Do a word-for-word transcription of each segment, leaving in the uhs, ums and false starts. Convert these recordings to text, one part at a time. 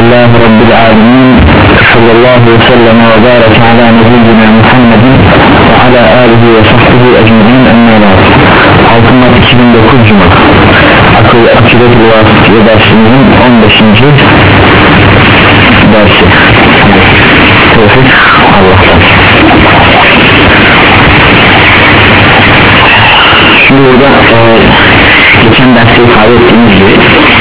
Elhamdülillahi Rabbil alemin. Sallallahu ve sellem ve barik ala nebiyyina Muhammedin ve ala alihi ve sahbihi ecmaîn. Emmâ ba'd. Altın Mat iki bin dokuz Cuma Akîdet-ül Vasıtiye dersimizin on beşinci dersi. Tevfik Allah'tan. Şimdi burada e, geçen derste ifade ettiğimiz gibi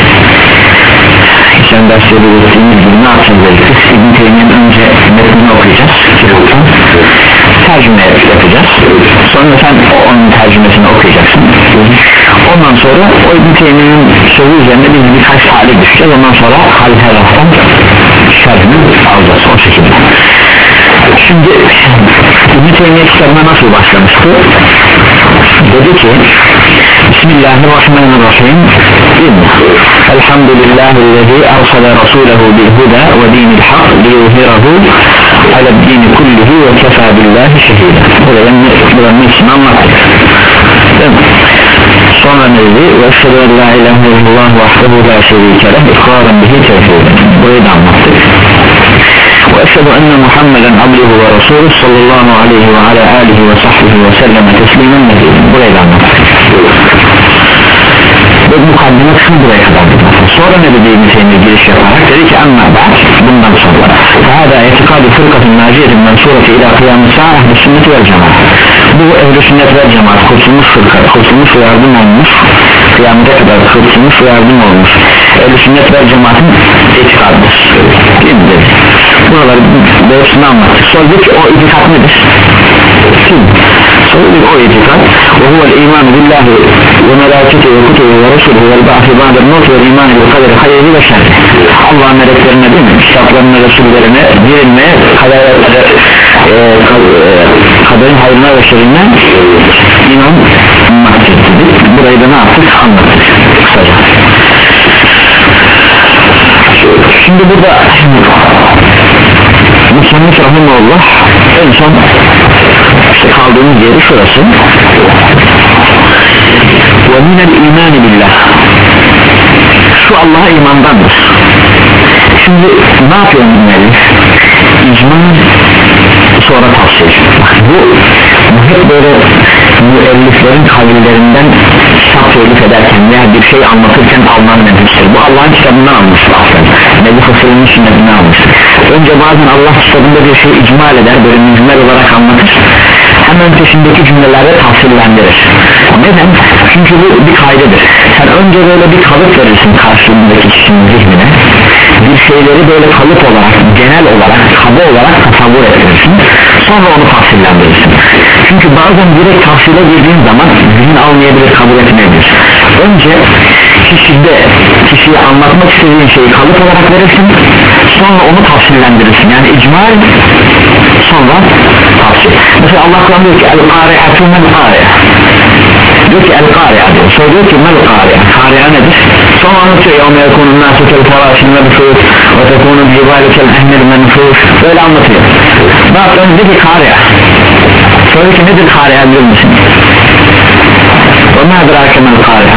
geçen derste belirttiğimiz gibi ne yapacağız dedik? İbn-i Teymiye'nin önce metnini okuyacağız, tercüme yapacağız, sonra sen onun tercümesini okuyacaksın, ondan sonra o İbn-i Teymiye'nin sözü üzerinde biz birkaç hale düşeceğiz, ondan sonra hal taraftan şerhini alacağız o şekilde. Şimdi İbn-i Teymiye kitabına nasıl başlamıştı? Dedi ki Bismillahirrahmanirrahim. Elhamdülillahi'llezî ersale rasûlehu bil huda ve dinil hak liyuzhirahu ale'd-dîni kullihi ve kefâ billahi şehîdâ. Buranın ismini anlattık. Sonra ne dedi? Ve eşhedü en la ilahe illallah vahdehu la şerîke leh ikrâren bihi tevhîden. Burayı da anlattık. Ve eşhedü enne Muhammeden abduhu ve rasûluhu sallallahu aleyhi ve ala alihi ve sahbihi ve selleme teslimen mezîden. Burayı da anlattık. Ve mukaddime kısmı buraya kadar. Sonra ne dediğimiz şeyine giriş yaparak dedi ki amma ba'd, bundan sonra fehâdâ etikâdü fırkatın nâciyetin mensûreti ilâ kıyâm-ı sâ ehl-i sünneti vel cemaat. Bu ehl-i sünnet vel cemaat kurtulmuş fırka, kurtulmuş ve yardım olmuş, kıyamete kadar kurtulmuş ve yardım olmuş ehl-i sünnet vel cemaatin etikadıdır. Değil mi dedi? Buraları doğrusunu anlattık. Sonra dedi ki o itikat nedir? Kim? Sonra dedi o itikat ve huvel iman billahi ve melâketi ve kutubu ve resulü vel ba'fi ba'del mevt ve iman bil kaderi hayri ve şerri. Allah'ın meleklerine değil mi? Kitaplarına, resullerine, dirilmeye, kader, kader, e, kaderin hayrına ve şerrine iman mahvettik. Burayı da ne yaptık? Anlattık kısaca. Şimdi burada Müslüman rahimahullah en son işte kaldığımız yeri şurası. Ve minel imani billah, şu Allah'a imandandır. Şimdi ne yapıyor müellif? İcma sonra tavsiye. Bu, bu hep böyle müelliflerin kavillerinden kitap telif ederken veya bir şey anlatırken alınan nefistir. Bu Allah'ın kitabından almıştır aslında. Nebi Fısır'ın sünnetinden almıştır. Önce bazen Allah kitabında bir şey icmal eder, böyle mücmel olarak anlatır, hemen peşindeki cümlelerde tafsillendirir. Neden? Çünkü bu bir kaydedir. Sen önce böyle bir kalıp verirsin karşılığındaki kişinin zihnine, bir şeyleri böyle kalıp olarak, genel olarak, kaba olarak tasavvur ettirirsin, sonra onu tafsillendirirsin. Çünkü bazen direkt tafsile girdiğin zaman zihin almayabilir, kabul etmeyebilir. Önce kişide, kişiye anlatmak istediğin şeyi kalıp olarak verirsin, sonra onu tafsillendirirsin. Yani icmal, sonra tafsil. Mesela Allah Kur'an diyor ki el-qari'atu men-qari'a, diyor ki el-qari'a diyor, sonra diyor ki mel-qari'a, qari'a nedir? Sonra anlatıyor yevme yekunun nâsu kel-ferâşin mebfûs ve tekûnun cibâlikel ehmir menfûs, böyle anlatıyor. Ne yaptın? Diyor ki qari'a, sonra ki nedir qari'a biliyor musun? ve mâ edrâke mel-qari'a,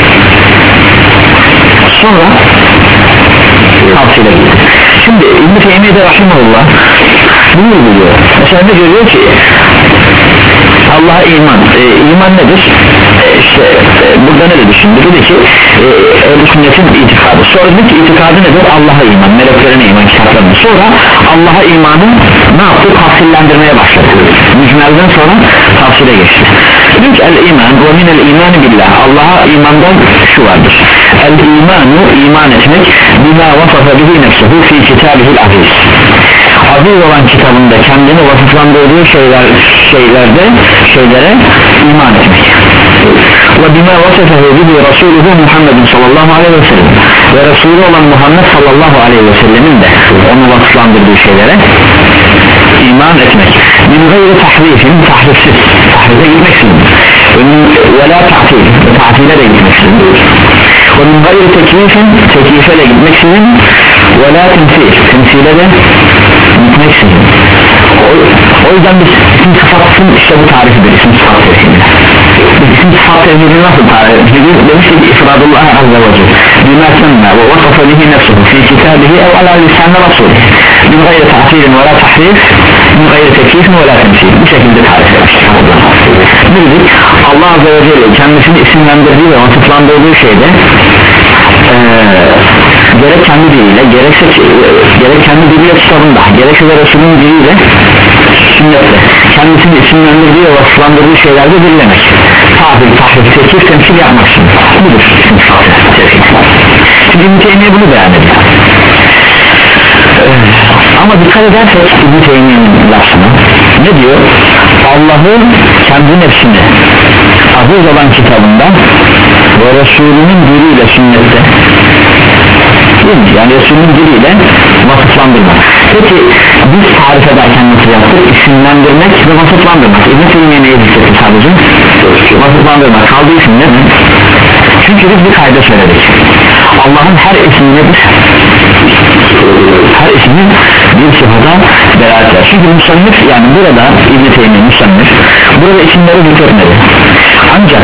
sonra tavsiyle gidiyor. Şimdi İbn-i Teymiye'de rahimahullah bunu uyguluyor. Mesela ne diyor ki Allah'a iman, e, iman nedir? E, işte e, burada ne dedi şimdi? Dedi ki e, ehl-i sünnetin itikadı. Sonra dedi ki itikadı nedir? Allah'a iman, meleklerine iman, kitaplarına. Sonra Allah'a imanı ne yaptı? Tafsillendirmeye başladı. Mücmelden sonra tafsile geçti. Diyor ki el-iman ve minel imani billah, Allah'a imandan şu vardır. El-imanu, iman etmek, bima vasafa bihi nefsuhu fi kitabihil aziz, aziz olan kitabında kendini vasıflandırdığı şeyler, şeylerde şeylere iman etmek. Ve bima vasafahu bihi Resulühü Muhammedin sallallahu aleyhi ve sellem, ve Resulü olan Muhammed sallallahu aleyhi ve sellemin de onu vasıflandırdığı şeylere iman etmek. Min gayri tahrifin, tahrifsiz, tahrife gitmeksin. Ve la ta'til, ta'tile de gitmeksin. Ve min gayri teklifin, teklife de gitmeksin. Ve la temsil, temsile de gitmeksin. O, o yüzden biz isim sıfatın işte bu tarifidir, isim sıfat tevhidini. Biz isim sıfat tevhidini nasıl tarif ediyoruz? demişti ki ifradullah azze ve celle bima sanna ve vasafa bihi nefsuhu fi kitabihi ev ala lisanna rasulih min gayri tahsilin ve la tahrif min gayri tekifin ve la temsil. Bu şekilde tarif etmiştir. Ne dedik? Allah azze ve celle kendisini isimlendirdiği ve vasıflandırdığı şeyde ee, gerek kendi diliyle gerekse gerek kendi diliyle kitabında gerekse de Resul'ün diliyle sünnette kendisini isimlendirdiği ve vasıflandırdığı şeylerde dinlemek, tabi, tahrif, tekif, temsil yapmak için budur. Şimdi İbn-i Teymiye bunu beyan ediyor. Ee, ama dikkat edersek İbn-i Teymiye'nin lafına ne diyor? Allah'ı kendi nefsini aziz olan kitabında ve Resulünün diliyle sünnette, yani Resulünün diliyle vasıflandırmak. Peki biz tarif ederken nasıl yaptık? İsimlendirmek ve vasıflandırmak. İbn-i Teymiye neye zikretti sadece? Vasıflandırmak. Kaldı isim ne mi? Çünkü biz bir kayda söyledik. Allah'ın her ismi nedir? Her ismin bir sıfata beraber eder. Çünkü musannif, yani burada İbn-i Teymiye musannif burada isimleri zikretmedi. Ancak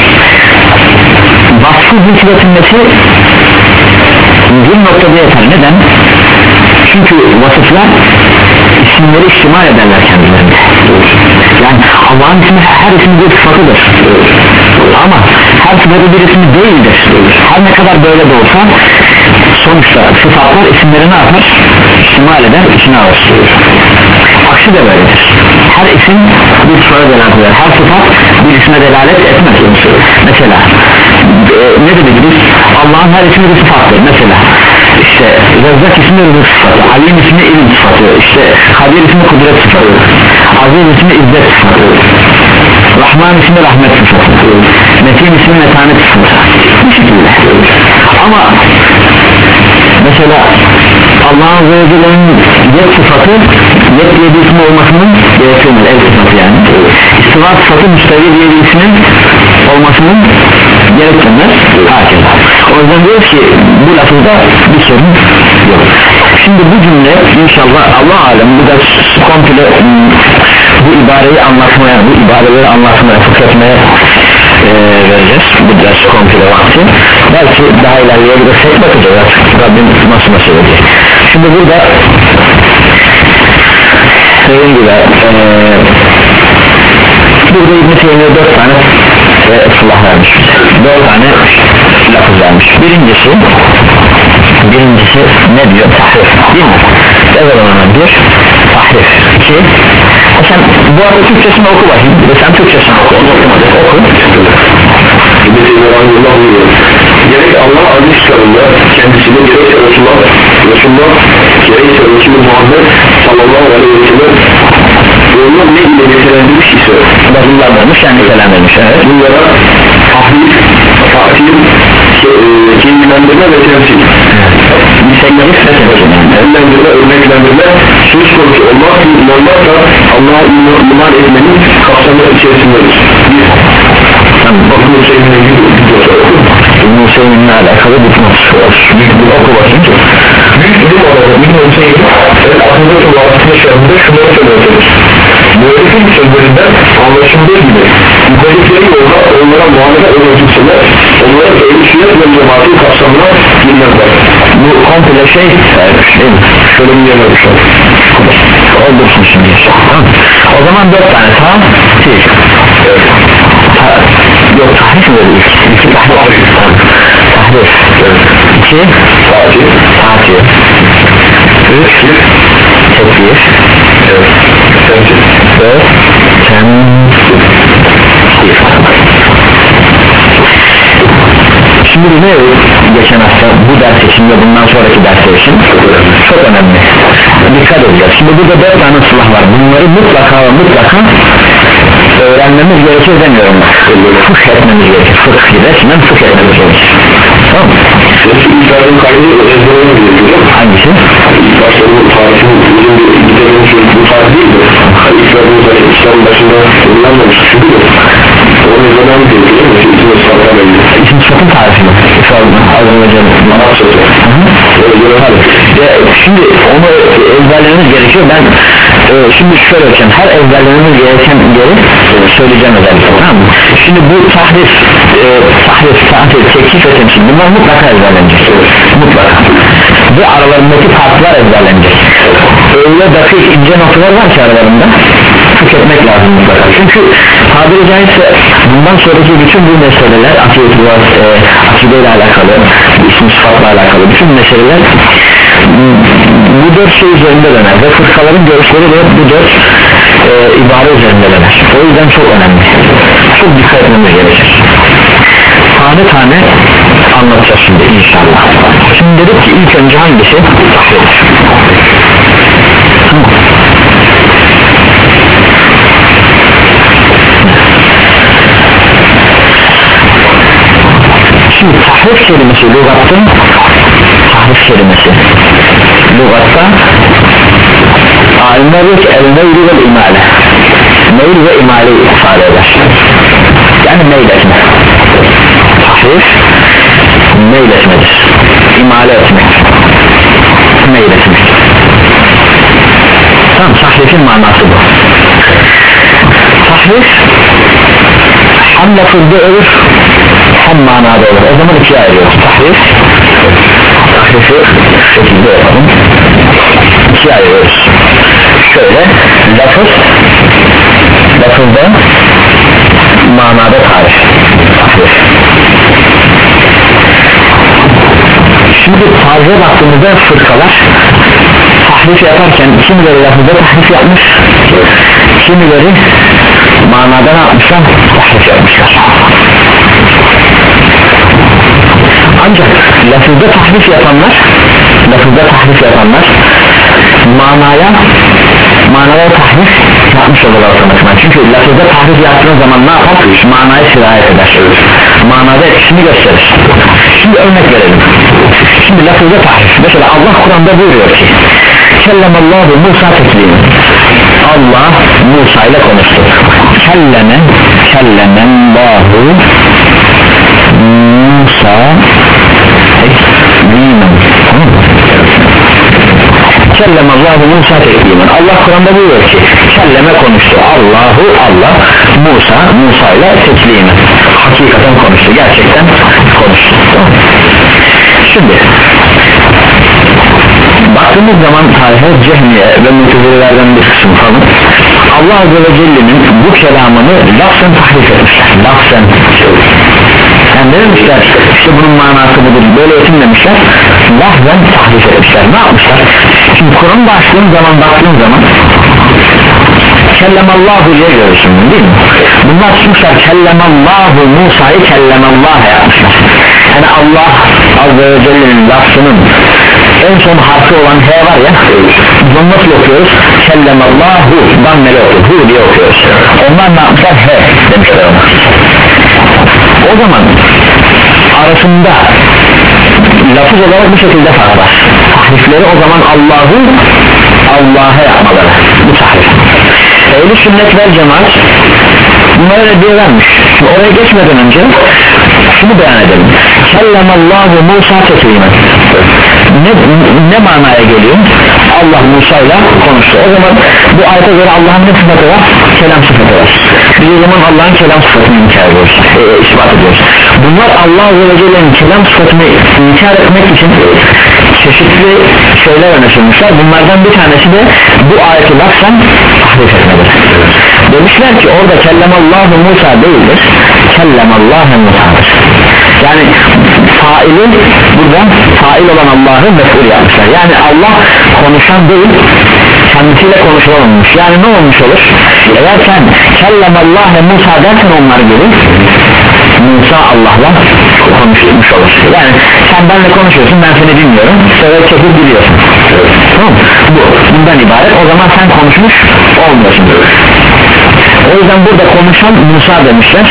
vasfı zikretilmesi bir noktada yeter. Neden? Çünkü vasıflar isimleri ihtimal ederler kendilerinde. Yani Allah'ın ismi, her ismi bir sıfatıdır. Ama her sıfatı bir ismi değildir. Her ne kadar böyle de olsa sonuçta sıfatlar isimleri ne yapar? İhtimal eder, içine alır. Aksi de böyledir. Her isim bir sıfata delalet eder. Her sıfat bir isme delalet etmez. Mesela e, ne dedik biz? Allah'ın her ismi bir sıfattır. Mesela işte Rezzak ismi rızık sıfatı, Alim ismi ilim sıfatı, işte Kadir ismi kudret sıfatı, Aziz ismi izzet sıfatı, Rahman ismi rahmet sıfatı, Metin ismi metanet sıfatı. Bu şekilde. Ama mesela Allah'ın Azze ve Celle'nin yet sıfatı, yet diye bir ismi olmasının gerektiğini, el sıfatı yani. İstiva sıfatı müstevir diye bir ismin olmasının gerektiğini herkese. O yüzden diyoruz ki bu lafızda bir sorun yok. Şimdi bu cümle inşallah Allah alem bu da komple bu ibareyi anlatmaya, bu ibareleri anlatmaya, fıkretmeye e, vereceğiz. Bu ders komple vakti. Belki daha ilerleye gidersek bakacağız artık. Rabbim nasıl nasıl edecek. Şimdi burada dediğim gibi e, burada İbn-i Teymiye dört tane e, ıslah vermiş. Dört tane lafız vermiş. Birincisi birincisi ne diyor? Tahrif değil mi? Evet ona bir tahrif. İki e sen bu arada Türkçesini oku bakayım. Bir de sen Türkçesini oku. Onu okumadık. Oku. İbn-i Teymiye rahmetullah buyuruyor. Gerek Allah aziz kitabında kendisini gerekse Resulullah Resulullah gerekse Resulü Muhammed sallallahu aleyhi ve sellem onu ne ile nitelendirmiş ise Bazılarmış yani nitelendirmiş. Evet. Bunlara tahrif, tatil, keyiflendirme ve temsil, Nitelendirme ve temsil, Örneklendirme, örneklendirme söz konusu olmaz ki inanmazsa Allah'a iman etmenin kapsamı içerisindedir. Tamam, bakın Hüseyin'le ilgili İbn-i Hüseyin'le alakalı bir nasıl oku bakayım. Büyük ilim olarak İbn-i Hüseyin aslında çok aslında şerinde şunları söylüyorsunuz. Müellifin sözlerinden anlaşıldığı gibi yukarıdaki yolda onlara muamele eden kimseler onlara ehl-i sünnet ve cemaatin kapsamına girmezler. Bu komple şey değil mi? Şöyle bir yerine düşer. Oldursun şimdi. Tamam. O zaman dört tane tamam. Değil. Evet. Ta, yok tahrif mi dedi? İki tahrif. Tahrif. Evet. İki Tatil. tatil. Üç tekbir. Evet. Temsil. Dört temsil. Şimdi ne geçen hafta bu ders için ve bundan sonraki dersler için çok önemli. Dikkat edeceğiz. Şimdi burada dört tane sılah var. Bunları mutlaka ve mutlaka öğrenmemiz gerekir demiyorum. Fıkh etmemiz gerekir. Fıkh gibi resmen fıkh etmemiz gerekir. Tamam mı? Nasıl İsa'nın kaydı ezberine gerekiyor? Hangisi? İlk başta bu tarifin uzun bir gidelim şu bu tarif değil mi? İsa'nın İsa'nın başında kullanmamış şu değil mi? Onu ezberine gerekiyor. Mesela isim sıfatlarla ilgili. İsim sıfatın tarifi mi? Sağ olun. Az önce Arap sözü. Öyle göre hadi. e, şimdi onu ezberlememiz gerekiyor. Ben e, şimdi şöyle yapacağım, her ezberlememiz gereken yeri söyleyeceğim özellikle, tamam mı? Şimdi bu tahrif e, tahrif, tahrif, tekif ve temsil, bunlar mutlaka ezberlenecek, mutlaka, ve aralarındaki farklar ezberlenecek. Öyle dakik ince noktalar var ki aralarında tüketmek lazım mutlaka. Çünkü tabiri caizse bundan sonraki bütün bu meseleler akide ile alakalı, isim sıfatla alakalı bütün meseleler bu dört şey üzerinde döner ve fırkaların görüşleri de bu dört e, ibare üzerinde döner. O yüzden çok önemli, çok dikkat etmemiz gerekir. Tane tane anlatacağız şimdi inşallah. Şimdi dedik ki ilk önce hangisi? Şimdi tahrif kelimesi lügatta, tahrif kelimesi lügatta alimler diyor ki el-meyli ve imale, meyl ve imale ifade eder, yani meyl etme. Tahrif meyl etmedir, imale etmek, meyl etmek. Tamam, tahrifin manası bu. Tahrif hem lafızda olur hem manada olur. O zaman ikiye ayırıyoruz. Tahrif, tahrifi şekilde yapalım, ikiye ayırıyoruz. Şöyle, lafız, lafızda, manada tarif, tahrif. Şimdi fazla baktığımızda fırkalar tahrif yaparken kimileri lafızda tahrif yapmış, kimileri manada ne yapmışlar? Tahrif yapmışlar. Ancak lafızda tahrif yapanlar, lafızda tahrif yapanlar manaya, manaya tahrif yapmış olurlar otomatikman. Çünkü lafızda tahrif yaptığınız zaman ne yapar? Manaya sirayet eder, manada etkisini gösterir. Şimdi örnek verelim. Şimdi lafızda tahrif, mesela Allah Kur'an'da buyuruyor ki Kellemallahu Musa teklimi, Allah Musa ile konuştu. Kelleme, kellemallahu Musa teklimen. Kellemallahu Musa teklimen. Allah Kur'an'da buyuruyor ki kelleme konuştu, Allahu Allah Musa Musa ile teklimen, hakikaten konuştu, gerçekten konuştu. Şimdi baktığımız zaman tarihe Cehmiye ve Mutezilelerden bir kısım falan Allah Azze ve Celle'nin bu kelamını lafzen tahrif etmişler, lafzen. Yani ne demişler, işte bunun manası budur, böyle yetinmemişler, lafzen tahrif etmişler. Ne yapmışlar? Şimdi Kur'an'da açtığın zaman, baktığın zaman Kellemallahu diye görürsün, değil mi? Bunlar tutmuşlar Kellemallahu Musa'yı Kellemallah'a yapmışlar. Yani Allah Azze ve Celle'nin lafzının en son harfi olan H var ya, bunu nasıl okuyoruz? Kellemallahu dammeli okuyoruz, hu diye okuyoruz. Onlar ne yapmışlar? H demişler ona. O zaman arasında lafız olarak bu şekilde fark var. Tahrifleri o zaman Allah'ı Allah'a yapmaları, bu tahrif. Ehl-i sünnet vel cemaat bunlara reddiye vermiş. Şimdi oraya geçmeden önce şunu beyan edelim. Kellemallahu Musa teklimen. Ne, ne manaya geliyor? Allah Musa ile konuştu. O zaman bu ayete göre Allah'ın ne sıfatı var? Kelam sıfatı var. Biz o zaman Allah'ın kelam sıfatını inkar ediyoruz, e, ispat ediyoruz. Bunlar Allah ve Celle'nin kelam sıfatını inkar etmek için çeşitli şeyler öne sürmüşler. Bunlardan bir tanesi de bu ayeti lafzen tahrif etmedir. Demişler ki orada Kellemallahu Musa değildir, Kellemallahu Musa'dır. Yani faili burada fail olan Allah'ı mef'ul yapmışlar. Yani Allah konuşan değil, kendisiyle konuşulamamış. Yani ne olmuş olur? Eğer sen Kellemallahu Musa dersen onlar gibi Musa Allah'la konuşmuş olur. Yani sen benimle konuşuyorsun, ben seni dinliyorum, sonra çekip gidiyorsun. Tamam mı? Bu, bundan ibaret. O zaman sen konuşmuş olmuyorsun. O yüzden burada konuşan Musa demişler.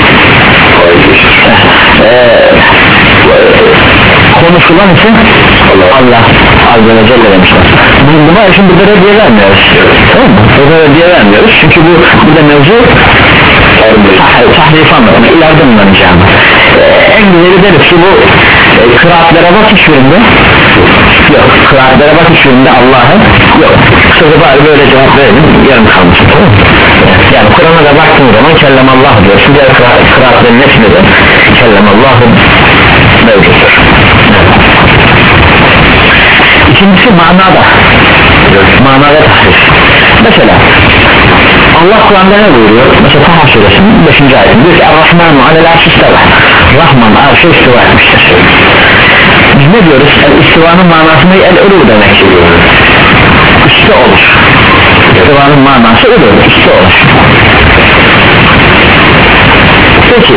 Ee, konuşulan ise Allah Azze ve Celle demişler. Buna için burada reddiye vermiyoruz. Tamam mı? Burada reddiye vermiyoruz. Çünkü bu burada mevzu tahrif anlatımı, ileride bunlanacağım. Ee, en güzeli deriz ki bu e, kıraatlere bak hiçbirinde yok, kıraatlere bak hiçbirinde Allah'ı yok. Sözü bari böyle cevap verelim, yarım kalmış, tamam. Yani Kur'an'a da baktığın zaman kellemallah diyorsun, diğer kıraatlerin hepsinde de kellemallahı mevcuttur. İkincisi manada, manada tahrif. Mesela Allah Kur'an'da ne buyuruyor? Mesela Taha suresinin beşinci ayeti diyor ki Er-Rahmanu alel arşi isteva, Rahman arşi istiva etmiştir. Biz ne diyoruz? El-istivanın manasını el-ulu demek. Üste olur. İstivanın manası ulu, üste olur. Peki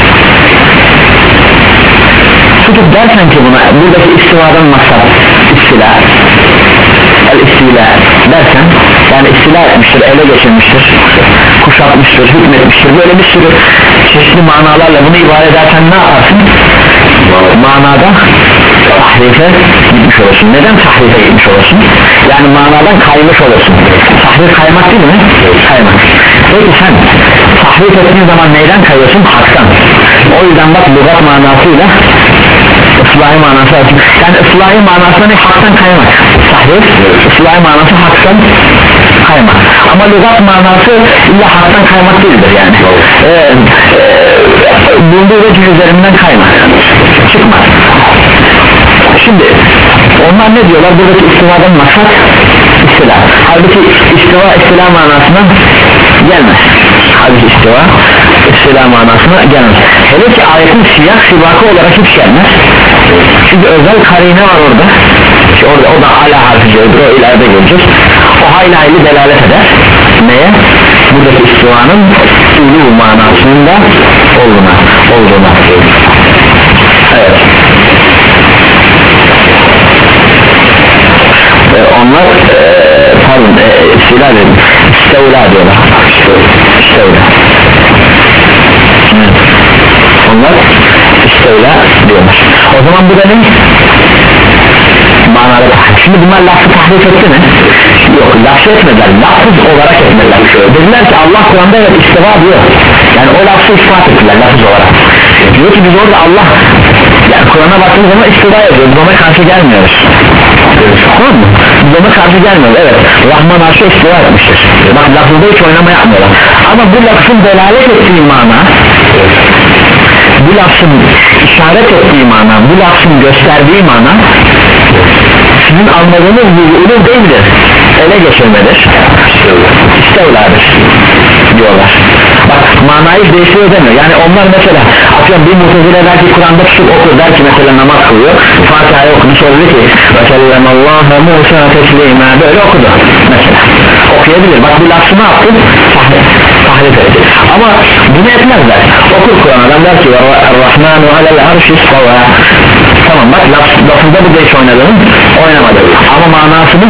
tutup dersen ki buna buradaki istivadan maksat istila, el-istila dersen, yani istila etmiştir, ele geçirmiştir, kuşatmıştır, hükmetmiştir, böyle bir sürü çeşitli manalarla bunu ibare edersen ne yaparsın? Manada tahrife gitmiş olursun. Neden tahrife gitmiş olursun? Yani manadan kaymış olursun. Tahrif kaymak değil mi? Kaymak. Peki sen tahrif ettiğin zaman neyden kayıyorsun? Haktan. O yüzden bak lügat manasıyla ıslahi manası açık. Yani ıslahi manası ne? Haktan kaymak. Tahrif, ıslahi manası haktan kaymak. Ama lügat manası illa haktan kaymak değildir yani. Ee, e, bulduğu vecih üzerinden kaymak. Çıkmaz. Şimdi onlar ne diyorlar? Buradaki istivadan maksat istila. Halbuki istiva istila manasına gelmez. Halbuki istiva istila manasına gelmez. Hele ki ayetin siyah sibakı olarak hiç gelmez. Çünkü özel karine var orada. İşte orada o da ala harfi gelir, o ileride göreceğiz. O hayli hayli delalet eder. Neye? Buradaki istivanın ulu manasında olduğuna, olduğuna. Evet. Ee, onlar ee, pardon ee, istila dedim, istevla diyorlar. İstevla. Evet. Onlar istevla diyorlar. O zaman bu da ne? Manada tahrif. Şimdi bunlar lafı tahrif etti mi? Yok, lafı etmediler, lafız olarak etmediler. Dediler ki Allah Kur'an'da evet istiva diyor. Yani o lafı ispat ettiler lafız olarak. Diyor ki biz orada Allah, yani Kur'an'a baktığımız zaman istiva ediyor, biz ona karşı gelmiyoruz. Tamam mı? Biz ona karşı gelmiyoruz, evet. Rahman arşı istiva etmiştir. Bak lafızda hiç oynama yapmıyorlar. Ama bu lafın delalet ettiği mana, bu lafın işaret ettiği mana, bu lafın gösterdiği mana sizin anladığınız gibi ulul değildir, ele geçirmedir, istevladır diyorlar. Bak manayı değiştiriyor demiyor. Yani onlar mesela atıyorum bir mutezile der ki Kur'an'da tutup okur, der ki mesela namaz kılıyor, Fatiha'yı okudu, sonra dedi ki ve kellemallâhe Musa teslîmâ, böyle okudu mesela, okuyabilir. Bak bu lafı ne yaptı? Tahrif etti. Ama bunu etmezler. Okur Kur'an'dan der ki Er-Rahmanu alel arşi isteva. Tamam bak laf, lafında bu değiş oynadığını oynamadı ama manasını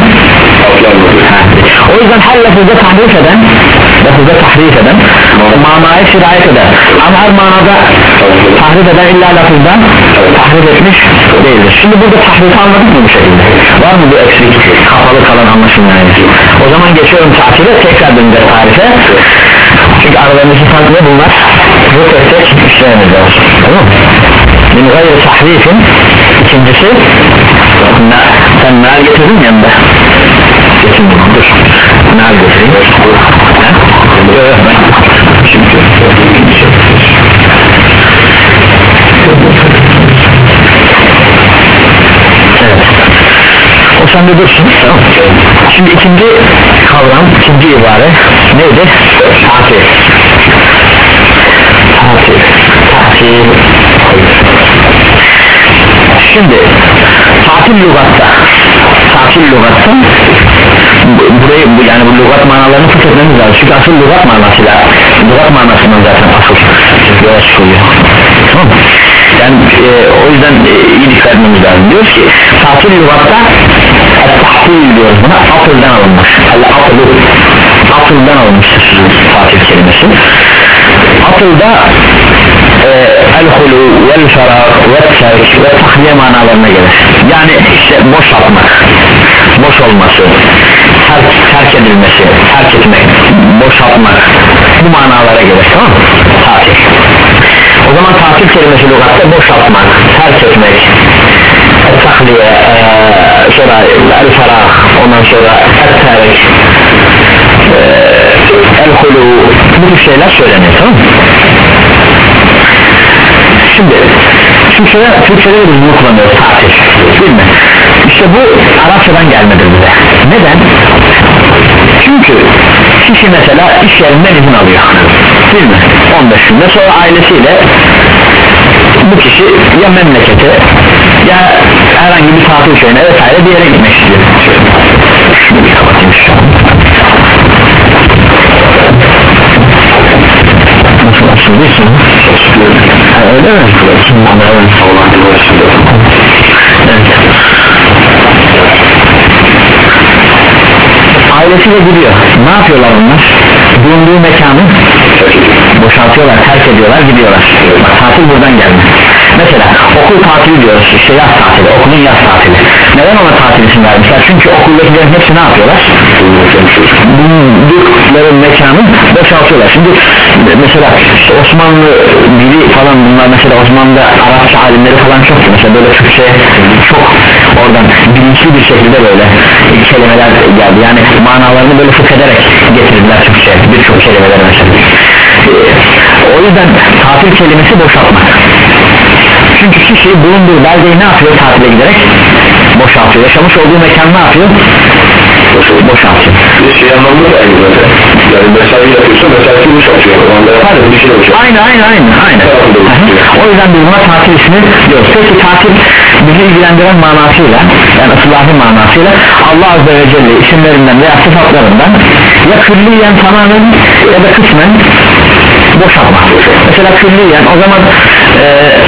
o yüzden her lafızda tahrif eden lafızda tahrif eden manaya sirayet eder ama her manada tahrif eden illa lafızdan tahrif etmiş değildir. Şimdi burada tahrifi anladık mı bu şekilde? Var mı bu eksik kapalı kalan anlaşılmayan? O zaman geçiyorum tahrif'e, tekrar döneceğiz tarife. Çünkü aralarındaki fark ne bunlar? Bu tek tek işlememiz lazım. Tamam mı? Min gayri tahrifin ikincisi na, sen nar getirdin yanında getirdim dur nar getireyim şimdi evet o sende dursun tamam. Şimdi ikinci kavram, ikinci ibare neydi? Tatil tatil tatil şimdi tatil lügatta tatil lügatta burayı bu, yani bu lügat manalarını fıkhetmemiz lazım çünkü asıl lügat manasıyla lügat manasından zaten asıl yola çıkıyor tamam mı? Yani e, o yüzden e, iyi dikkat etmemiz lazım. Diyoruz ki tatil lügatta tahtil diyoruz buna, atıldan alınmış atılı atıldan alınmıştır tatil kelimesi. Atılda el-hulu vel-ferah ve-terk ve tahliye manalarına gelir. Yani işte boşaltmak, boş olması, terk, terk edilmesi, terk etmek, boşaltmak bu manalara gelir, tamam mı? Tatil. O zaman tatil kelimesi lügatta boşaltmak, terk etmek, tahliye, e, bu tür şeyler söyleniyor, tamam mı? Şimdi Türkçe'de, Türkçe'de de biz bunu kullanıyoruz, tatil, değil mi? İşte bu Arapçadan gelmedir bize. Neden? Çünkü kişi mesela iş yerinden izin alıyor, değil mi? on beş günde sonra ailesiyle bu kişi ya memlekete ya herhangi bir tatil köyüne vesaire bir yere gitmek istiyor. Şunu bir kapatayım şu an. Nasıl nasıl değilsin? Ha, öyle mi? Evet. Ailesiyle gidiyor. Ne yapıyorlar onlar? Bulunduğu mekanı boşaltıyorlar, terk ediyorlar, gidiyorlar. Bak, tatil buradan geldi. Mesela okul tatili diyoruz, işte yaz tatili, okulun yaz tatili. Neden ona tatil isim vermişler? Çünkü okuldakilerin hepsi ne yapıyorlar? Bulundukları mekanı boşaltıyorlar. Şimdi mesela işte Osmanlı dili falan, bunlar mesela Osmanlı'da Arapça alimleri falan çoktu. Mesela böyle Türkçe çok oradan bilinçli bir şekilde böyle kelimeler geldi. Yani manalarını böyle fıkh ederek getirdiler Türkçe birçok kelimeler mesela. O yüzden tatil kelimesi boşaltmak. Çünkü kişi bulunduğu beldeyi ne yapıyor tatile giderek? Boşaltıyor. Yaşamış olduğu mekan ne yapıyor? Boşaltıyor. Bir şey anlamlı da aynı zaten. Yani mesai yapıyorsa mesai boşaltıyor. Aynı aynı aynı aynı. O yüzden biz buna tatil ismi diyoruz. Peki tatil bizi ilgilendiren manasıyla, yani ıslahi manasıyla Allah Azze ve Celle isimlerinden veya sıfatlarından ya külliyen tamamen ya da kısmen boşaltmak. Mesela külliyen, o zaman e,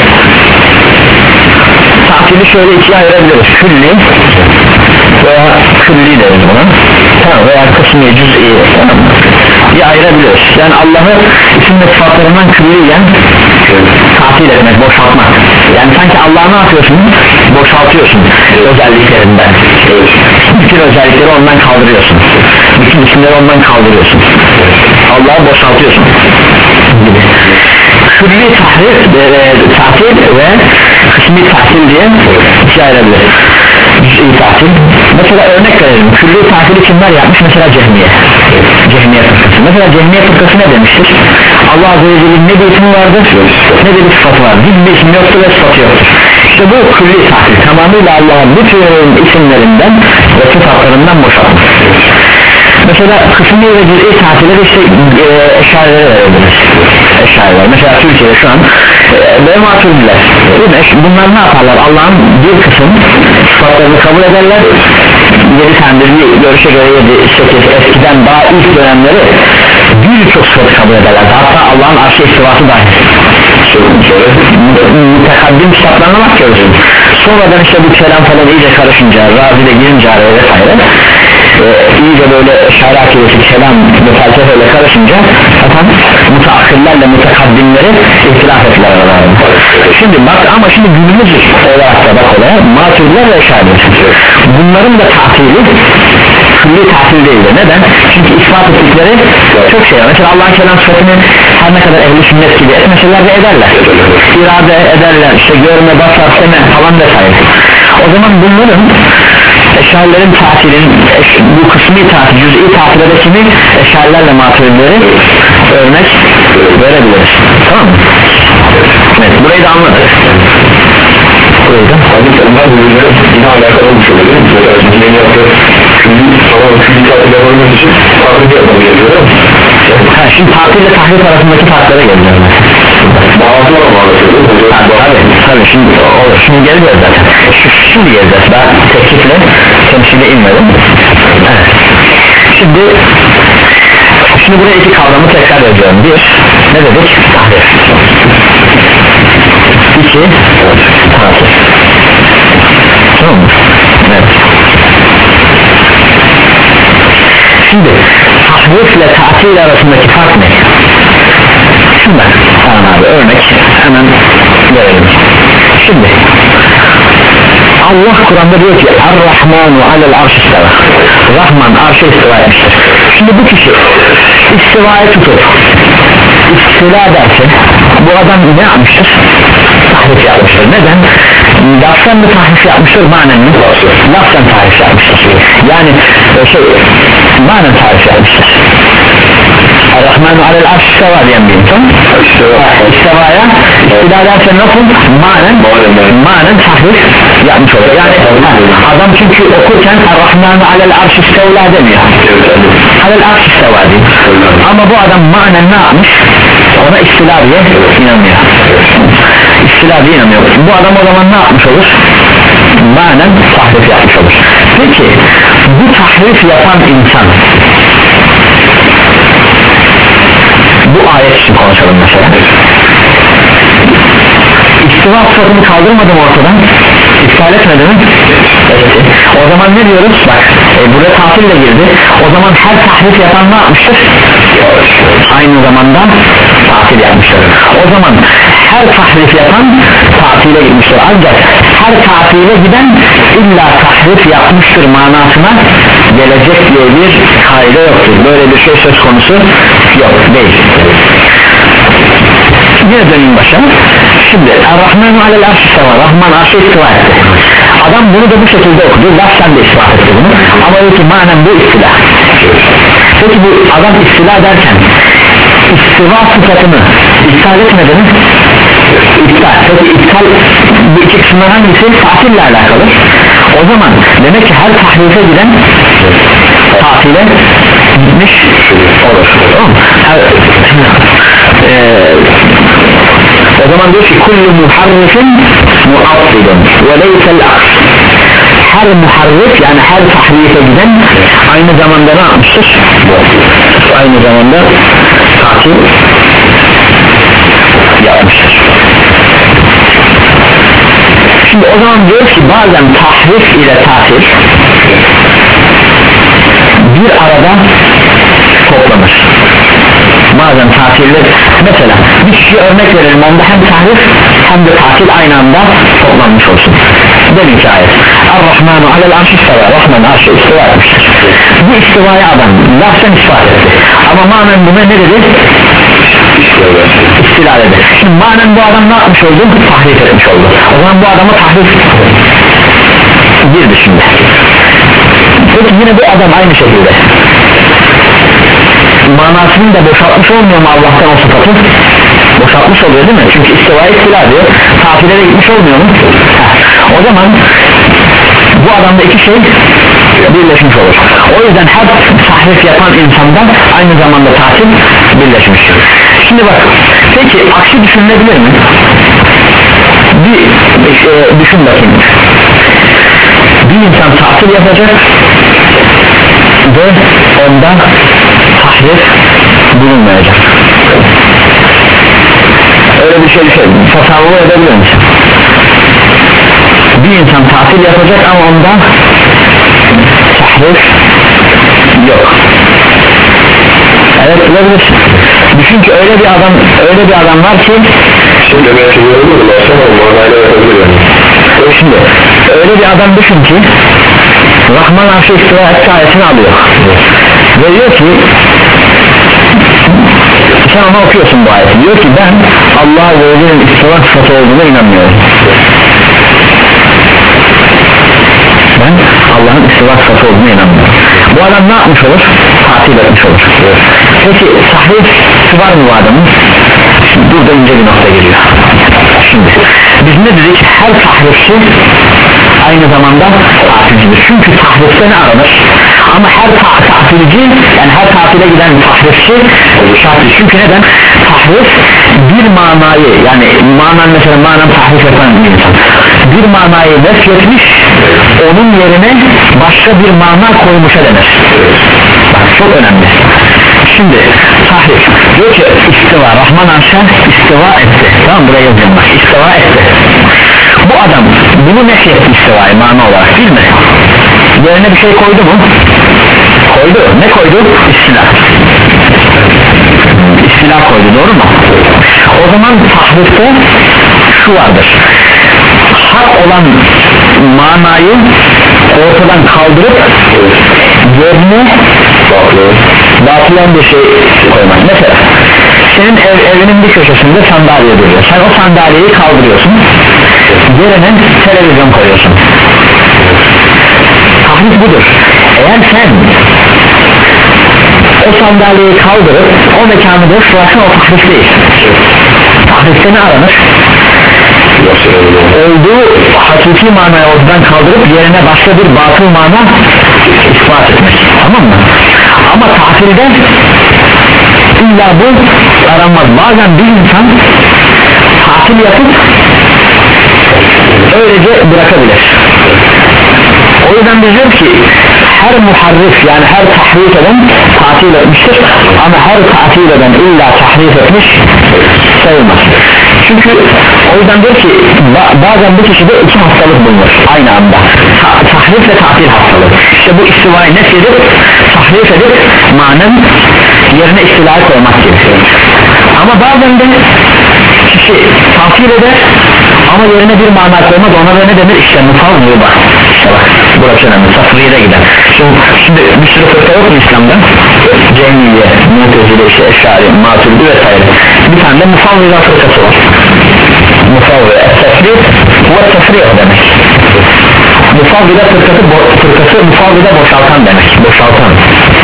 tatili şöyle ikiye ayırabiliriz: külli veya külli deriz buna, tamam, veya kısmi, cüz'i diye ayırabiliriz. Yani Allah'ı isim ve sıfatlarından külliyen tatil etmek, boşaltmak. Yani sanki Allah'ı ne yapıyorsun? Boşaltıyorsun özelliklerinden. Bütün özellikleri ondan kaldırıyorsun. Bütün isimleri ondan kaldırıyorsun. Allah'ı boşaltıyorsun gibi. Külli tahrif, e, tatil ve kısmi tatil diye ikiye ayırabiliriz. Cüz'i tatil. Mesela örnek verelim. Külli tatili kimler yapmış? Mesela Cehmiye. Cehmiye fırkası. Mesela Cehmiye fırkası ne demiştir? Allah Azze ve Celle'nin ne bir ismi vardır, ne de bir sıfatı var. Bir isim yoktur ve sıfatı yoktur. İşte bu külli tatil. Tamamıyla Allah'ın bütün isimlerinden ve sıfatlarından boşaltmak. Mesela kısmi ve cüz'i tatilleri işte e, eşarelere verebiliriz. Eşareler. Mesela Türkiye'de şu an e, Maturidiler. Bunlar ne yaparlar? Allah'ın bir kısım sıfatlarını kabul ederler. Yedi tanedir bir görüşe göre yedi, sekiz, eskiden daha ilk dönemleri birçok sıfatı kabul ederler. Hatta Allah'ın arşı istivası dahil. Mutekaddim kitaplarına bakıyoruz. Sonradan işte bu kelam falan iyice karışınca, Razi'de girince araya vesaire, e, iyice böyle şair akidesi, kelam ve felsefe karışınca efendim mutaakirlerle mutekaddimleri ihtilaf ettiler aralarında. Şimdi bak, ama şimdi günümüz olarak da bak olaya Maturidiler ve şairler, bunların da tatili külli tatil değildir. Neden? Çünkü ispat ettikleri çok şey var. Mesela Allah'ın kelam sıfatını her ne kadar ehli sünnet gibi etmeseler de ederler. İrade ederler, işte görme, basar, seme falan vesaire. O zaman bunların eşarilerin tatilin, bu kısmi tatil, cüz'i tatile de kimi? Eşarilerle maturidileri örnek verebiliriz. Tamam mı? Evet, burayı da anladık. Burayı da Hadi onlar birbirine yine alakalı olmuş oluyor değil mi? Mesela cümleyi yaptı, külli, tamam külli tatil yapabilmek için tatil yapmam gerekiyor değil mi? Ha, şimdi tatil ile tahrif arasındaki farklara geleceğiz. Bağlı var mı anlatıyor değil mi? Tabii tabii, şimdi olur, şimdi geleceğiz zaten. Şimdi geleceğiz, daha teklifle temsile inmedim. Evet. Şimdi şimdi buraya iki kavramı tekrar ediyorum. Bir, ne dedik? Tahrif. İki, tatil. Tamam mı? Evet. Şimdi tahrif ile tatil arasındaki fark ne? Şundan tamam abi, örnek hemen verelim. Şimdi Allah Kur'an'da diyor ki Er-Rahmanu alel arş istiva. Rahman arşa istiva etmiştir. Şimdi bu kişi istivayı tutup istila derse bu adam ne yapmıştır? Tahrif yapmıştır. Neden? Laftan mı tahrif yapmıştır, manen mi? Laftan tahrif yapmıştır. Yani şey, manen tahrif yapmıştır. Er-Rahmanu alel arş isteva diyen bir insan istivaya istila dersen nasıl? Manen manen tahrif yapmış olur yani ha, adam çünkü okurken Er-Rahmanu alel arş istevla demiyor alel arş isteva diyor ama bu adam manen ne yapmış? Ona istila diye inanmıyor istila diye inanmıyor bu adam o zaman ne yapmış olur? Manen tahrif yapmış olur. Peki bu tahrif yapan insan bu ayet için konuşalım mesela istiva sıfatını kaldırmadım ortadan iptal etmedi mi? Evet. O zaman ne diyoruz? Bak e, buraya tafille girdi o zaman her tahrif yapan ne yapmıştır? Aynı zamanda tatil yapmıştır o zaman her tahrif yapan tatile gitmiştir ancak her tatile giden illa tahrif yapmıştır manasına gelecek diye bir kaide yoktur böyle bir şey söz konusu yok değil yine döneyim başa şimdi Er-Rahmanu alel arş isteva Rahman arşı istiva etti adam bunu da bu şekilde okudu lafzen de ispat etti bunu ama diyor ki manen bu istila peki bu adam istila derken istiva sıfatını iptal etmedi mi? İptal. Peki iptal bu iki kısımdan hangisi? Tatille alakalı o zaman demek ki her tahrife giden tatile gitmiş olur her, ee, o zaman diyor ki kullu muharrifin muaddilun ve leysel aks her muharrif yani her tahrife giden aynı zamanda ne yapmıştır? Aynı zamanda tatil yapmıştır şimdi o zaman diyor ki bazen tahrif ile tatil bir arada toplanır bazen tatildir mesela bir kişi örnek verelim onda hem tahrif hem de tatil aynı anda toplanmış olsun demin ki ayet Er-Rahmanu alel arş isteva Rahman arşı istiva etmiştir bu istivaya adam lafzen ispat etti ama manen buna ne dedi? İstila dedi şimdi manen bu adam ne yapmış oldu? Tahrif etmiş oldu o zaman bu adama tahrif girdi şimdi peki yine bu adam aynı şekilde manasını da boşaltmış olmuyor mu Allah'tan o sıfatı? Boşaltmış oluyor değil mi? Çünkü istiva istila diyor tatile de gitmiş olmuyor mu? Heh. O zaman bu adamda iki şey birleşmiş olur o yüzden her tahrif yapan insanda aynı zamanda tatil birleşmiş şimdi bak peki aksi düşünülebilir mi? bir e, düşün bakayım bir insan tatil yapacak ve onda tahrif bulunmayacak öyle bir şey düşünün tasavvur edebilir misin? Bir insan tatil yapacak ama onda tahrif yok evet olabilir düşün ki öyle bir adam öyle bir adam var ki şimdi belki yorulur ama manayla yapabilir yani şimdi öyle bir adam düşün ki Rahman arşı istiva etti ayetini alıyor ve diyor ki sen ona okuyorsun bu ayeti diyor ki ben Allah'a ve Resulü'nün istiva sıfatı olduğuna inanmıyorum ben Allah'ın istiva sıfatı olduğuna inanmıyorum bu adam ne yapmış olur? Tatil etmiş olur peki tahrif var mı bu adamın? burada ince bir nokta geliyor şimdi biz ne dedik? Her tahrifçi aynı zamanda tatilcidir çünkü tahrifte ne aranır? Ama her ta tatilci yani her tatile giden tahrifçi şartlı çünkü neden? Tahrif bir manayı yani manan mesela manan tahrif yapan bir insan bir manayı nefretmiş onun yerine başka bir mana koymuşa denir bak çok önemli şimdi tahrif diyor ki istiva Rahman arşa istiva etti tamam buraya yazayım bak istiva etti bu adam bunu nefretti istivayı mana olarak değil mi? Yerine bir şey koydu mu? Koydu ne koydu? İstila istila koydu doğru mu? O zaman tahrifte şu vardır hak olan manayı ortadan kaldırıp yerine batılan bir şey koymak mesela senin ev, evinin bir köşesinde sandalye duruyor sen o sandalyeyi kaldırıyorsun yerine televizyon koyuyorsun tahrif budur eğer sen o sandalyeyi kaldırıp o mekanı boş bırakın, o tahrif değil. Tahrifte ne aranır? Olduğu hakiki manayı ortadan kaldırıp yerine başka bir batıl mana ispat etmek, tamam mı? Ama tahlilde illa bu aranmaz. Bazen bir insan tatil yapıp öylece bırakabilir. O yüzden biz diyoruz ki her muharrif, yani her tahrif eden tatil etmiştir, ama her tatil eden illa tahrif etmiş sayılmaz. Çünkü o yüzden diyor ki bazen bu kişide iki hastalık bulunur aynı anda, Ta tahrif ve tatil hastalığı. İşte bu istivayı nef edip tahrif edip manen yerine istilahı koymak gerekiyor. Ama bazen de kişi tatil eder ama yerine bir mana koymaz, ona da ne denir? İşte mufavvı bak. İşte bak, burası önemli, tasvire gider. Şimdi, şimdi bir sürü fırka yok mu İslam'da? Cemiyye, Mu'tezile, işte Eşari, Maturidi vesaire. Bir tane de mufavvıza fırkası var. Mufavvı, tefri ve tefri demek. Mufavvıza fırkası, fırkası mufavvıza boşaltan demek. Boşaltan.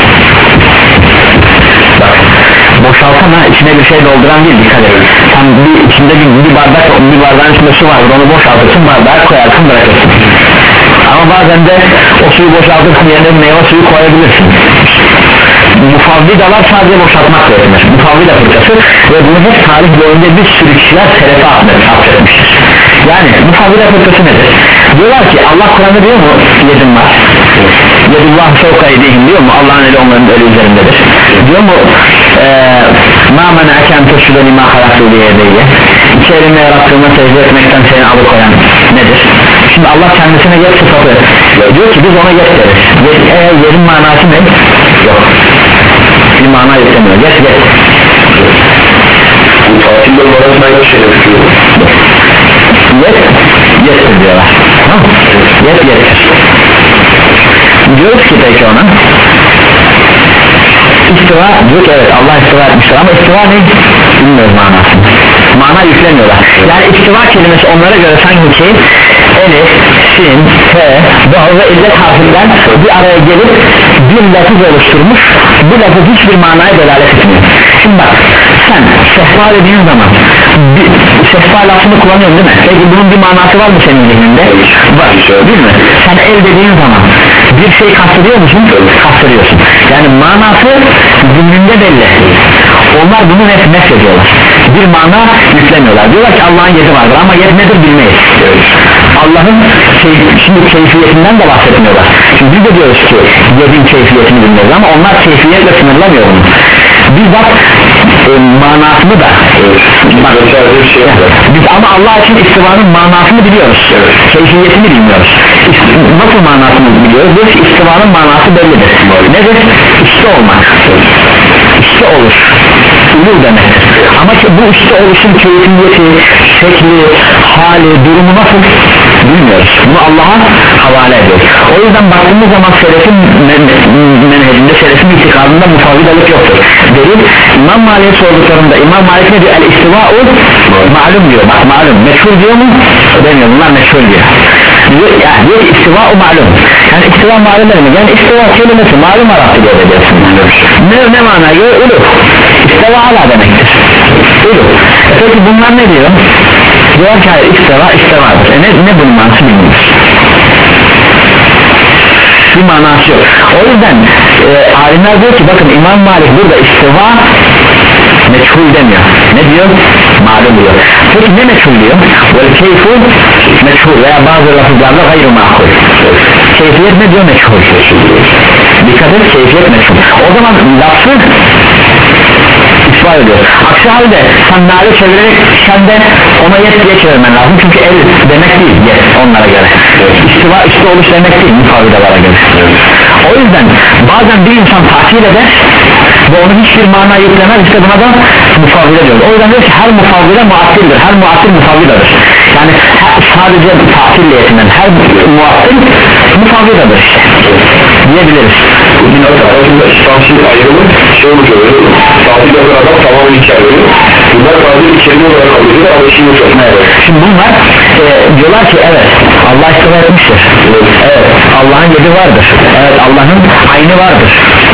Bak, boşaltan ha, içine bir şey dolduran değil, dikkat edin. Sen bir, içinde bir, bir bardak, bir bardağın içinde su vardır, onu boşaltırsın, bardağı koyarsın, bırakırsın. Ama bazen de o suyu boşaltırsın, yerine meyve suyu koyabilirsin. Mufavvidalar sadece boşaltmakla yetinir. Mufavvida fırkası ve bunu hep tarih boyunca bir sürü kişiler selefe atmıştır. Yani mufavvida fırkası nedir? Diyorlar ki Allah Kur'an'da diyor mu yedim var, yedullah fevka edeyim diyor mu, Allah'ın eli onların eli üzerindedir diyor mu, ma menâken teşhüdeni ma halaktu diye diye iki elimle yarattığıma secde etmekten seni alıkoyan nedir? Şimdi Allah kendisine yet sıfatı diyor ki biz ona yet deriz. Yet, eğer yerin manası ne? Yok, bir mana yüklemiyor. Yet yet bu tatilde manasına yok şey yapıyor. Yet yettir diyorlar, tamam mı? Yet yettir diyoruz ki peki ona istiva, diyor ki evet Allah istiva etmiştir ama istiva ne? Bilmiyoruz manasını, mana yüklemiyorlar. Yani istiva kelimesi onlara göre sanki ki elif, sin, t, vav ve illet harfinden bir araya gelip bir lafız oluşturmuş, bu lafız hiçbir manaya delalet etmiyor. Şimdi bak, sen sehpa dediğin zaman bir, sehpa lafını kullanıyorsun değil mi? Peki bunun bir manası var mı senin zihninde? Var, değil mi? Sen el dediğin zaman bir şey kastediyor musun? Kastediyorsun. Yani manası zihninde belli. Onlar bunu hep nef ediyorlar, bir mana yüklemiyorlar. Diyorlar ki Allah'ın yedi vardır ama yed nedir bilmeyiz. Allah'ın şey, şimdi keyfiyetinden de bahsetmiyorlar. Şimdi biz de diyoruz ki yedin keyfiyetini bilmiyoruz ama onlar keyfiyetle sınırlamıyor bunu. Bizzat e, manasını da bak, şey biz ama Allah için istivanın manasını biliyoruz, keyfiyetini bilmiyoruz. Nasıl manasını biliyoruz? Diyoruz ki istivanın manası bellidir. Nedir? İşte olmak, işte olur, olur demektir. Ama ki bu işte oluşun keyfiyeti, şekli, hali, durumu nasıl bilmiyoruz. Bunu Allah'a havale ediyoruz. O yüzden baktığımız zaman selefin menhecinde, selefin itikadında mufavvidalık yoktur. Delil, İmam Malik'e sorduklarında İmam Malik ne diyor? El istiva'u malum diyor. Bak malum, meçhul diyor mu? Demiyor, bunlar meçhul diyor. Diyor, yani diyor ki istiva'u malum. Yani istiva malum demek. Yani istiva kelimesi malum Arap'ta diye ediyorsun. Ne, ne mana göre? Uluf. İstiva ala demektir. Uluf. E peki bunlar ne diyor? Diyor ki hayır, istiva istivadır. E ne, ne bunun manası bilmiyoruz. Bir manası yok. O yüzden e, alimler diyor ki bakın İmam Malik burada istiva meçhul demiyor. Ne diyor? Malum diyor. Peki ne meçhul diyor? Vel keyfu meçhul veya bazı lafızlarda gayru makul. Keyfiyet ne diyor? Meçhul. Dikkat et, keyfiyet meçhul. O zaman lafı ispat ediyor. Aksi halde sen nale çevirerek sen de ona yet diye çevirmen lazım. Çünkü el demek değil yet onlara göre. İstiva işte oluş demek değil mufavidalara göre. O yüzden bazen bir insan tahsil eder ve onu hiçbir mana yüklemez, işte buna da mufavvide diyoruz. O yüzden diyor ki her mufavvide muattildir, her muattil mufavvidadır. Yani sadece tahsille yetinen her muattil mufavvidadır işte diyebiliriz. Bir nokta arasında tahsil ayrımı şey olacak, tahsil eden adam tamamen hikaye veriyor. Bunlar sadece bir kelime olarak alıyorlar ama şimdi çok. Evet. Şimdi bunlar e, diyorlar ki evet Allah istiva etmiştir. Evet, evet Allah'ın yedi vardır. Evet Allah'ın aynı vardır.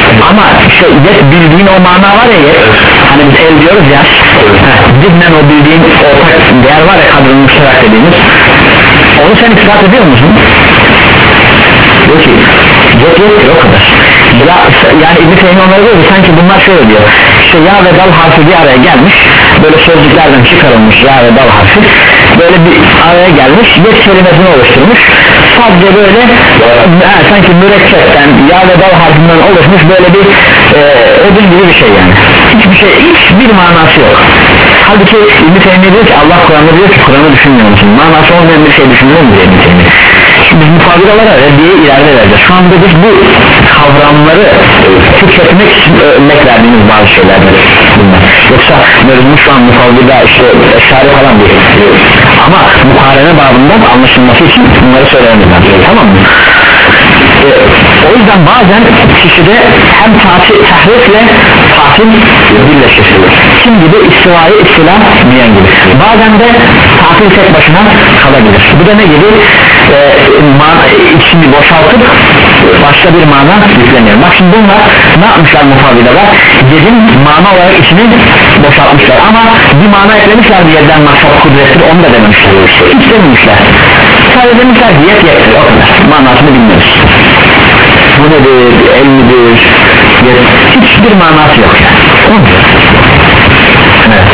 ama işte yet bildiğin o mana var ya yet, hani biz el diyoruz ya, zihnen o bildiğin ortak değer var ya, kadrın müşterak dediğimiz, onu sen ispat ediyor musun? Diyor ki yet yettir o kadar ya, yani İbn-i Teymi onlara diyor ki sanki bunlar şöyle diyor, işte ya ve dal harfi bir araya gelmiş, böyle sözcüklerden çıkarılmış ya ve dal harfi böyle bir araya gelmiş, yet kelimesini oluşturmuş, sadece böyle he, sanki mürekkepten ya ve dal harfinden oluşmuş böyle bir e, ödül gibi bir şey yani, hiçbir şey, hiçbir manası yok. Halbuki İbn-i Teymi diyor ki Allah Kur'an'da diyor ki Kur'an'ı düşünmüyor musun, manası olmayan bir şey düşünüyor mu diye İbn-i Teymi. Biz mukabilalara reddiye ileride vereceğiz. Şu anda biz bu kavramları tüketmek için örnek verdiğimiz bazı şeylerdir bunlar. Yoksa mevzumuz şu an mukabila işte eşari falan değil. Ama mukarene babından anlaşılması için bunları söylememiz lazım. Tamam mı? Ee, o yüzden bazen kişide hem tatil, tahrifle tatil birleşir. Kim gibi istivayı istilah diyen gibi. Bazen de tatil tek başına kalabilir. Bu da ne gibi? Ee, man, içini boşaltıp başka bir mana yükleniyor. Bak şimdi bunlar ne yapmışlar mukabileler? Yedin mana olarak içini boşaltmışlar ama bir mana eklemişler bir yerden maksat kudrettir, onu da dememişler. Hiç dememişler. Sadece demişler ki yet yettir, o kadar. Manasını bilmiyoruz. Bu nedir, el midir, yet, hiçbir manası yok yani. Evet.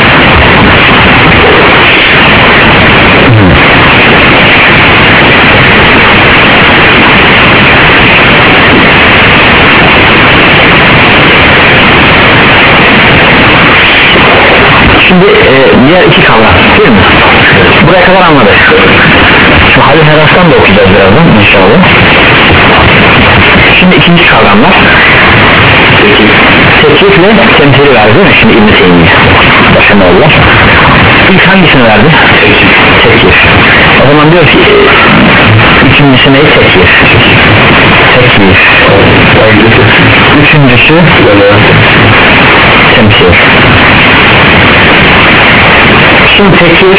Şimdi e, diğer iki kavram değil mi? Buraya kadar anladık. Şu Halil Heras'tan da okuyacağız birazdan inşallah. Şimdi ikinci kavramlar teklifle temsili verdi değil mi? Şimdi İbn-i Teymiye Başımoğullah İlk hangisini verdi? Teklif. O zaman diyor ki ikincisi ne? Teklif. Teklif. Üçüncüsü temsil. Şimdi teklif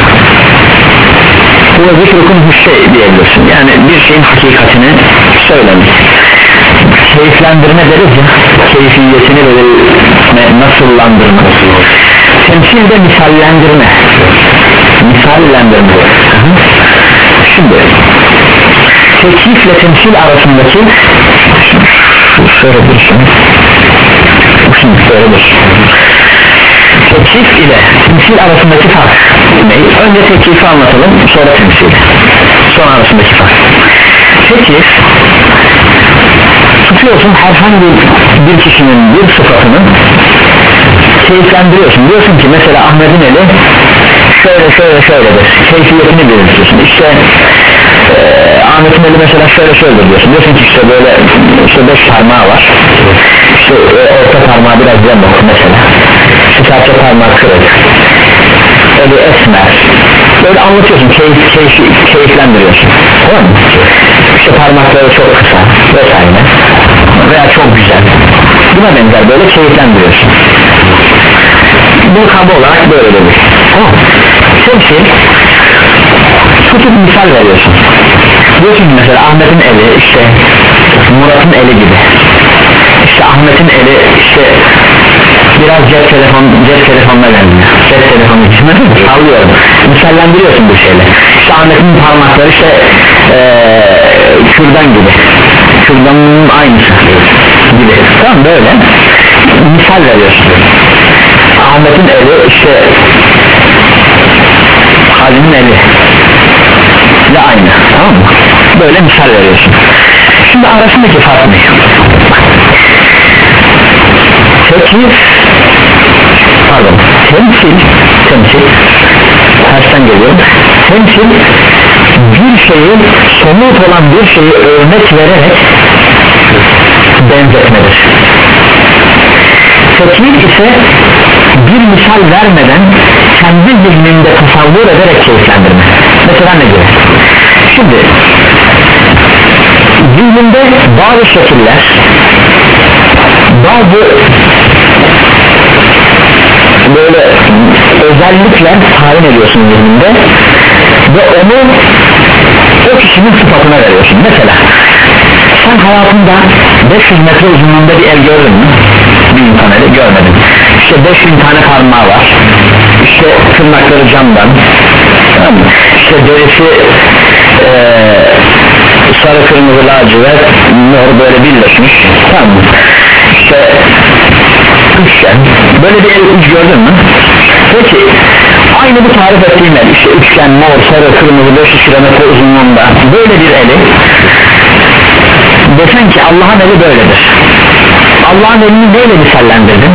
bu zikrukun bir şey diyebilirsin, yani bir şeyin hakikatini söylemek. Keyiflendirme deriz ya, keyfiyetini böyle nasıllandırma. Temsil de misallendirme. Misallendirme. Şimdi teklifle temsil arasındaki şöyle bir şey. Şimdi şöyle bir şey. Teklif ile temsil arasındaki fark ne? Önce teklifi anlatalım, sonra temsil, sonra arasındaki fark. Teklif, tutuyorsun herhangi bir kişinin bir sıfatını keyiflendiriyorsun, diyorsun ki mesela Ahmet'in eli şöyle şöyle şöyledir, keyfiyetini belirtiyorsun. İşte e, Ahmet'in eli mesela şöyle şöyle diyorsun, diyorsun ki işte böyle işte beş parmağı var, işte e, orta parmağı biraz yamuk mesela, işte serçe parmağı kırık, eli esmer, böyle anlatıyorsun, keyif, keyif, keyiflendiriyorsun, tamam mı? İşte parmakları çok kısa vesaire veya çok güzel, buna benzer böyle keyiflendiriyorsun. Bu kabı olarak böyle demiş, tamam mı? Temsil, tutup misal veriyorsun, diyorsun ki mesela Ahmet'in eli işte Murat'ın eli gibi, işte Ahmet'in eli işte biraz cep telefon, cep telefonuna benziyor, cep telefonu için sallıyorum, misallendiriyorsun bu şeyle. İşte Ahmet'in parmakları işte ee, kürdan gibi, kürdanın aynısı gibi, tamam böyle misal veriyorsun. Ahmet'in eli işte Halil'in eli ile aynı, tamam mı? Böyle misal veriyorsun. Şimdi arasındaki fark ne? Teklif, pardon, temsil, temsil, tersten geliyor. Temsil, bir şeyi, somut olan bir şeyi örnek vererek benzetmedir. Teklif ise bir misal vermeden kendi zihninde tasavvur ederek keyiflendirme. Mesela ne gibi? Şimdi zihninde bazı şekiller, bazı böyle özellikler tayin ediyorsun zihninde ve onu o kişinin sıfatına veriyorsun. Mesela sen hayatında beş yüz metre uzunluğunda bir el gördün mü? Bir insan eli görmedim. İşte beş bin tane parmağı var, işte tırnakları camdan, tamam mı? İşte derisi ee, sarı kırmızı lacivert mor böyle birleşmiş, tamam mı? İşte üçgen, böyle bir el hiç gördün mü? Peki aynı bu tarif ettiğim el, işte üçgen, mor, sarı, kırmızı, beş yüz kilometre uzunluğunda böyle bir eli desen ki Allah'ın eli böyledir, Allah'ın elini neyle misallendirdin?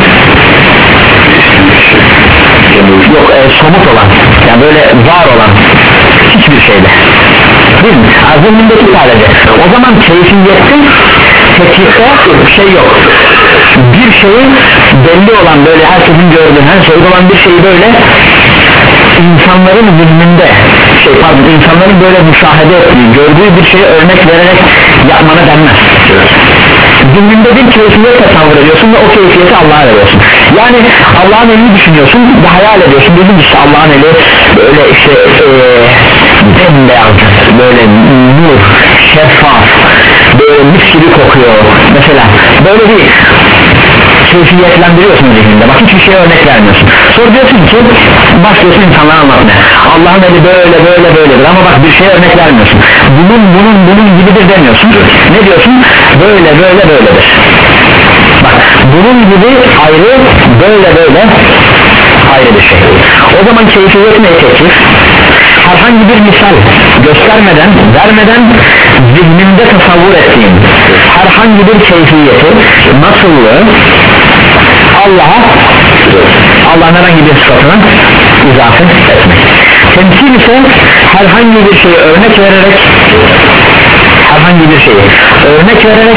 Yok e, somut olan, yani böyle var olan hiçbir şeyle, değil mi? Azimindeki sadece. O zaman keyfiyette, tetkikte şey yok, bir şeyi belli olan, böyle herkesin gördüğü, her şeyde olan bir şeyi böyle insanların zihninde şey pardon insanların böyle müşahede ettiği, gördüğü bir şeye örnek vererek yapmana denmez. Zihninde bir keyfiyet tasavvur ediyorsun ve o keyfiyeti Allah'a veriyorsun. Yani Allah'ın elini düşünüyorsun ve hayal ediyorsun. Dedim işte Allah'ın eli böyle işte ee, bembeyaz, böyle nur, şeffaf, böyle mis gibi kokuyor mesela, böyle bir keyfiyetlendiriyorsun zihninde. Bak hiçbir şeye örnek vermiyorsun. Sonra diyorsun ki başlıyorsun insanlara anlatmaya, Allah'ın eli böyle böyle böyledir, ama bak bir şeye örnek vermiyorsun. Bunun bunun bunun gibidir demiyorsun. Ne diyorsun? Böyle böyle böyledir. Bak bunun gibi ayrı, böyle böyle ayrı bir şey. O zaman keyfiyet ne teklif? Herhangi bir misal göstermeden, vermeden zihninde tasavvur ettiğin herhangi bir keyfiyeti, nasıllığı Allah'a, Allah'ın herhangi bir sıfatına izafe etmek. Temsil ise herhangi bir şeyi örnek vererek, herhangi bir şeyi örnek vererek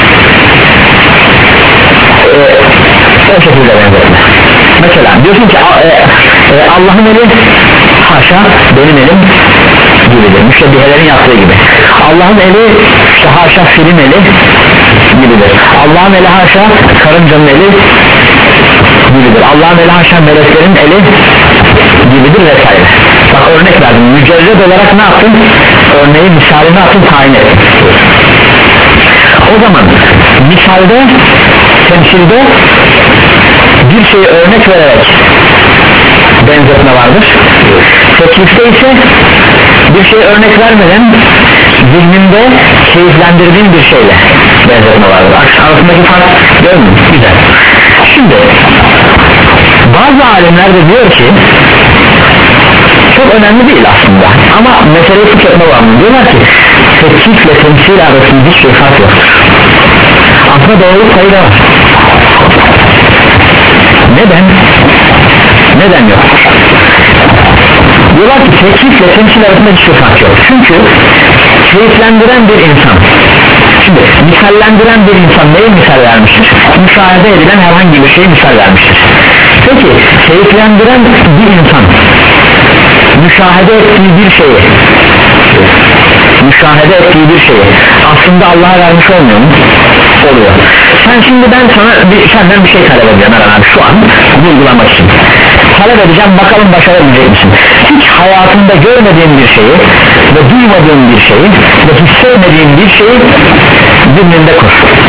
e, o şekilde benzetme. Mesela diyorsun ki e, e, Allah'ın eli haşa benim elim gibidir, müşebbihelerin yaptığı gibi. Allah'ın eli işte haşa filin eli gibidir. Allah'ın eli haşa karıncanın eli gibidir. Allah'ın eli haşa meleklerin eli gibidir vesaire. Bak örnek verdim, mücerred olarak ne yaptın? Örneği, misali ne yaptın? Tayin ettin. O zaman misalde, temsilde bir şeyi örnek vererek benzetme vardır. Teklifte ise bir şey örnek vermeden zihninde keyiflendirdiğin bir şeyle benzetme vardır. Arasındaki fark görür mü? Güzel. Şimdi bazı alimler de diyor ki çok önemli değil aslında, ama meseleyi tüketme var mı? Diyorlar ki teklifle temsil arasında hiçbir fark yoktur. Aslında doğruluk sayıda var. Neden? Neden yok? Diyorlar ki teklifle temsil arasında hiçbir fark yok. Çünkü keyiflendiren bir insan, şimdi misallendiren bir insan neyi misal vermiştir? Müşahede edilen herhangi bir şeyi misal vermiştir. Peki keyiflendiren bir insan müşahede ettiği bir şeyi müşahede ettiği bir şeyi aslında Allah'a vermiş olmuyor mu? Oluyor. Sen şimdi ben sana bir, senden bir şey talep edeceğim abi şu an uygulamak için. Talep edeceğim, bakalım başarabilecek misin? Hiç hayatında görmediğin bir şeyi ve duymadığın bir şeyi ve hissetmediğin bir şeyi zihninde kur.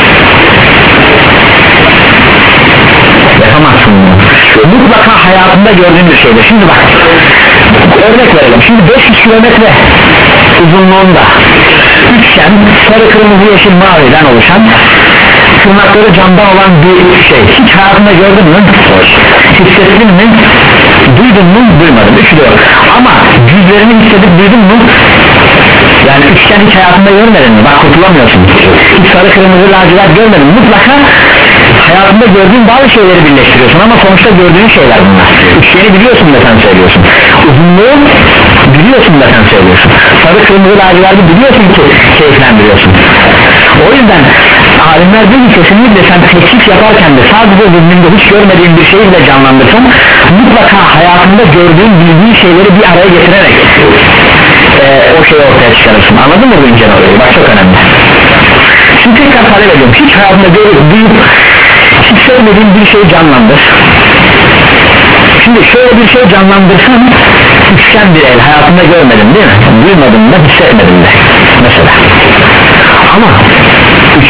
Yapamazsın bunu. Mutlaka hayatında gördüğün bir şeydir. Şimdi bak örnek verelim. Şimdi beş yüz kilometre uzunluğunda üçgen, sarı kırmızı yeşil maviden oluşan, tırnakları camdan olan bir şey hiç hayatında gördün mü? Hissettin mi? Duydun mu? Duymadın. Üçü de yok. Ama yüzlerini hissedip duydun mu? Yani üçgen hiç hayatında görmedin mi? Bak kurtulamıyorsun. Hiç sarı kırmızı lacivert görmedin. Mutlaka hayatında gördüğün bazı şeyleri birleştiriyorsun ama sonuçta gördüğün şeyler bunlar. Üçgeni biliyorsun da sen söylüyorsun. Uzunluğu biliyorsun da sen söylüyorsun. Sarı kırmızı laciverti biliyorsun ki keyiflendiriyorsun. O yüzden alimler diyor ki kesinlikle sen teklif yaparken de sadece zihninde hiç görmediğin bir şeyi bile canlandırsan mutlaka hayatında gördüğün, bildiğin şeyleri bir araya getirerek e, o şeyi ortaya çıkarırsın. Anladın mı bu ince noktayı? Bak çok önemli. Şimdi tekrar talep ediyorum, hiç hayatında görüp duyup hissetmediğin bir şeyi canlandır. Şimdi şöyle bir şey canlandırsan, üçgen bir el hayatında görmedin değil mi? Duymadın da hissetmedin de mesela. Ama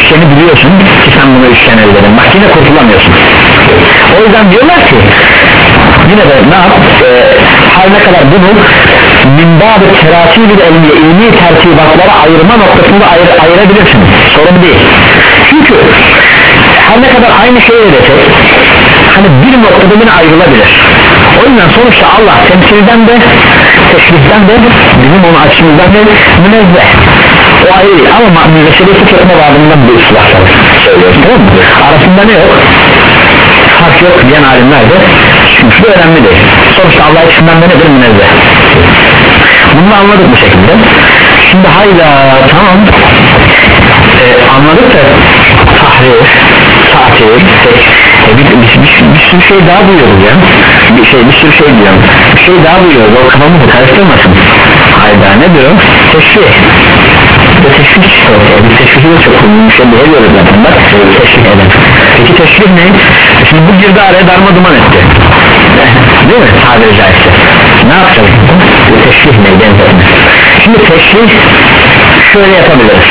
düşeceğini biliyorsun ki sen bunu üç kere dedin, bak yine kurtulamıyorsun. O yüzden diyorlar ki yine de ne yap e, her ne kadar bunu minbab-ı terasi bir ilmi, ilmi tertibatlara ayırma noktasında ayır, ayırabilirsin, sorun değil. Çünkü her ne kadar aynı şeyi desek hani bir noktada yine ayrılabilir. O yüzden sonuçta Allah temsilden de teşbihten de bizim onun açımızdan da münezzeh, o ayrı değil. Ama münezzehiyeti çekme babından bir ıslah söylüyoruz, tamam mı? Arasında ne yok? Fark yok diyen alimler de, çünkü bu önemli değil. Sonuçta Allah içinden de nedir? Münezzeh. Bunu da anladık bu şekilde. Şimdi hayda tamam ee, anladık da tahrif, tatil, e, bir, bir, bir, bir sürü şey daha duyuyoruz ya, bir şey bir sürü şey diyorum, bir şey daha duyuyoruz, o kafamızı karıştırmasın. Hayda ne diyor? Teşbih. Bu teşbih işte o, bir teşbihi de çok bir şey diyemiyoruz zaten, bak teşbih eden. Peki teşbih ne? Şimdi bu girdi araya darma duman etti, değil mi? Tabiri caizse ne yapacağız? Bu teşbih ne? Benzetme. Şimdi teşbih şöyle yapabiliriz,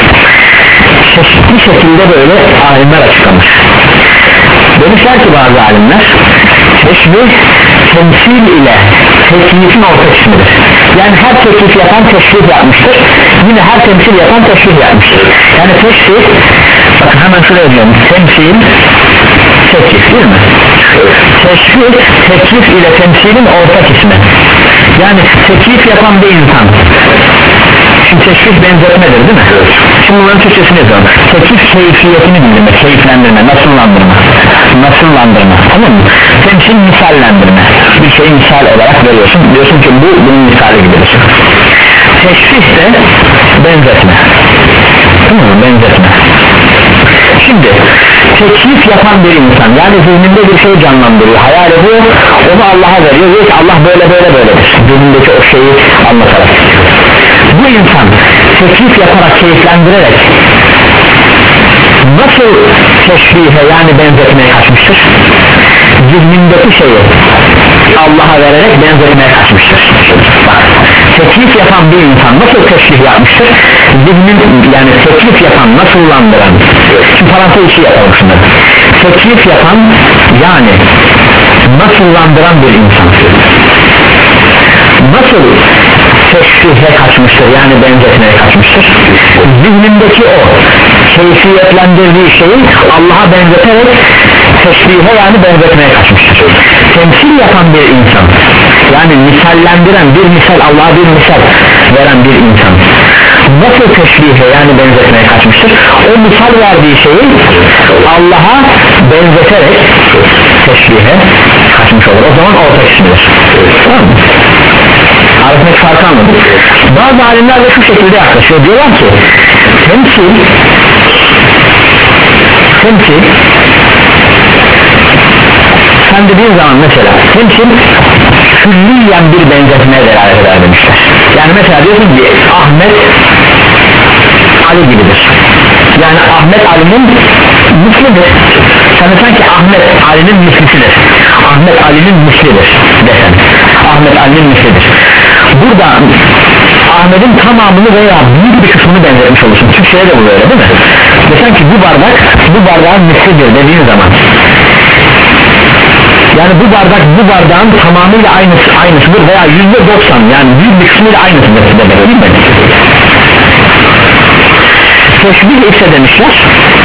çeşitli şekilde böyle alimler açıklamış. Demişler ki bazı alimler teşbih temsil ile teklifin ortak ismidir. Yani her teklif yapan teşbih yapmıştır, yine her temsil yapan teşbih yapmıştır. Yani teşbih, bakın hemen şuraya diyorum, temsil teklif değil mi? Teşbih teklif ile temsilin ortak ismi. Yani teklif yapan bir insan, şimdi teşbih benzetmedir değil mi? Şimdi bunların Türkçesini yazalım. Teklif keyfiyetini bildirme, keyiflendirme, nasıllandırma, nasıllandırma, tamam mı? Temsil misallendirme, bir şeyi misal olarak veriyorsun, diyorsun ki bu bunun misali gibidir. Teşbih de benzetme, tamam mı? Benzetme. Şimdi teklif yapan bir insan, yani zihninde bir şey canlandırıyor, hayal ediyor, onu Allah'a veriyor, diyor ki Allah böyle böyle böyledir, zihnindeki o şeyi anlatarak. Bu insan teklif yaparak, keyiflendirerek nasıl teşbihe, yani benzetmeye kaçmıştır? Zihnindeki şeyi Allah'a vererek benzetmeye kaçmıştır. Bak, teklif yapan bir insan nasıl teşbih yapmıştır? Zihnin, yani teklif yapan, nasıllandıran, şimdi parantez işi yapalım şunları. Teklif yapan, yani nasıllandıran bir insan nasıl teşbihe kaçmıştır, yani benzetmeye kaçmıştır? Zihnindeki o keyfiyetlendirdiği şeyi Allah'a benzeterek teşbihe, yani benzetmeye kaçmıştır. Temsil yapan bir insan, yani misallendiren, bir misal, Allah'a bir misal veren bir insan nasıl teşbihe, yani benzetmeye kaçmıştır? O misal verdiği şeyi Allah'a benzeterek teşbihe kaçmış olur. O zaman ortak ismidir. Tamam mı? Arasındaki farkı anladık. Bazı alimler de şu şekilde yaklaşıyor, diyorlar ki temsil temsil sen dediğin zaman mesela temsil külliyen bir benzetmeye delalet eder demişler. Yani mesela diyorsun ki Ahmet Ali gibidir, yani Ahmet Ali'nin mislidir. Sen desen ki Ahmet Ali'nin mislisidir, Ahmet Ali'nin mislidir desen, Ahmet Ali'nin mislidir. Burada Ahmet'in tamamını veya büyük bir kısmını benzetmiş olursun. Türkçe'de de bu böyle değil mi? Desen ki bu bardak bu bardağın mislidir dediğin zaman, yani bu bardak bu bardağın tamamıyla aynısı, aynısıdır veya yüzde doksan, yani büyük bir kısmıyla aynısıdır demek değil mi? Teşbih ise demişler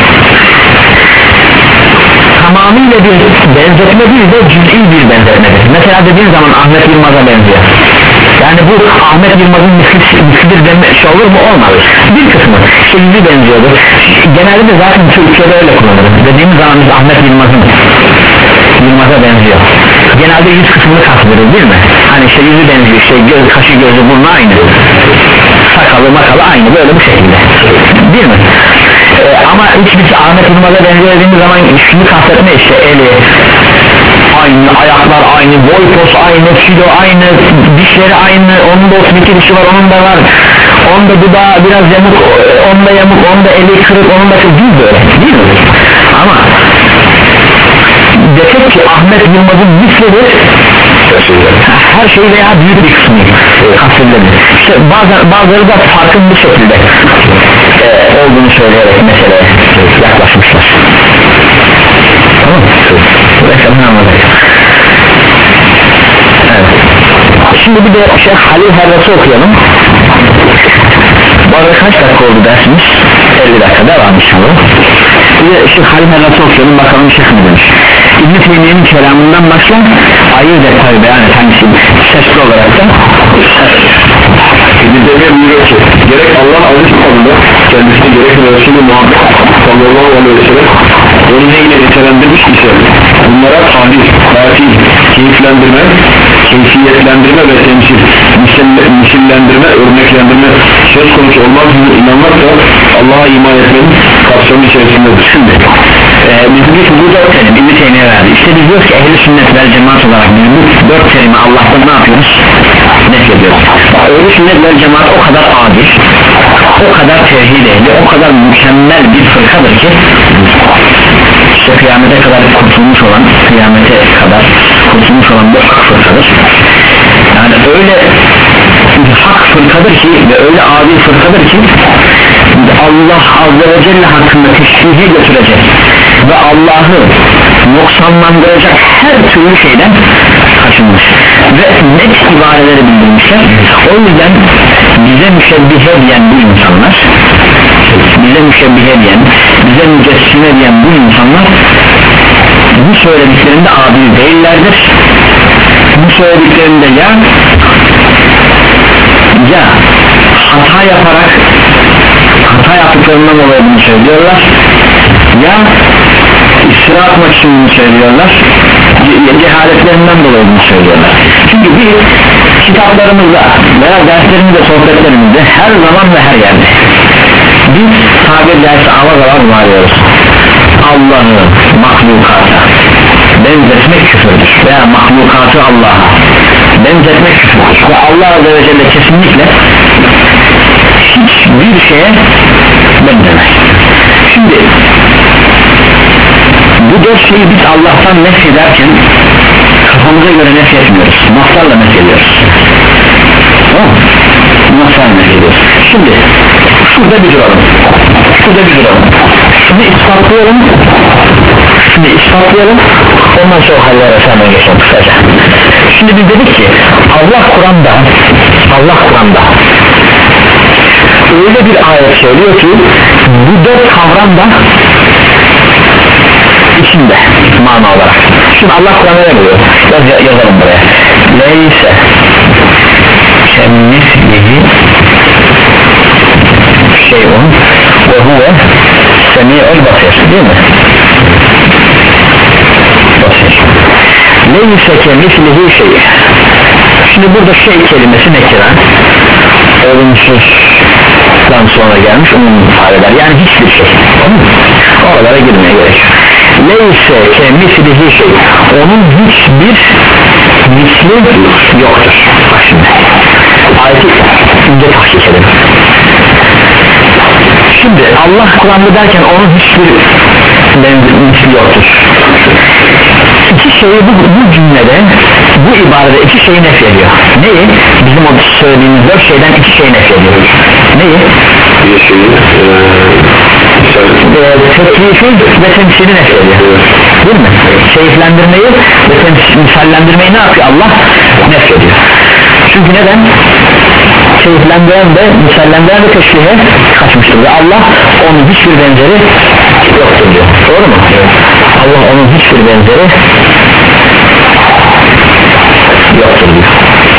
tamamıyla bir benzetme değil de cüz'i bir benzetmedir. Mesela dediğin zaman Ahmet Yılmaz'a benziyor, yani bu Ahmet Yılmaz'ın mislidir deme şey olur mu? Olmaz. Bir kısmı işte yüzü benziyordur. Genelde de zaten Türkiye'de öyle kullanırız. Dediğimiz zaman biz Ahmet Yılmaz'ın Yılmaz'a benziyor. Genelde yüz kısmını kastediyoruz değil mi? Hani işte yüzü benziyor, işte göz, kaşı gözü burnu aynı, sakalı makalı aynı, böyle bu şekilde değil mi? Ee, ama hiçbirisi Ahmet Yılmaz'a benziyor dediğimiz zaman şunu kastetme, işte eli aynı, ayaklar aynı, boy pos aynı, kilo aynı, dişleri aynı, onun da otuz iki dişi var, onun da var, onun da dudağı biraz yamuk, onun da yamuk, onun da eli kırık, onun da değil böyle değil mi? Ama desek ki Ahmet Yılmaz'ın mislidir, her şey veya büyük bir kısmı kastedilir. İşte bazı, bazıları da farkın bu şekilde e, olduğunu söyleyerek meseleye yaklaşmışlar. Tamam mı? Bunu anladık. Evet. Şimdi bir de şey Halil Herras'ı okuyalım. Bu arada kaç dakika oldu dersimiz? elli dakika devam inşallah. Bir de şey Halil Herras'ı okuyalım bakalım şey ne demiş. İbn-i Teymiye'nin kelamından başla ayırt et tabi beyan et hangisi sesli olarak da İbn-i Teymiye buyuruyor ki gerek Allah aziz kitabında kendisini gerek Resulü Muhammed sallallahu aleyhi ve sellem onu neyle nitelendirmiş ise bunlara tahlis, tatil, keyiflendirme, keyfiyetlendirme ve temsil, misillendirme, örneklendirme söz konusu olmaz mı inanmak da Allah'a iman etmenin kapsamı içerisindedir. Şimdi e, biz bu dört terim İbn-i Teymiye verdi. İşte biz diyoruz ki ehl-i sünnet vel cemaat olarak biz bu dört terimi Allah'tan ne yapıyoruz? Nefret ediyoruz. Ehl-i sünnet vel cemaat o kadar adil, o kadar tevhid ehli, o kadar mükemmel bir fırkadır ki işte kıyamete kadar kurtulmuş olan, kıyamete kadar kurtulmuş olan bu hak fırkadır. Yani öyle bir hak fırkadır ki ve öyle adil fırkadır ki Allah Azze ve Celle hakkında teşbihe götürecek ve Allah'ı noksanlandıracak her türlü şeyden kaçınmış ve net ibareleri bildirmişler. O yüzden bize müşebbihe diyen bu insanlar, bize müşebbihe diyen, bize mücessime diyen bu insanlar bu söylediklerinde adil değillerdir. Bu söylediklerinde ya ya hata yaparak hata yaptıklarından dolayı bunu söylüyorlar ya iftira atmak için bunu söylüyorlar, cehaletlerinden dolayı bunu söylüyorlar. Çünkü biz kitaplarımızda veya derslerimizde, sohbetlerimizde her zaman ve her yerde biz tabiri caizse avaz avaz bağırıyoruz. Allah'ı mahlukata benzetmek küfürdür veya mahlukatı Allah'a benzetmek küfürdür ve Allah Azze ve Celle kesinlikle hiçbir şeye benzemez. Şimdi bu dört şeyi biz Allah'tan nefyederken kafamıza göre nefyetmiyoruz, naslarla nefyediyoruz. Tamam mı? Naslarla nefyediyoruz. Şimdi şurada bir duralım, şurada bir duralım, şunu ispatlayalım, şunu ispatlayalım, ondan sonra Halil Resa'na geçelim kısaca. Şimdi biz dedik ki Allah Kur'an'da Allah Kur'an'da öyle bir ayet söylüyor ki bu dört kavram da içinde mana olarak. Şimdi Allah Kur'an'da ne diyor? Yaz, yazalım buraya. Leyse şemmislihi şeyun ve huve semi'ul basir, değil mi? Basir. Leyse kemislihi şey. Şimdi burada şey kelimesi nekira, olumsuzdan sonra gelmiş umum ifade eder, yani hiçbir şey. Oralara girmeye gerek. Leyse kemislihi şey, onun hiçbir misli yoktur. Bak şimdi ayeti ince tahkik edelim. Şimdi Allah Kur'an'da derken onun hiçbir misli yoktur. İki şeyi bu, bu cümlede, bu ibarede iki şeyi nefyediyor. Neyi? Bizim o söylediğimiz dört şeyden iki şeyi nefyediyor. Neyi? Bir şeyi e, teklifi ve temsili nefyediyor. Değil mi? Keyiflendirmeyi ve misallendirmeyi ne yapıyor Allah? Nefyediyor. Çünkü neden? Keyiflendiren de misallendiren de teşbihe kaçmıştır ve Allah onun hiçbir benzeri yoktur diyor. Doğru mu? Evet. Allah onun hiçbir benzeri yoktur diyor.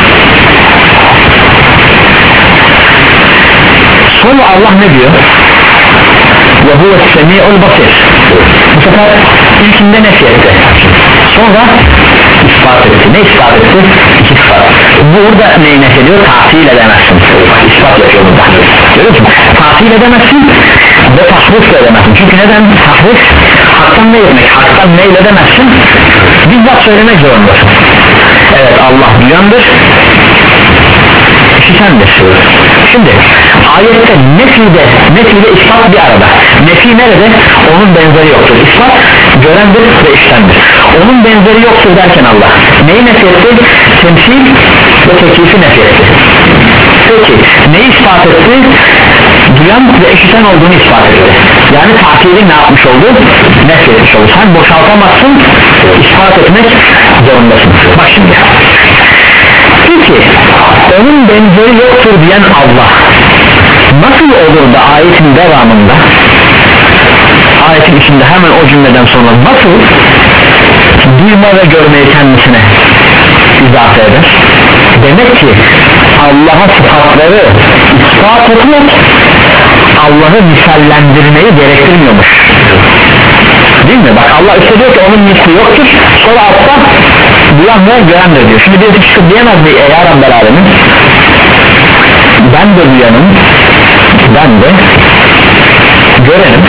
Sonra Allah ne diyor? Ve huve semi'ul basir. Bu sefer ilkinde nefy etti, sonra ispat etti. Ne ispat etti? İki ispat. Burada neyi nefy ediyor? Tahsil edemezsin. İspat yapıyor burada. Görüyor musun? Tahsil edemezsin ve tahrif edemezsin. Çünkü neden? Tahrif haktan ne etmek? Haktan neyle edemezsin? Bizzat söylemek zorundasın. Evet, Allah duyandır, işitendir. Şimdi ayette nefide, nefide ispat bir arada. Nefi nerede? Onun benzeri yoktur. İspat görendir ve işitendir. Onun benzeri yoktur derken Allah neyi nefy etti? Temsil ve teklifi nefy etti. Peki neyi ispat etti? Duyan ve işiten olduğunu ispat etti. Yani takili ne yapmış oldu? Nefretmiş oldu. Sen boşaltamazsın, ispat etmek zorundasın. Bak şimdi, peki onun benzeri yoktur diyen Allah nasıl olur da ayetin devamında, ayetin içinde hemen o cümleden sonra nasıl duyma ve görmeyi kendisine izafe eder? Demek ki Allah'a sıfatları ispat etmek Allah'ı misallendirmeyi gerektirmiyormuş, değil mi? Bak Allah işte diyor ki onun misli yoktur, sonra altta duyan ve görendir diyor. Şimdi birisi çıkıp diyemez mi ya Rabbel Alemin, ben de duyanım, ben de görenim.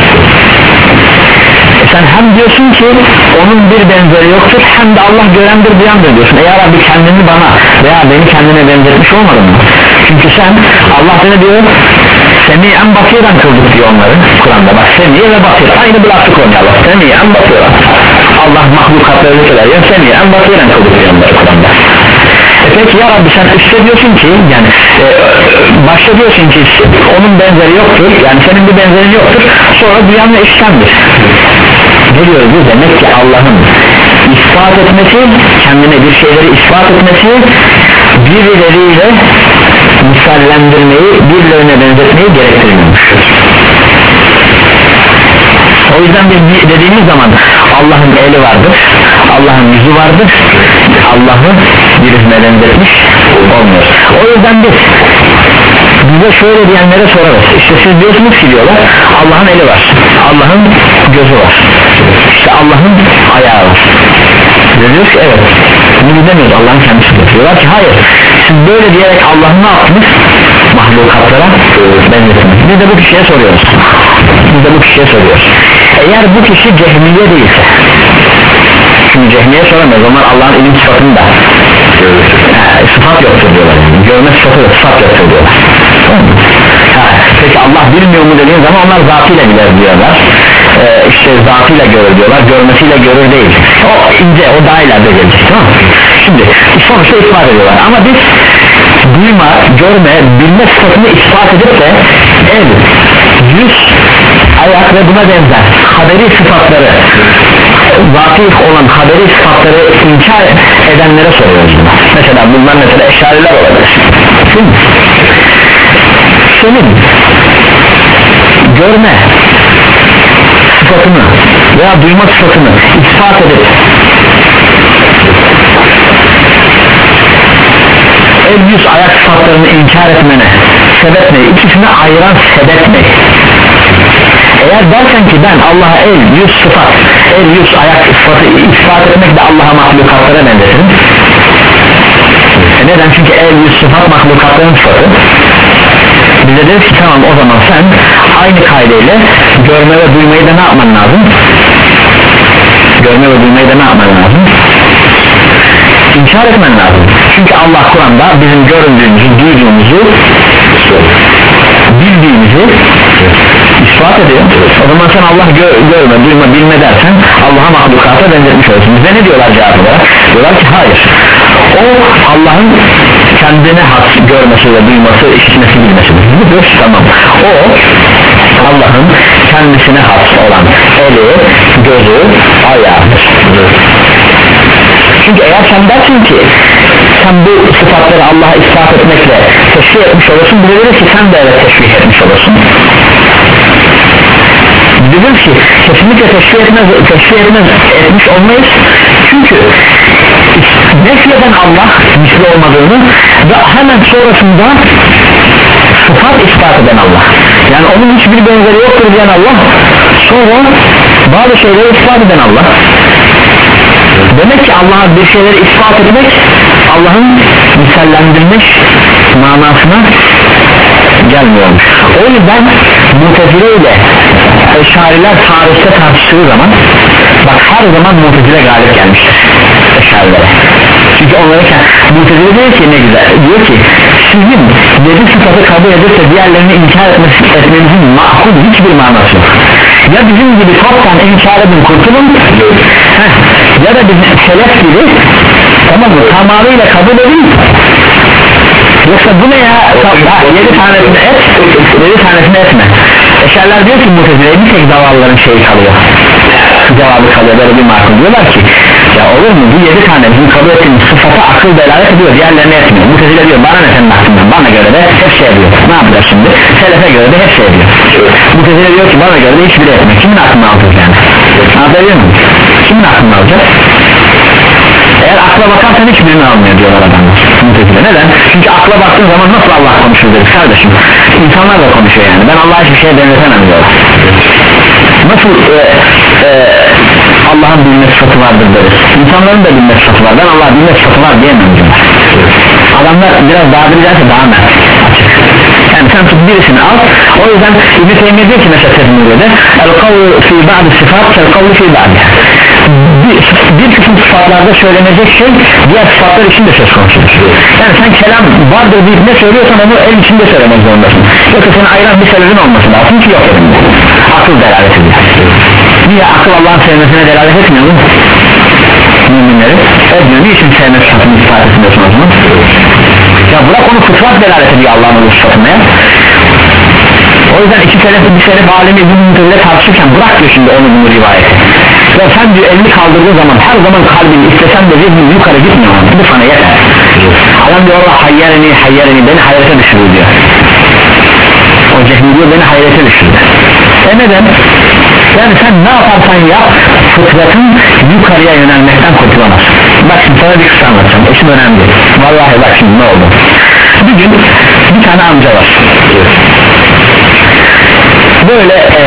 E sen hem diyorsun ki onun bir benzeri yoktur, hem de Allah görendir, duyandır diyorsun. E ya Rabbi kendini bana veya beni kendine benzetmiş olmadın mı? Çünkü sen, Allah ne diyor? Semi'en basiren kıldık diyor onları Kur'an'da. Bak semi ve basir aynı bir lafı konuyor Allah. Semi'en basiren, Allah mahlukatları söylüyor, semi'en basiren kıldık diyor onları Kur'an'da. E peki ya Rabbi sen üstte diyorsun ki, yani e, başta diyorsun ki onun benzeri yoktur, yani senin bir benzerin yoktur, sonra duyan ve işitendir. Ne diyoruz bu? Demek ki Allah'ın ispat etmesi, kendine bir şeyleri ispat etmesi birileriyle misallendirmeyi, birilerine benzetmeyi gerektirmiyormuştur. O yüzden biz dediğimiz zaman Allah'ın eli vardır, Allah'ın yüzü vardır, Allah'ı birine benzetmiş olmuyor. O yüzden biz bize şöyle diyenlere sorarız. İşte siz diyorsunuz ki diyorlar, Allah'ın eli var, Allah'ın gözü var, işte Allah'ın ayağı var. Biz diyoruz ki evet, bunu demiyoruz, Allah'ın kendisi diyorlar ki hayır, siz böyle diyerek Allah'ı ne yaptınız? Mahlukatlara benzetiniz. Biz de bu kişiye soruyoruz. Biz de bu kişiye soruyoruz. Eğer bu kişi cehmiye değilse, çünkü cehmiye soramıyoruz, onlar Allah'ın ilim sıfatını da e, sıfat yoktur diyorlar, yani görme sıfatı da sıfat yoktur diyorlar. Ha, peki Allah bilmiyor mu dediğin zaman onlar zatıyla bilir diyorlar, ee, işte zatıyla görür diyorlar, görmesiyle görür değil, o ince, o daha ileride gelecek, tamam mı? Şimdi sonuçta ispat ediyorlar ama biz duyma, görme, bilme sıfatını ispat edip de el, yüz, ayak ve buna benzer haberi sıfatları, vakıf olan haberi sıfatları inkar edenlere soruyoruz. Mesela bunlar mesela eşariler olabilir. Şimdi senin görme sıfatını veya duyma sıfatını ispat edip el, yüz, ayak sıfatlarını inkar etmene sebep ne? İkisini ayıran sebep ne? Eğer dersen ki ben Allah'a el, yüz sıfat, el, yüz, ayak sıfatı ispat etmekle Allah'a mahlukatlara benzetirim. E neden? Çünkü el, yüz, sıfat mahlukatların sıfatı. Biz de deriz ki tamam, o zaman sen aynı kaideyle görme ve duymayı da ne yapman lazım? Görme ve duymayı da ne yapman lazım? İnkar etmen lazım. Çünkü Allah Kur'an'da bizim göründüğümüzü, duyduğumuzu, bildiğimizi ispat ediyor. O zaman sen Allah gör, görme, duyma, bilme dersen Allah'a mahlukata benzetmiş olursun. Bize ne diyorlar cevap olarak? Diyorlar ki hayır, o Allah'ın kendine has görmesi ve duyması, işitmesi, bilmesidir. Bu diyor ki tamam, o Allah'ın kendisine has olan eli, gözü, ayağıdır. Çünkü eğer sen dersin ki sen bu sıfatları Allah'a ispat etmekle teşbih etmiş olursun, bize deriz ki sen de evet teşbih etmiş olursun. Dedim ki kesinlikle teşbih etmez, teşbih etmez, etmiş olmayız. Çünkü nefyeden Allah misli olmadığını ve hemen sonrasında sıfat ispat eden Allah, yani onun hiçbir benzeri yoktur diyen Allah, sonra bazı şeyleri ispat eden Allah. Demek ki Allah'a bir şeyleri ispat etmek Allah'ın misallendirilmiş manasına gelmiyormuş. O yüzden Mu'tezile ile Eşariler tarihte tartıştığı zaman, bak her zaman Mu'tezile galip gelmiştir Eşarilere. Çünkü onlara Mu'tezile diyor ki ne güzel, diyor ki sizin yedi sıfatı kabul edilse diğerlerini inkar etmenizin makul hiçbir manası yok. Ya bizim gibi toptan inkar edin, kurtulun, heh, ya da bizim selef gibi tamam mı, tamamıyla kabul edin. Yoksa bu ne ya, yedi tanesini et, yedi tanesini etme. E Eşariler diyor ki Mutezile'ye bir tek zavallıların şeyi kalıyor, cevabı kalıyor. Böyle bir makul diyorlar ki ya olur mu, bu yedi tane bizim kabul ettiğimiz sıfata akıl delalet ediyor, diğerlerine etmiyor. Mutezile diyor bana ne senin aklından, bana göre de hep şey ediyor. Ne yapacağız şimdi? Selefe göre de hep şey ediyor. Mutezile diyor ki bana göre de hiçbiri etmiyor. Kimin aklını alacağız yani? Anlatabiliyor muyum? Kimin aklını alacağız? Eğer akla bakarsan hiçbirini almıyor diyorlar adamlar. Mutezile neden? Çünkü akla baktığın zaman nasıl Allah konuşur deriz kardeşim. İnsanlar da konuşuyor yani, ben Allah'a hiçbir şeye benzetemem diyorlar. Nasıl e, e, Allah'ın bilme sıfatı vardır deriz, İnsanların da bilme sıfatı var, ben Allah'ın bilme sıfatı var diyemem diyorlar. Adamlar biraz daha bilirse daha net açık. Yani sen tut birisini al. O yüzden İbn-i Teymiye diyor ki mesela Tezmuriye'de el kavlu fi ba'di sıfat kel kavlu fi ba'di, bir, bir kısım sıfatlarda söylenecek şey diğer sıfatlar için de söz konusudur. Yani sen kelam vardır deyip ne söylüyorsan onu el içinde söylemek zorundasın. Yoksa seni ayıran bir sebebin olması lazım ki yok edin. Akıl delalet ediyor. Niye akıl Allah'ın sevmesine delalet etmiyor mu? Müminleri etmiyor. Niçin sevme sıfatını ispat etmiyorsun o zaman? Ya bırak onu, fıtrat delalet ediyor Allah'ın o sıfatına ya. O yüzden iki selef bir selef alemi İbn-i tartışırken bırak diyor şimdi onu bunu rivayeti. Ya sen diyor elini kaldırdığın zaman her zaman kalbini istesen de zihnin yukarı gitmiyor, bu sana yeter. Adam diyor Allah hayyereni hayyereni beni hayrete düşürür diyor. O cehmi diyor beni hayrete düşürdü. E neden? Yani sen ne yaparsan yap fıtratın yukarıya yönelmekten kurtulamazsın. Bak şimdi sana bir kısa anlatacağım, işin önemli. Vallahi bak şimdi ne oldu. Bir gün bir tane amca var. Böyle ee,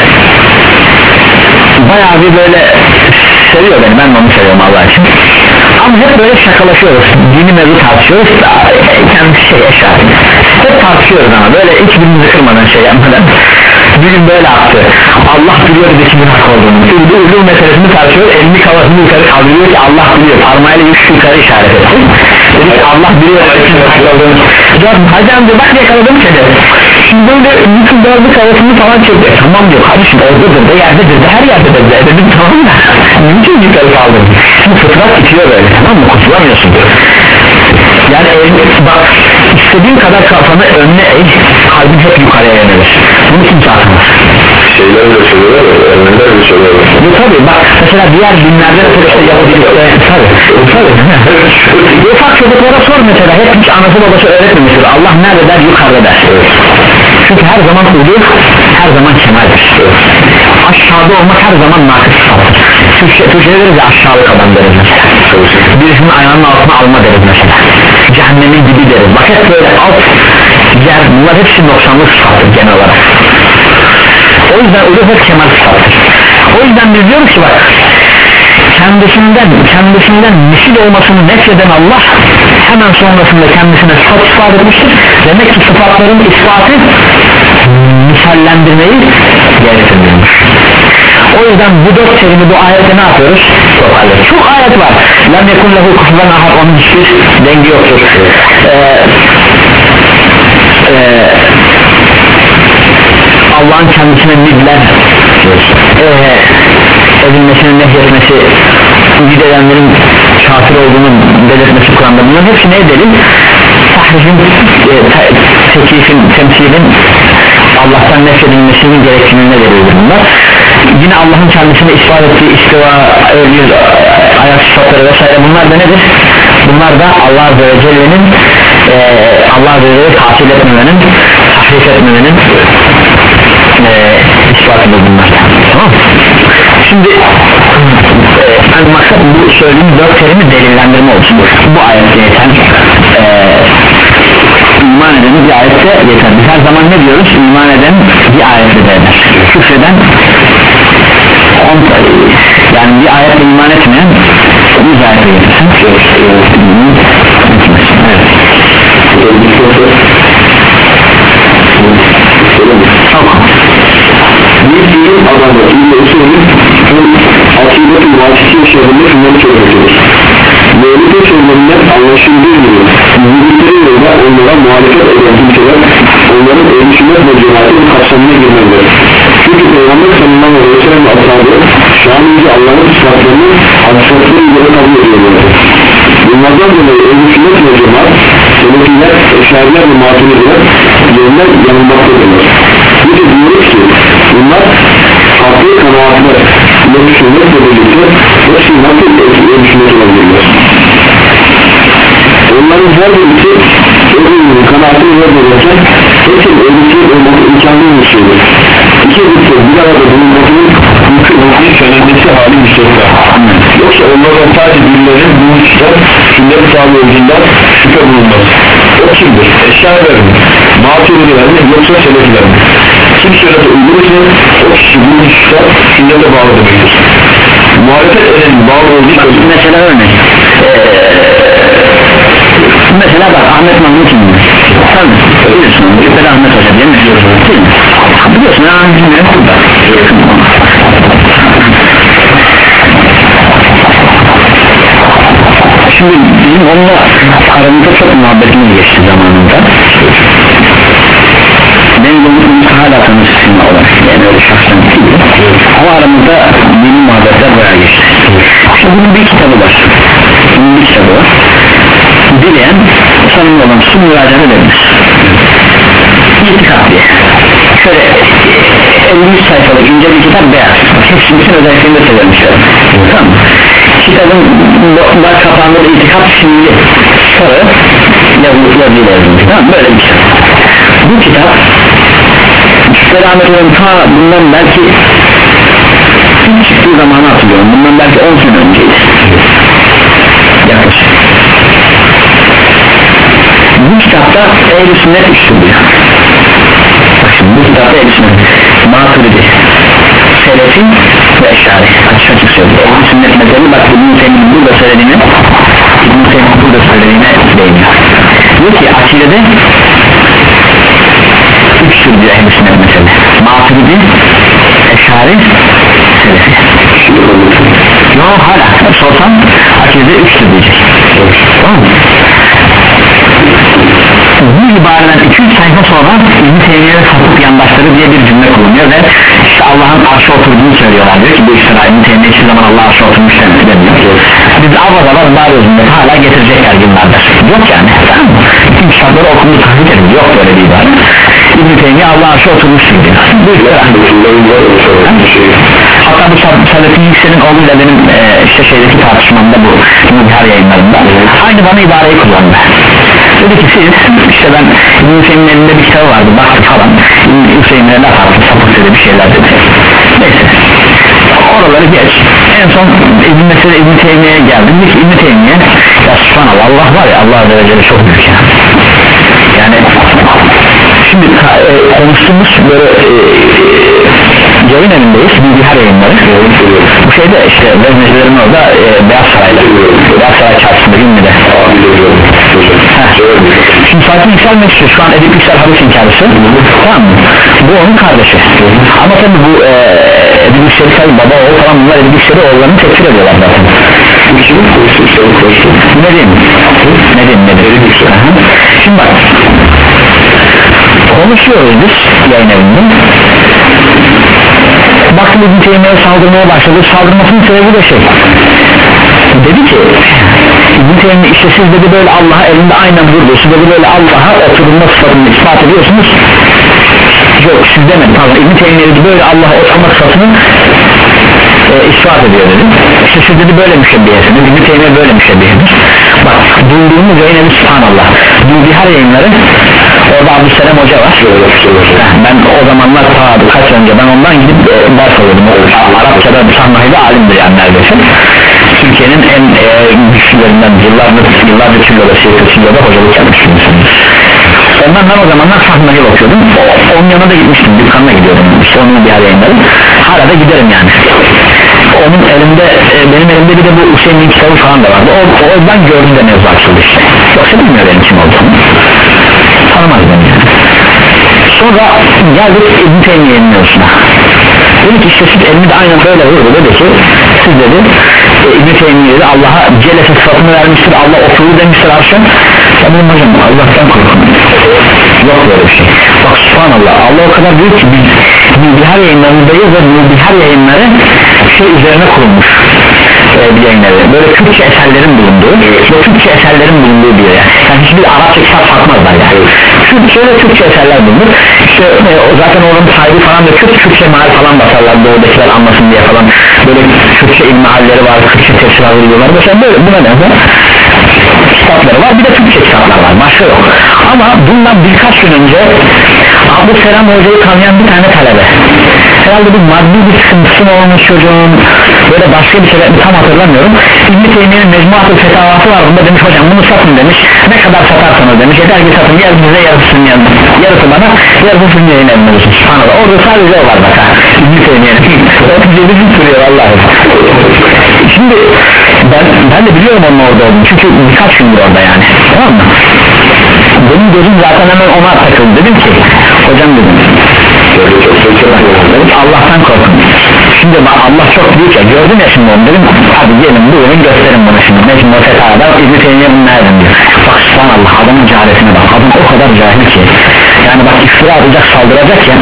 bayağı bir böyle seviyor beni, ben de onu seviyorum Allah için. Ama hep böyle şakalaşıyoruz, dini mevzu tartışıyoruz da kendisi şey eşar. Hep tartışıyoruz ama böyle hiç birbirimizi kırmadan şey yapmadan. Bir gün böyle attı, Allah biliyor dedi kimin hak olduğunu. Şimdi bu ulum meselesini tartışıyor, elini kafasını yukarı kaldırıyor ki Allah biliyor, parmağıyla üç yukarı işaret etti. Dedi ki Allah biliyor kimin hak olduğunu. Hacı amca bak yakaladım seni. Şimdi böyle bütün dördü kafasını falan çekti. Tamam diyor kardeşim, oradadır da yerdedir de her yerdedir de dedim tamam da mümkün yukarı kaldırdı. Şimdi fıtrat itiyor böyle, tamam mı, kurtulamıyorsun. Yani el, bak istediğin kadar kafanı önüne eğ, kalbin hep yukarıya yönelir. Bunu kimse atmaz. Şeyler de söylüyorlar ya, önler de söylüyorlar. Bu tabi bak mesela diğer dinlerde işte Yahudilikte tabi tabi ufak çocuklara sor mesela, hep hiç anası babası öğretmemiştir Allah nerede der, yukarıda der. Evet. Çünkü her zaman uluyor, her zaman kemaldir. Evet. Aşağıda olmak her zaman nakıs sıfattır. Türkçe'de deriz ya aşağılık adam deriz mesela. Evet. Birisinin ayağının altına alma deriz mesela. Cehennemin gibi deriz. Bak hep böyle alt yer, bunlar hepsi noksanlı sıfattır genel olarak. O yüzden uluh hep kemal sıfattır. O yüzden biz diyoruz ki bak kendisinden kendisinden misil olmasını nefyeden Allah hemen sonrasında kendisine sıfat ispat etmiştir. Demek ki sıfatların ispatı misallendirmeyi gerektirmiyormuş. O yüzden bu dört terimi bu ayette ne yapıyoruz? Toparlıyoruz. Çok ayet var. Lem yekun lehu kufuven ahad, onun hiçbir dengi yoktur. Ee, e, Allah'ın kendisine nidler e, edilmesini nehyetmesi, nid edenlerin kafir olduğunu belirtmesi Kur'an'da, bunların hepsi ne delil? Tahrifin, e, tekifin, temsilin Allah'tan nefredilmesinin gerektiğine delildir bunlar. Yine Allah'ın kendisine ispat ettiği istiva, yüz, ayak sıfatları vesaire, bunlar da nedir? Bunlar da Allah Azze ve Celle'nin e, Allah Azze ve Celle'yi tatil etmemenin, tahrif etmemenin e, ispatıdır bunlar. Tamam. Şimdi e, yani maksat bu söylediğim dört terimi delillendirme olsun. Bu ayette yeter. E, iman edenin bir ayette yeter. Biz her zaman ne diyoruz? İman eden bir ayette de eder. Küfreden yani bir ayetle iman etmeyen yüz ayette yetersin. Bir bilim adamı İbn-i Usul'ün Akidet-i Vasitiye şehrinde şunları söylemiştir. Mevlüt'ün sözlerinden anlaşıldığı gibi müzikleri yolda onlara muhalefet eden kimseler onların ehl-i sünnet ve cemaatin kapsamına girmelidir. Çünkü Peygamber sallallahu aleyhi ve sellem ashabı şanlıca Allah'ın sıfatlarını hakikatleri göre kabul ediyorlardır. Bunlardan dolayı ehl-i sünnet ve cemaat selefiler, eşariler ve maturidiler yerinden yanılmaktadırlar. Bir de diyoruz ki bunlar farklı kanaatlı düşünmekle birlikte hepsi nasıl düşünmek olabilirler? Onların her birisi öbürünün kanaatini vermeyken hepsinin öbürsüyüp olması imkanlı bir şeydir. İki birisi bir arada bulunmasının mümkün olduğu söylenmesi hali müstesna. Yoksa onlardan sadece birileri bu işler sünnet sahibi olduğundan şüphe bulunmaz. O kimdir? Eşyalar mi? Maturidiler mi? Yoksa selefiler mi? Kim sünnete uydurursa o kişi bu işler sünnete bağlı demektir. Muhalefet edenin bağlı olduğu mesela örnek ee, mesela bak Ahmet Mahmut kimdir? Sen biliyorsun Cübbeli Ahmet Hoca değil mi? Değil mi? Biliyorsun ya bilmiyorum burada şimdi bizim onunla aramızda çok muhabbetimiz geçti zamanında benim bunu hala tanışsın olarak yani öyle şahsen değil ama aramızda benim muhabbetler bayağı geçti şimdi bunun bir kitabı var bunun bir kitabı var dileyen samimi olan su müracaat edebilir İtikad diye şöyle elli sayfalık ince bir kitap beyaz hepsinin özelliklerini de söylemişler tamam mı? Kitabın baş kapağında da itikad şimdi sarı yazıyla yazılmış tamam böyle bir kitap bu kitap Selamet ta bundan belki ilk çıktığı zamanı hatırlıyorum bundan belki on sene önceydi yaklaşık bu kitapta ehl-i sünnet üstünlüyor bak şimdi bu kitapta ehl-i sünnet Maturidi Selefi ve Eşari açık açık söylüyor ehl-i sünnet mezhebini bak İbn-i Teymi'nin burada söylediğine İbn-i Teymi'nin burada söylediğine değiniyor diyor ki akidede üçtür diyor ehl-i sünnet mezhebi Maturidi Eşari Selefi yok hala sorsam akidede üçtür diyecek tamam mı? Bu ibareden iki üç sayfa sonra İbn-i Teymiye ve sapık yandaşları diye bir cümle kullanıyor ve işte Allah'ın arşı oturduğunu söylüyorlar diyor ki bu iftira İbn-i Teymiye hiçbir zaman Allah'a arşı oturmuş demiyor biz avaz avaz bağırıyoruz hala getirecekler günlerdir yok yani tamam mı? bütün kitapları okumunu tahrik edin yok böyle bir ibare İbn-i Teymiye Allah'a arşı oturmuştur diyor bu iftira hatta bu Saadettin Yüksel'in oğluyla benim e, işte şeydeki tartışmamda bu Mübihar yayınlarında aynı bana ibareyi kullandı dedi ki siz işte ben İbn-i Hüseyin'in elinde bir kitabı vardı baktı falan İbn-i Hüseyin'e laf attı sapık dedi bir şeyler dedi neyse oraları geç en son İbn-i Mesele İbn-i Teymiye'ye geldim dedi ki İbn-i Teymiye ya subhanallah Allah var ya Allah Azze ve Celle çok büyük ya yani şimdi e, konuştuğumuz böyle e, yayın evindeyiz Mübihar yayınları bu şeyde işte veznecilerin orada e, Beyaz Saray'da Beyaz Saray çarşısında Ünlü'de şimdi Fatih Yüksel Meşhur şu an Edip Yüksel hadis inkarısı tamam mı? Bu onun kardeşi ama tabi bu e, Edip Yüksel baba oğul falan bunlar Edip Yüksel'i oğullarını tekfir ediyorlar zaten ne diyeyim ne diyeyim ne diyeyim şimdi bak konuşuyoruz biz yayın evinde baktım İbn-i Teymiye'ye saldırmaya başladı saldırmasının sebebi de şey dedi ki İbn-i Teymiye işte siz dedi böyle Allah'a elinde aynen vurdu siz dedi böyle Allah'a oturma sıfatını ispat ediyorsunuz yok siz demedi pardon İbn-i Teymiye dedi böyle Allah'a oturma sıfatını e, ispat ediyor dedi işte siz dedi böyle müşebbihesiniz İbn-i Teymiye böyle müşebbihedir bak bulduğumuz yayın evi subhanallah Mübihar yayınları orada Abdüsselam Hoca var ben o zamanlar ta kaç önce ben ondan gidip e, ders alıyordum Arapçada Sahnahi'de alimdir yani neredeyse Türkiye'nin en e, güçlülerinden yıllardır yıllardır Çillo'da Çillo'da hocalık yapmış ondan ben o zamanlar Sahnahi'ye bakıyordum onun yanına da gitmiştim dükkanına gidiyordum işte onun bir yayınları hala da giderim yani onun elinde e, benim elimde bir de bu Hüseyin'in kitabı falan da vardı o, o ben gördüm de mevzu açıldı işte yoksa bilmiyor benim kim olduğunu tanımaz beni yani sonra geldik İbn-i Teymiye'nin mevzusuna dedi ki işte siz elini de aynen böyle vurdu dedi ki siz dedi e, İbn-i Teymiye'de Allah'a celese sıfatını vermiştir Allah oturdu demiştir arşa ya benim hocam Allah'tan korkun yok böyle bir şey bak subhanallah Allah o kadar büyük ki biz Mübihar yayınlarındayız ve Mübihar yayınları şey üzerine kurulmuş e, bir yayınları böyle Türkçe eserlerin bulunduğu ve Türkçe eserlerin bulunduğu bir yer yani hiçbir Arapça kitap satmazlar yani Türkçe ve Türkçe eserler bulunur işte e, zaten onun sahibi falan da çok Türkçe meal falan basarlar doğudakiler anlasın diye falan, böyle Türkçe ilmi halleri var, Türkçe tefsir alıyorlar mesela, böyle buna benzer kitapları var, bir de Türkçe kitaplar var, başka yok. Ama bundan birkaç gün önce Abdülselam Hoca'yı tanıyan bir tane talebe, herhalde bir maddi bir sıkıntısı mı olmuş çocuğun, böyle başka bir sebep tam hatırlamıyorum, İbn-i Teymiye'nin Mecmuat-ı Fetavası var, bunda demiş hocam bunu satın demiş, ne kadar satarsanız demiş, yeter ki satın, yarısı bize yarısı yanına, yarısı bana yarısı sizin yayın eline olsun. Subhanallah, orada sadece o var bak ha, İbn-i Teymiye'nin otuz yedi gün sürüyor vallahi. Şimdi ben, ben de biliyorum onun orada olduğunu, çünkü birkaç gündür orada yani, tamam mı? Benim gözüm zaten hemen ona takıldı, dedim ki hocam dedim, Allah'tan korkun. Şimdi bak Allah çok büyük ya, gördüm ya şimdi onu, dedim hadi gelin buyurun gösterin bana şimdi Mecmu Fetava'da İbn-i Teymiye bunu nereden diyor. Bak subhanallah, adamın cehaletine bak, adam o kadar cahil ki yani, bak iftira atacak, saldıracak ya,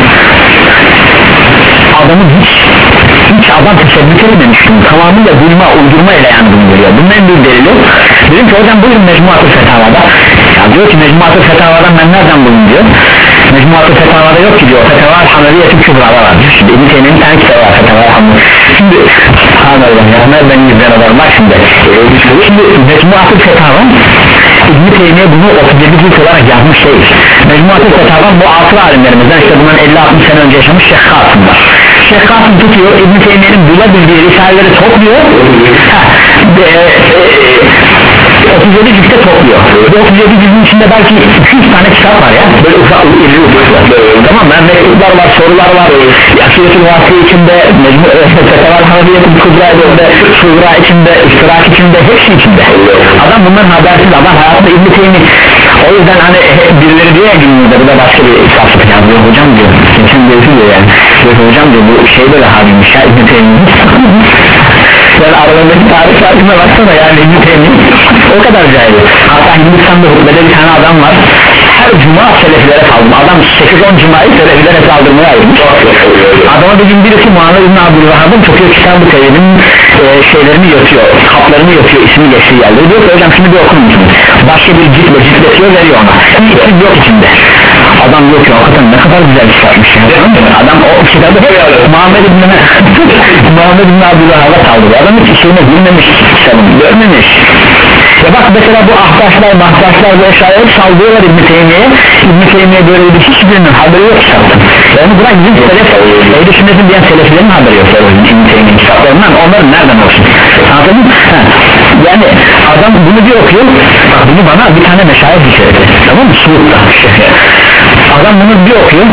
adamın hiç hiç adam tesebbüt etmemiş bunu, tamamıyla duyma uydurma ile yani bunu görüyor. Bunun en büyük delili, dedim ki hocam buyurun Mecmuat-ı Fetava'da, ya diyor ki Mecmuat-ı Fetava'dan ben nereden buldum diyor. Mecmuat-ı Fetava'da yok ki diyor, Fetava-ı Haneviyye-i Kübra'da var. Şimdi İbn-i Teymiye'nin tane kitabı var, Fetava-ı Haneviyye. Şimdi subhanallah ya, nereden gizlen adam, bak şimdi şimdi Mecmuat-ı Fetava, İbn-i Teymiye bunu otuz yedi cilt olarak yazmış değil. Mecmuat-ı Fetava bu asır alimlerimizden, işte bundan elli altmış sene önce yaşamış Şeyh Kasım var. Şeyh Kasım tutuyor, İbn-i Teymiye'nin bulabildiği risaleleri topluyor, ha, e, e, otuz yedi ciltte topluyor. Bu otuz yedi cildin içinde belki iki yüz tane kitap var ya, böyle ufak iri ufak, tamam mı? Mektuplar var, sorular var, Akşiyetül Vasi içinde, Fetava-ı Haneviyye-i Kübra'da, Şura içinde, İştirak içinde, hepsi içinde. Adam bundan habersiz, adam hayatında İbn-i Teymiye, o yüzden hani birileri diyor ya günümüzde, bu da başka bir saflık ya, diyor hocam diyor, geçen diyor yani, diyor hocam diyor bu şey böyle haliymiş ya İbn-i Teymiye. Yani aralarındaki tarih farkına baksana yani, İbn-i Teymiye o kadar cahil. Hatta Hindistan'da hutbede bir tane adam var, her cuma selefilere saldırma, adam sekiz on cumayı selefilere saldırmaya ayırmış. Adama bir gün birisi Muhammed İbn Abdülvahab'ın çok iyi kitabı Teymiye'nin e, şeylerini yatıyor, kaplarını yatıyor, ismi geçtiği yerde, diyor ki hocam şimdi bir okur musunuz? Başka bir ciltle ciltletiyor, veriyor ona, hiç isim yok içinde. Adam diyor ki hakikaten ne kadar güzel kitapmış ya. Adam o kitabı Muhammed İbn Muhammed İbn Abdülvahab'a saldırıyor, adam hiç işine bilmemiş kitabını, görmemiş. Ya bak mesela bu ahtaşlar, mahtaşlar ve şayet saldırıyorlar İbn-i Teymiye'ye, İbn-i Teymiye böyle bir hiçbirinin haberi yok kitaptan. Yani bırak bizim selef, Ehl-i Sünnet'in diyen seleflerin haberi yok İbn-i Teymiye'nin kitaplarından, onların nereden olsun? Anladın mı? Ha. Yani adam bunu bir okuyor, bunu bana bir tane meşayih içeride, tamam mı? Suud'da adam bunu bir okuyor,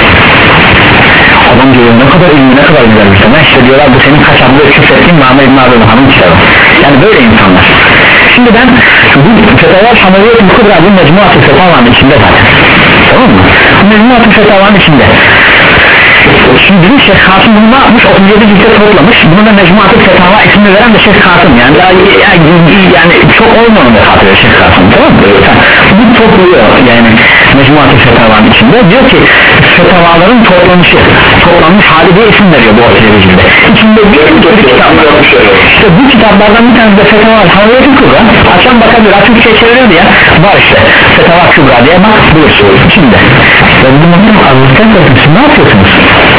adam diyor ne kadar ilmi, ne kadar güzel bir tema, işte diyorlar bu senin kaçaklığı küfrettiğin Muhammed İbn Abdülvahab'ın kitabı. Yani böyle insanlar. Şimdi ben bu Fetava-ı Haneviyye-i Kübra'da bu Mecmuat-ı Fetava'nın içinde zaten, tamam mı? Mecmuat-ı Fetava'nın içinde. Şimdi bir Şeyh Kasım bunu ne yapmış, otuz yedi ciltte toplamış, bunu da Mecmuat-ı Fetava ismini veren de Şeyh Kasım, yani daha yani, yani çok olmadı da katıyor Şeyh Kasım, tamam mı? Bu topluyor yani Mecmuat-ı Fetava'nın içinde, diyor ki fetavaların toplanışı, toplanmış hali diye isim veriyor bu otuz yedi ciltte. İçinde bir sürü kitaplar, işte bu kitaplardan bir tanesi de Fetava-ı Haneviyye-i Kübra, açan bakabilir, Türkçe çevirildi ya, var işte Fetava-ı Kübra diye bak bulursun içinde. Ve bu mutlum Allah'tan korkmuşsun, ne yapıyorsunuz?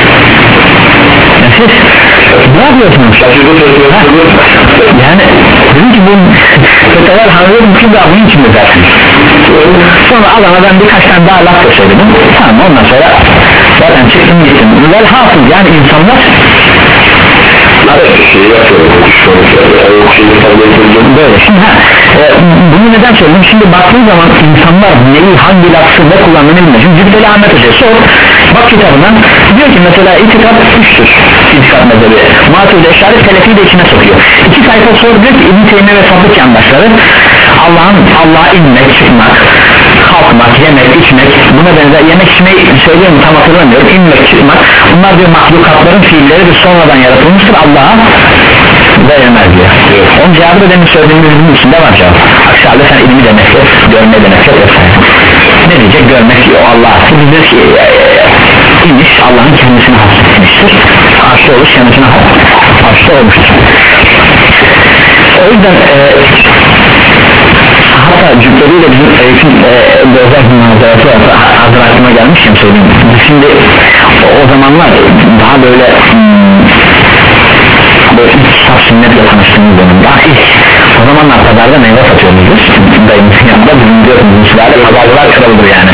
Ya siz ne yapıyorsunuz? Ha? Yani dedim ki bu Fetava-ı Haneviyye-i Kübra bunun içinde zaten. Sonra adama ben birkaç tane daha laf da söyledim, tamam ondan sonra zaten çıktım gittim. Velhasıl yani insanlar böyle şimdi ha, e, bunu neden söyledim, şimdi baktığın zaman insanlar neyi hangi lafı ne kullandığını bilmiyor. Şimdi Cübbeli Ahmet Hoca sor bak kitabından, diyor ki mesela itikat üçtür, itikat mezhebi Maturidi Eşari Selefi de içine sokuyor. İki sayfa sor, diyor ki İbn-i Teymiye ve Sabık yandaşları Allah'ın Allah'a inmek, çıkmak, kalkmak, yemek, içmek, buna benzer, yemek içmeyi söylüyorum tam hatırlamıyorum, inmek, çıkmak, bunlar diyor mahlukatların fiilleri bir sonradan yaratılmıştır, Allah'a veremez diyor. Onun cevabı da demin söylediğimizin içinde var cevap. Aksi halde sen ilmi demekle, görme demekle vesaire. Ne diyecek? Görmek diyor Allah'a. Biz de ki iniş Allah'ın kendisine hasretmiştir. Arşta oluş kendisine arşta olmuştur. O yüzden e, hatta cübbeliyle bizim eğitim e, özel bir manzarası var, hazır aklıma gelmişim söyleyeyim. Şimdi o, o zamanlar daha böyle hmm, böyle ilk kitap sünnetle tanıştığımız dönem, daha ilk o zamanlar pazarda meyve satıyoruz biz dayımızın yanında, bizim diyorsunuz pazarcılar kralıdır yani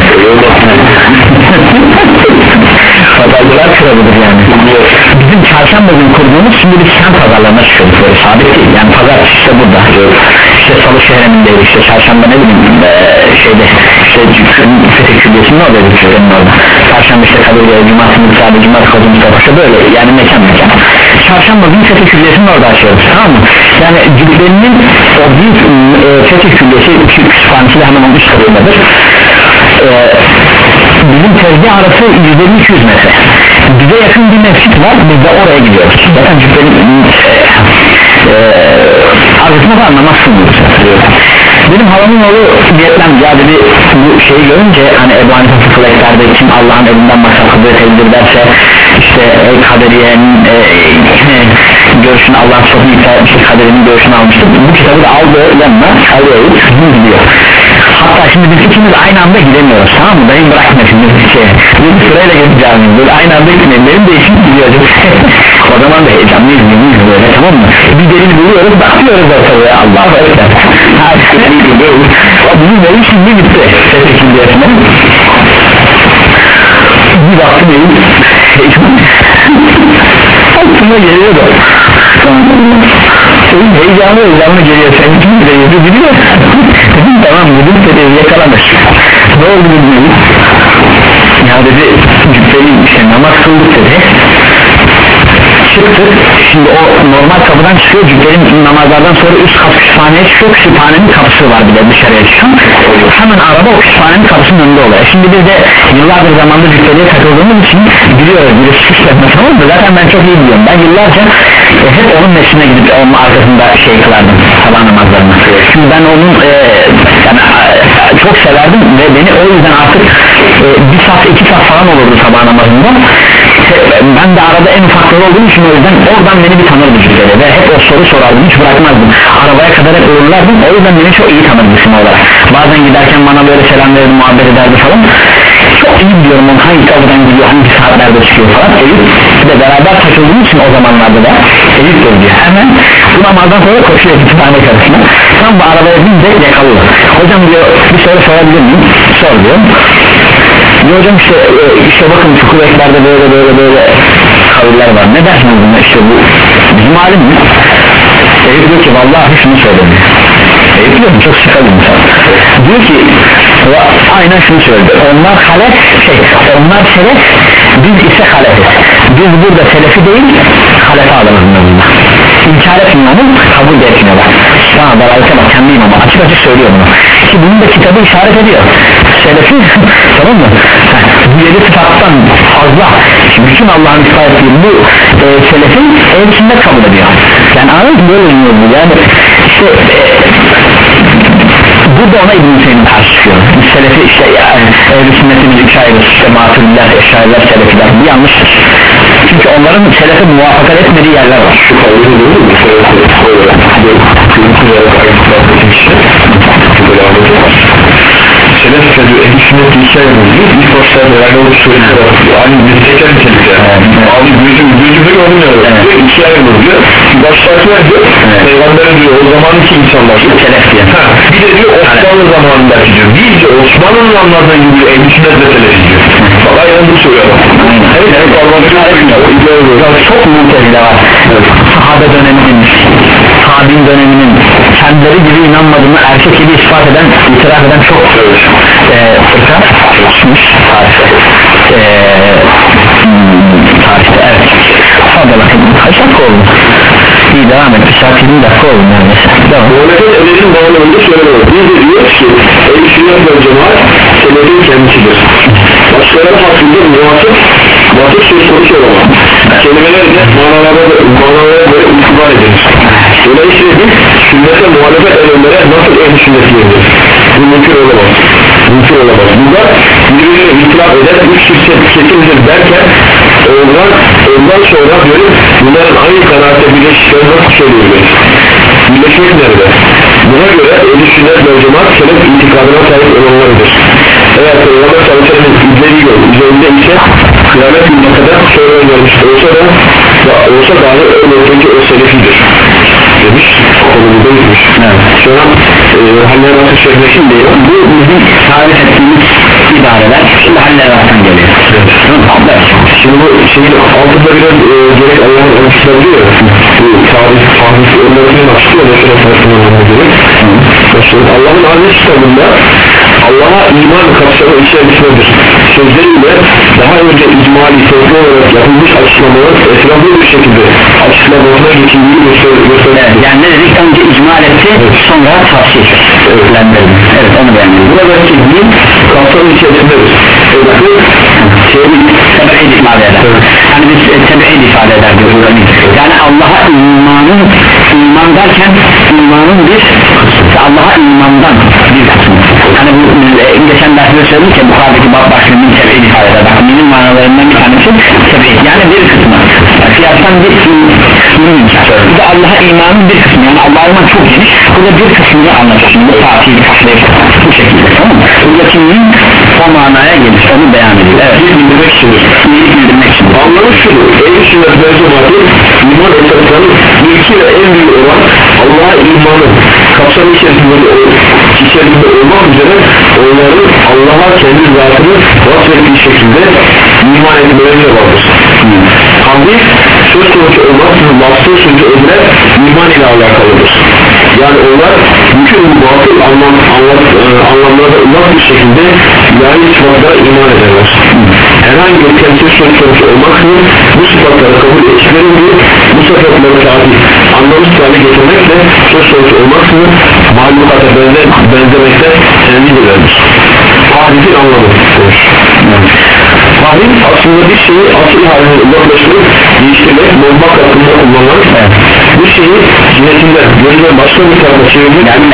pazarcılar kralıdır yani bizim çarşamba günü kurduğumuz, şimdi biz sen pazarlarına çıkıyoruz, böyle sabit değil yani pazar işte burada işte salı şehremindeydi, işte çarşamba ne bileyim ee, şeyde işte Fetih Külliyesi'nin oradaydı, Külliyesi'nin orada çarşamba işte Kadıgöl, Cumartesi Mutsabi, Cumartesi Kozum Mustafa, böyle yani mekan mekan çarşamba günü Fetih Külliyesi'nin orada açıyoruz, tamam mı? Yani Cübbeli'nin o büyük e, Fetih Külliyesi kütüphanesiyle hemen onun üst katındadır. e, bizim tezgah arası yüz elli iki yüz metre, bize yakın bir mescit var, biz de oraya gidiyoruz. Zaten Cübbeli'nin e, arasında da anlamazsın benim halamın oğlu niyetlendi ya dedi, bu şeyi görünce hani Ebu Hanife fıkıh eklerde kim Allah'ın elinden maksat kudret edilir derse işte e, kaderiyenin e, e, görüşünü Allah'ın çok miktar işte kaderinin görüşünü almıştır, bu kitabı da aldı yanına alıyor gidiyor. Hatta şimdi biz ikimiz aynı anda gidemiyoruz, tamam mı? Benim bırakma şimdi bir şey bir sırayla gideceğim, böyle aynı anda gitmeyin, benim de işim gidiyor o zaman da heyecanlıyız mıyız böyle, tamam mı? Bir delil buluyoruz, bakıyoruz ortalığa, Allah'a ekber bizim evim şimdi gitti sekizinci yaşında bir baktım evim aklıma geliyor da evim heyecanlı heyecanlı geliyor, sen kim de yüzü biliyor dedim tamam dedim dedi yakalamış ne oldu dedim ya dedi cübbeli işte namaz kıldık dedi çıktık, şimdi o normal kapıdan çıkıyor, Cübbeli'nin namazlardan sonra üst kat kütüphaneye çıkıyor, kütüphanenin kapısı var bir de dışarıya çıkan, hemen araba o kütüphanenin kapısının önünde oluyor. Şimdi biz de yıllardır zamanda Cübbeli'ye takıldığımız için biliyoruz, birisi işletme, tamam mı? Zaten ben çok iyi biliyorum, ben yıllarca e, hep onun mescidine gidip onun arkasında şey kılardım, sabah namazlarını. Şimdi ben onun e, yani, e, çok severdim ve beni o yüzden artık e, bir saat iki saat falan olurdu sabah namazında. Ben de arada en ufakları olduğum için o yüzden oradan beni bir tanırdı Cübbeli ve hep o soru sorardım, hiç bırakmazdım, arabaya kadar hep uğurlardım, o yüzden beni çok iyi tanırdı isim olarak. Bazen giderken bana böyle selam verirdi, muhabbet ederdi falan, çok iyi biliyorum onu, hangi kapıdan gidiyor, hangi saatlerde çıkıyor falan. Eyüp de beraber takıldığım için o zamanlarda da Eyüp de diyor, hemen bu namazdan sonra koşuyor kütüphane karşısına, tam bu arabaya bince yakalıyor, hocam diyor bir soru sorabilir miyim, sor diyor. Ya hocam işte, işte bakın fıkıh eklerde böyle böyle böyle kaviller var, ne dersiniz buna, işte bu bizim alim mi? Eyüp diyor ki vallahi şunu söyledi. Eyüp diyor çok sıkalı insan, diyor ki aynen şunu söyledi, onlar halef şey onlar selef, biz ise halefiz, biz burada selefi değil halefe alırız bununla, İnkar etmiyor onu, kabul de etmiyorlar. Sana dalalete bak, kendi imamı açık açık söylüyor bunu ki bunun da kitabı işaret ediyor selefi tamam mı? Bu yedi sıfattan fazla bütün Allah'ın ispat ettiği bu e, selefin ehl sünnet kabul ediyor. Yani anladın mı, böyle oluyor bu yani işte e, burada ona İbn-i Hüseyin'in karşı çıkıyor. Biz selefi işte yani ehl sünnetin iki ayrısı işte maturiler, eşariler, selefiler, bu yanlıştır. Çünkü onların selefe muvaffakat etmediği yerler var. Şu kavga değil mi? Selef sözü ehl-i sünnet iki ayrılıyor, bir forslar beraber oluşturuyor, aynı bir teker nitelikte abi gözüm gözümde görünmüyor, iki ayrılıyor, baştakiler diyor Peygamber'e diyor o zamanki insanlar selef diyor, bir de diyor Osmanlı zamanındaki diyor, bizce Osmanlı'nın anladığın gibi ehl-i sünnet ve selef diyor, bak aynen bu söylüyor. Evet evet evet, çok mutezile var, sahabe döneminin, tabi'in döneminin kendileri gibi inanmadığını erkek gibi ispat eden, itiraf eden çok e, fırka çıkmış tarihte e, tarihte evet fazla bakın kaç dakika oldu iyi devam et bir saat yirmi dakika oldu neredeyse Muhammed'in elinin bağlamında şöyle olur, biz de diyoruz ki ehl-i sünnet ve cemaat selefin kendisidir, başkaları hakkında muhatip muhatip söz konusu olamaz, kelimeler de manalara göre itibar edilir. Dolayısıyla biz sünnete muhalefet edenlere nasıl ehl-i sünnet diyoruz, bu mümkün olamaz mümkün olamaz. Burada birbirine itiraf eden üç kesimdir derken ondan, ondan sonra görüp bunların aynı kanaatte birleştiklerini nasıl söyleyebiliriz? Birleşmek nerede? Buna göre ehl-i sünnet ve cemaat selef itikadına sahip olanlarıdır. Eğer Peygamber sallallahu aleyhi ve sellem'in izleri yol üzerinde ise kıyamet gününe kadar sonra gelmiş olsa da olsa dahi öyle o selefidir demiş, konumuzda gitmiş. Evet. Sonra e, Haller Rasıl Şerif'e şimdi bu bizim tarif ettiğimiz ibareler şimdi Haller Rasıl'dan geliyor. Evet. Şimdi bu şeyin altında biraz e, gerek Allah'ın ölçüsler diyor ya, bu tarih, tarih onlarının açıklıyor mesela tarihlerine göre. Allah'ın aziz kitabında Allah'a iman kapsamı içerisindedir sözleriyle daha önce icmali toplu olarak yapılmış açıklamalar etraflı bir şekilde açıklamasına geçildiği gösterir. Evet, yani ne dedik, önce icmal etti, evet. Sonra tavsiye ettilendirdi. Evet, onu beğendim. Buradaki din kapsamı içerisindedir. Evet, bu tebliğ ifade eder. Evet. Yani biz e, tebliğ ifade eder diyoruz. Yani Allah'a imanın, iman derken imanın bir Allah'a imandan bir kısmı. Hani bu e, geçen derste söyledik ya, Bukhari'deki bab başlığının tebliğ ifade eder. Bak, benim manalarından bir tanesi tebliğ, yani bir kısmı. Kıyaslan bir iman. Bu da Allah'a imanın bir kısmı. Yani Allah'a iman çok geniş. Bu da bir kısmını anlatıyor. Şimdi tatil, tahlil, bu şekilde, tamam mı? Buradaki iman o manaya gelir. Onu beyan ediyor. Evet. Bir bildirmek içindir. İyi bildirmek içindir. Anlamı şudur. Ehl-i sünnet ve cemaati iman esaslarının ilki ve en büyük olan Allah'a imanın kapsamı içerisinde, içerisinde olmak üzere onların Allah'a kendi zatını vasfettiği şekilde iman etmelerine vardır. Hamdi söz konusu olmaksızın bastığı sözü edilen iman ile alakalıdır. Yani onlar bütün bu batıl anlam, anlam, e, anlamlarda uzak bir şekilde ilahi sıfatlara iman ederler. Herhangi bir temsil söz konusu olmaksızın bu sıfatları kabul ettikleri gibi bu sıfatları tabi anlamı hale getirmekle söz konusu olmaksızın mahlukata benzer, benzemekte tenzih ederler. Tahrifin anlamı demiş. Tahrif aslında bir şeyi asıl haline uzaklaştırıp değiştirmek, bozmak hakkında kullanılan bir şeyi cinetinden gözüne başka bir tarafa çevirmek, yani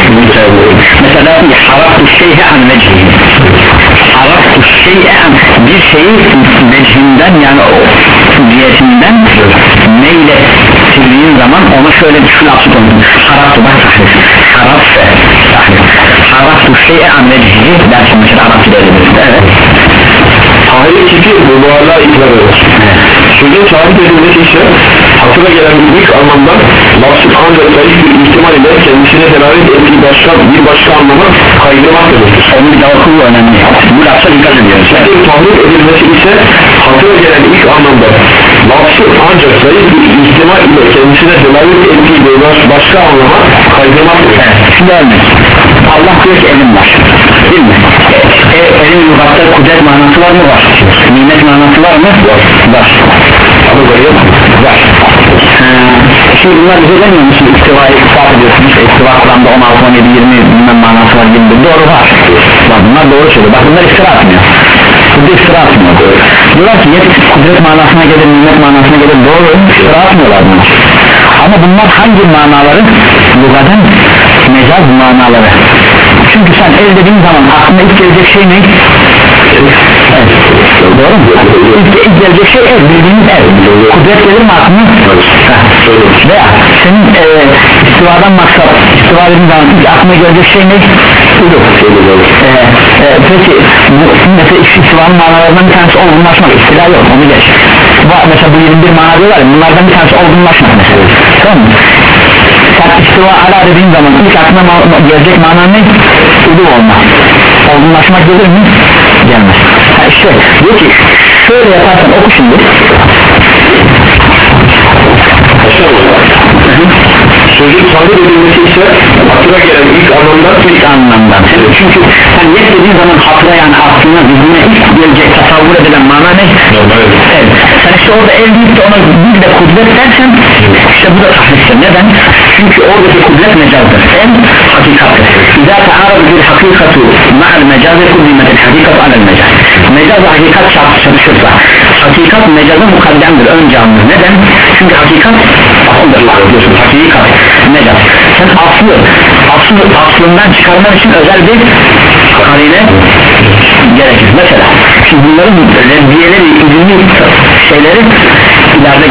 mesela haraftu şeyhe an vecihi, haraftu şeyhe an, bir şeyi vecihinden, yani o cihetinden meylettirdiğin zaman ona şöyle bir şu lafı koydum, haraftu bak tahrif, haraftu tahrif, haraftu şeyhe an vecihi dersin mesela Arapçada öyle bir, evet. Tahir tipi mübarlığa itibar eder. Sözün tarif edilmesi ise hatıra gelen bir ilk anlamdan lafzın ancak zayıf bir ihtimal ile kendisine delalet ettiği başka bir başka anlama kaydırmak demektir. Onun bir daha okulu önemli. Bu lafza dikkat ediyoruz. Sözün tahir edilmesi ise hatıra gelen ilk anlamdan lafzın ancak zayıf bir ihtimal ile kendisine delalet ettiği bir başka anlama kaydırmak demektir. Evet. Şimdi örnek. Allah diyor ki elim var. Değil mi? E, elin lügatta kudret manası var mı? Var. Nimet manası var mı? Var. Var. Ama böyle var. Ee, şimdi bunlar bize demiyor musun? İstivayı ispat ediyorsunuz. İstiva Kur'an'da on altı on yedi yirmi bilmem manası var gibi. Doğru var. Bak bunlar doğru söylüyor. Bak bunlar iftira atmıyor. Burada iftira atmıyor. Diyorlar ki yet kudret manasına gelir, nimet manasına gelir. Doğru. İftira atmıyorlar bunlar. Ama bunlar hangi manaları? Lugadan mecaz manaları. Çünkü sen el dediğin zaman aklına ilk gelecek şey ne? Evet. Doğru mu? İlk, ilk gelecek şey el, bildiğiniz el. Kudret gelir mi aklına? Veya senin e, istivadan maksat, istiva dediğin zaman ilk aklına gelecek şey ne? Ulu. E, e, peki bu, mesela istivanın manalarından bir tanesi olgunlaşmak, istila yok, onu geç. Bu, mesela bu yirmi bir mana diyorlar ya, bunlardan bir tanesi olgunlaşmak mesela. Tamam mı? Sen istiva ala dediğin zaman ilk aklına ma gelecek mana ne? Ulu olmak. Olgunlaşmak gelir mi? Gelmez. Ha işte diyor ki şöyle yaparsan oku şimdi. Sözün tahir edilmesi ise hatıra gelen ilk anlamdan ilk anlamdan. Çünkü sen yet dediğin zaman hatıra, yani aklına, zihnine ilk gelecek tasavvur edilen mana ne? Evet. Evet. Sen işte orada el deyip de ona bir de kudret dersen işte bu da tahriftir. Neden? Çünkü oradaki kudret mecazdır. El hakikattir. İzâ te'âradı bir hakikatu ma'al mecaz kullimetil hakikatu alel mecaz. Mecaz ve hakikat çatışırsa hakikat mecaza mukaddemdir, önce alınır. Neden? Çünkü hakikat asıldır. Hakikat mecaz. Sen aslı, aslı aslından çıkarman için özel bir karine gerekir. Mesela şimdi bunların reddiyeleri, ilimli şeyleri ileride gelecek. Şimdi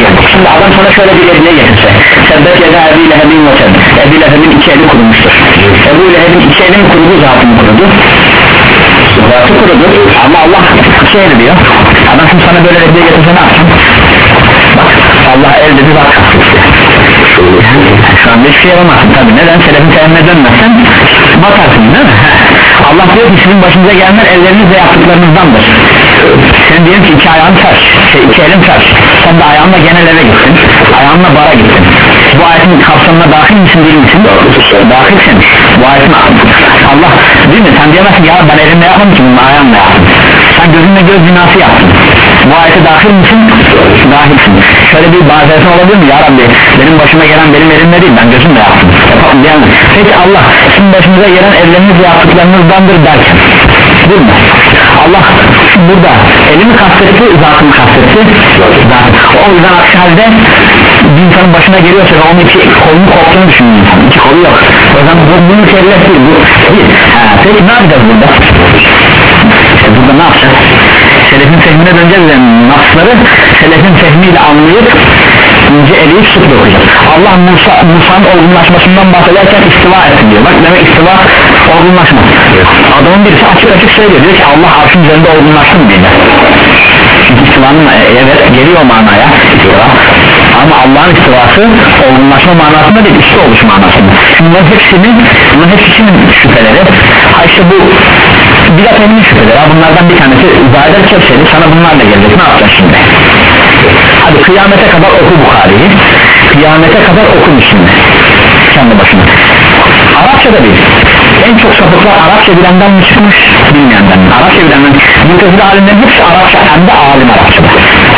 şimdi adam sana şöyle bir hediye getirse sebbet yedi Ebu Leheb'in vatan Ebu Leheb'in iki eli kurumuştur. Ebu Leheb'in iki eli mi kurudu, zatı mı kurudu? Zatı kurudu ama Allah şey diyor, adam şimdi sana böyle hediye getirse ne yapsın? Bak Allah el dedi, zat kalktı. Şu anda hiçbir şey yapamazsın tabi. Neden? Selefin terimine dönmezsen batarsın değil mi? Allah diyor ki sizin başınıza gelenler ellerinizle yaptıklarınızdandır. Sen diyelim ki iki ayağın ters, şey, iki elin ters. Sen de ayağınla genel eve gittin, ayağınla bara gittin. Bu ayetin kapsamına dahil misin değil misin? Dahilsin. Bu ayetin Allah değil mi? Sen diyemezsin ya ben elimle yapmadım ki bunu ayağımla yaptım. Sen gözünle göz zinası yaptın. Bu ayete dahil misin? Dahilsin. Şöyle bir bazen olabilir mi? Ya Rabbi benim başıma gelen benim elimle değil, ben gözümle yaptım. Yapalım diyen. Peki Allah sizin başınıza gelen ellerinizle yaptıklarınızdandır derken değil mi? Allah burada elimi kastetti, zatımı kastetti. O yüzden aksi halde bir insanın başına geliyorsa ve onun iki kolunu koptuğunu düşünün insan. İki kolu yok. O zaman bu bunun mükellef değil. Bu değil. Ha, peki ne yapacağız burada? İşte burada ne yapacağız? Selefin fehmine döneceğiz ve nasları selefin fehmiyle anlayıp ince eleyip sık dokuyacağız. Allah Musa, Musa'nın olgunlaşmasından bahsederken istiva etsin diyor. Bak demek istiva olgunlaşma. Adamın birisi açık açık söylüyor, diyor ki Allah arşın üzerinde olgunlaştı mı diye. İstivanın evet geliyor manaya istiva. Ama Allah'ın istivası olgunlaşma manasında değil, üstü oluş manasında. Bunların hepsinin bunların hepsinin şüpheleri. Ha işte bu bidat emin şüpheleri. Bunlardan bir tanesi zaten kepseli, sana bunlarla gelecek. Ne yapacaksın şimdi? Hadi kıyamete kadar oku Bukhari'yi, kıyamete kadar oku Müslim'i kendi başına. Arapça da değil. En çok sapıklar Arapça bilenden mi çıkmış, bilmeyenden mi? Arapça bilenden mi? Mutezile alimlerin hepsi Arapça, hem de alim Arapçada.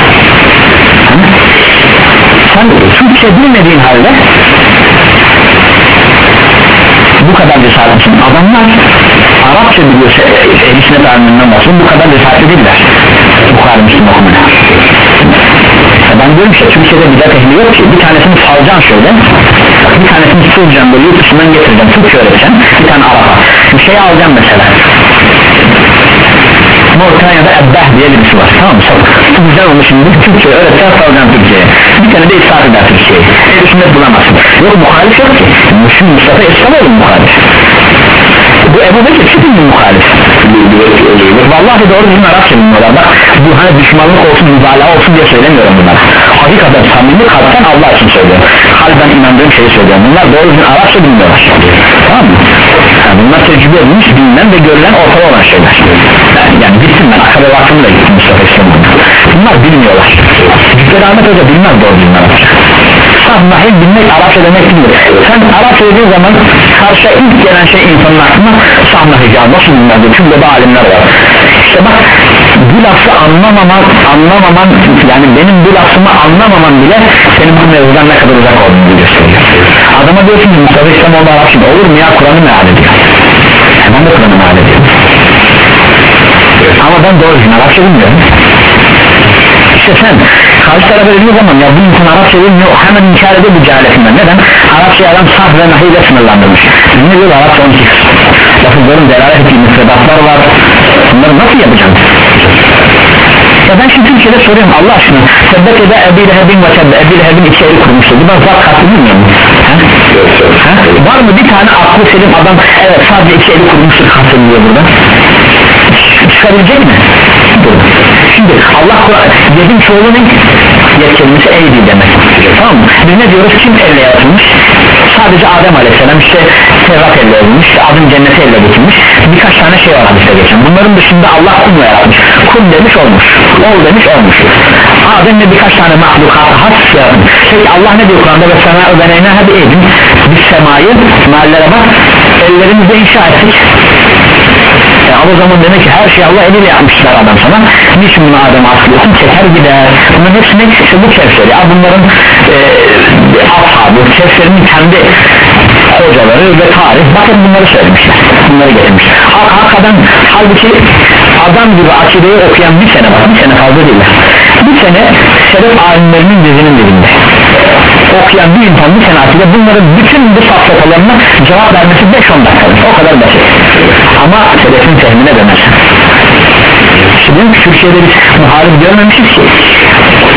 Sen Türkçe bilmediğin halde bu kadar cesaretlisin. Adamlar Arapça biliyorsa ehl-i sünnet alimlerinden bahsediyor, bu kadar cesaretli değiller. Bukhari Müslim okumuna. Ben diyorum ki Türkiye'de bidat ehli yok ki, bir tanesini salacaksın şöyle, bir tanesini süreceğim böyle yurt dışından getireceğim, Türkçe öğreteceğim, bir tane Arap'a bir şey alacağım mesela. Mauritanya'da Ebbeh diye birisi var, tamam mı? Çok güzel olmuş şimdi, Türkçe öğreteceğim, salacağım Türkçe'ye, bir tane de ısrar eder Türkçe'yi, ehl-i sünnet bulamazsın. Yok muhalif yok ki, Müslüm Mustafa Esseloğlu muhalif. Bu Ebu Bekir çıkın mı muhalif? Vallahi doğru bizim Arapça bilmiyorlar. Bak bu hani düşmanlık olsun, mübalağa olsun diye söylemiyorum bunlar. Hakikaten samimi kalpten Allah için söylüyorum. Kalben inandığım şeyi söylüyorum. Bunlar doğru bizim Arapça bilmiyorlar. Tamam mı? Yani bunlar tecrübe edilmiş, bilinen ve görülen ortada olan şeyler. Yani, yani gittim ben Akabe Vakfı'na da gittim Mustafa İslam'da. Bunlar bilmiyorlar. Cübbeli Ahmet Hoca bilmez doğru bizim Arapça. Sahnahi bilmek Arapça demek değildir. Sen Arapça dediğin zaman karşıya ilk gelen şey insanın aklına sahnahi ya nasıl bilmez diyor. Çünkü burada alimler var. İşte bak bu lafı anlamaman, anlamaman yani benim bu lafımı anlamaman bile senin bu mevzudan ne kadar uzak olduğunu gösteriyor. Adama diyorsun ki Mustafa İslamoğlu Arapça olur mu ya, Kur'an'ı meal ediyor. Ben de Kur'an'ı meal ediyorum. Ama ben doğru düzgün Arapça bilmiyorum. İşte sen karşı tarafa dediğin zaman ya bu insan Arapça bilmiyor, hemen inkar ediyor bu cehaletinden. Neden? Arapça adam sah ve nahiyle sınırlandırmış. Ne diyor Arapça on iki lafızların delalet ettiği müfredatlar var. Bunları nasıl yapacağım? Ya ben şimdi Türkiye'de soruyorum Allah aşkına, sebbet ede Ebu Leheb'in ve sebbe Ebu Leheb'in iki eli kurmuştu. Bu da zat katlı bilmiyor mu? Var mı bir tane aklı selim adam evet sadece iki eli kurmuştur katlı diyor burada? Çıkabilecek mi? Şimdi Allah Kur'an yedin çoğulunun yetkilmesi eydi demek, tamam mı? Biz ne diyoruz, kim elle yaratılmış? Sadece Adem Aleyhisselam işte Tevrat elle olmuş, Adem cenneti elle getirmiş, birkaç tane şey var hadiste geçen. Bunların dışında Allah kumla yaratmış, kum demiş olmuş, ol demiş olmuş. Adem'le birkaç tane mahlukatı has yaratmış. Peki Allah ne diyor Kur'an'da? Ve sana öbeneyne hadi eydin, biz semayı mahallere bak ellerimizle inşa ettik. Yani o zaman demek ki her şey Allah eliyle yapmışlar adam sana. Niçin bunu Adem'e atlıyorsun? Çeker gider. Bunların hepsine işte bu Kevser'i. Bunların e, ashabı, Kevser'in kendi hocaları ve tarih. Bakın bunları söylemişler. Bunları getirmişler. Hakikaten halbuki adam gibi akideyi okuyan bir sene var. Bir sene fazla değil. Bir sene Selef alimlerinin dizinin dibinde okuyan bir insan bir sene akide bunların bütün bu safsatalarına cevap vermesi beş on dakikadır. O kadar basit. Ama Selef'in fehmine dönersin. Şimdi Türkiye'de biz muhalif görmemişiz ki.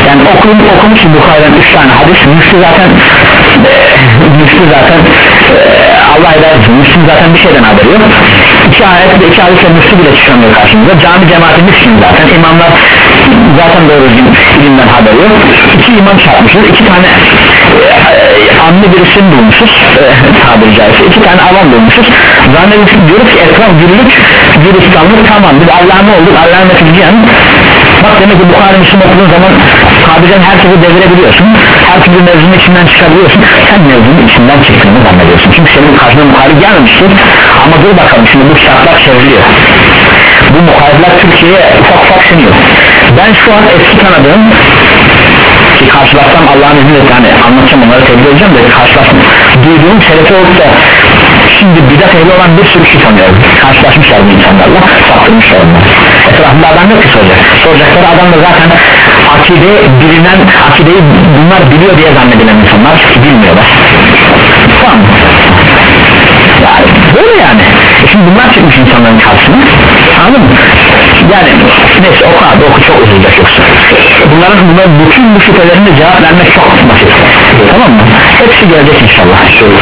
Yani okuyun okumuşsun Bukhari'den üç tane hadis. Müslü zaten e, Müslü zaten e, Allah eder Müslü zaten bir şeyden haberi yok. İki ayet ve iki hadisle Müslü bile çıkamıyor karşımıza. Cami cemaati Müslü zaten. İmamlar zaten doğru ilimden haberi yok. İki imam çarpmışız. İki tane e, anlı birisini bulmuşuz. E, tabiri caizse. İki tane avam bulmuşuz. Zannediyoruz diyoruz ki etraf güllük, gülistanlık tamam. Biz Allah'a ne olduk? Allah'a neticeyen. Bak demek ki Bukhari Müslüm okuduğun zaman tabirden herkesi devirebiliyorsun. Her türlü mevzunun içinden çıkabiliyorsun. Sen mevzunun içinden çıktığını zannediyorsun. Çünkü senin karşına Bukhari gelmemiştir. Ama dur bakalım şimdi bu kitaplar çevriliyor. Bu muhalifler Türkiye'ye ufak ufak siniyor. Ben şu an eski tanıdığım ki karşılaşsam Allah'ın izniyle yani anlatacağım onları tebliğ edeceğim de karşılaştım. Duyduğum selefi olup da şimdi bidat ehli olan bir sürü kişi tanıyorum. Karşılaşmışlar bu insanlarla, saptırmışlar onları. Etrafında adam yok ki soracak. Soracakları adam da zaten akide bilinen, akideyi bunlar biliyor diye zannedilen insanlar bilmiyorlar. Tamam. Yani böyle yani. E şimdi bunlar çıkmış insanların karşısına. Anladın mı? Yani neyse oku abi oku çok uzayacak yoksa. Bunların bunların bütün bu şüphelerine cevap vermek çok basit. Tamam mı? Hepsi gelecek inşallah.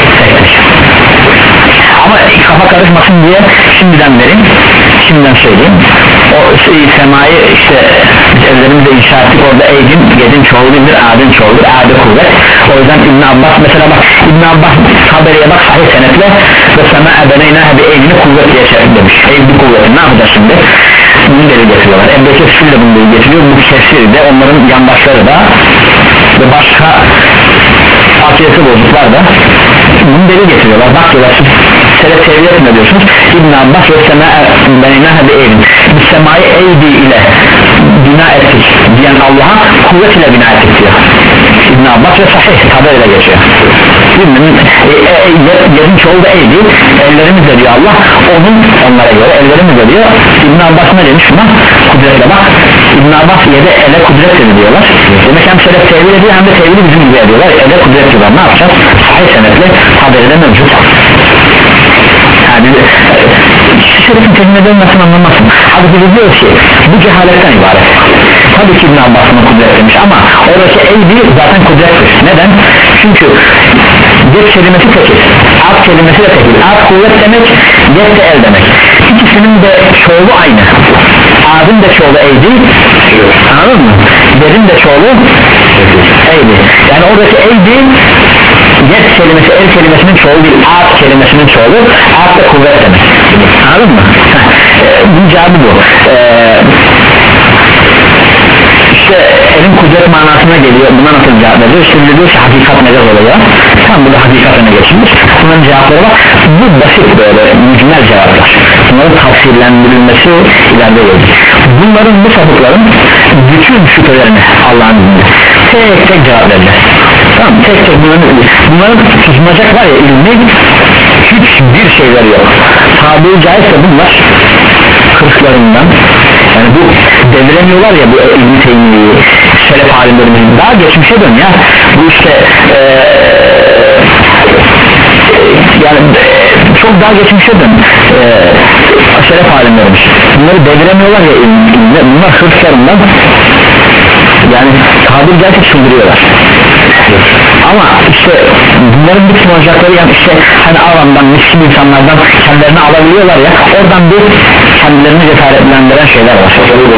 Ama kafa karışmasın diye şimdiden vereyim. Şimdiden söyleyeyim. O şey, semayı işte biz evlerimizde inşa ettik, orada eydin, gedin çoğuludur, adın çoğuldur, adı kuvvet. O yüzden İbn Abbas mesela bak İbn Abbas haberiye bak sahih senetle ve sema ebeneyna bir eydini kuvvet diye demiş. Eydi kuvveti ne yapacağız şimdi? Bunu deli getiriyorlar. Ebbe Kesir de bunu deli getiriyor. Bu Kesir de onların yandaşları da ve başka akidesi bozuklar da bunu deli getiriyorlar. Bak diyorlar siz selef tevhid etme diyorsunuz. İbn Abbas ve sema ebeneyna bir eydin. Biz semayı eydi ile bina ettik diyen Allah'a kuvvet ile bina ettik diyor İbn Abbas ve sahih haberle geçiyor. E, e, e, yerin çoğu da eydi, ellerimizle diyor Allah, onun onlara göre ellerimizle diyor. İbn Abbas ne demiş buna? Kudretle bak. İbn Abbas yedi ele kudret dedi diyorlar. Demek hem selef tevhid ediyor hem de tevhidi bizim gibi ediyorlar. Ele kudret diyorlar. Ne yapacağız? Sahih senetle haberde mevcut. Yani şerefin terimleri nasıl anlamasın. Hadis diyor ki bu cehaletten ibaret. Tabii ki İbn Abbas'ın kudret demiş ama oradaki eydi zaten kudrettir. Neden? Çünkü yet kelimesi tekil, ad kelimesi de tekil. Ad kuvvet demek, yet de el demek. İkisinin de çoğulu aynı. Adın da çoğulu eydi, anladın mı? Yerin de çoğulu eydi. Yani oradaki eydi yet kelimesi, el kelimesinin çoğulu değil, ad kelimesinin çoğulu. Ad da kuvvet demek. Anladın mı? Bunun cevabı bu. Eee İşte elin kudret manasına geliyor. Buna nasıl cevap veriyor? İşte diyor ki hakikat mecaz oluyor. Tam burada hakikatine geçilmiş. Bunların cevapları var. Bu basit böyle mücmel cevaplar. Bunların tafsirlendirilmesi ileride gelecek. Bunların bu sapıkların bütün şüphelerini Allah'ın izniyle tek tek cevap vereceğiz. Tamam tek tek bunların, bunların tutunacak var ya ilmi hiçbir şeyler yok. Tabiri caizse bunlar kırklarından yani bu deviremiyorlar ya bu İbn-i Teymiye'yi selef alimlerimizin daha geçmişe dön ya bu işte ee, yani ee, çok daha geçmişe dön ee, selef alimlerimiz bunları deviremiyorlar ya ilmi, bunlar hırslarından yani tabiri caizse çıldırıyorlar ama işte bunların bütün olacakları yani işte hani alandan miskin insanlardan kendilerini alabiliyorlar ya oradan bir kendilerini cesaretlendiren şeyler var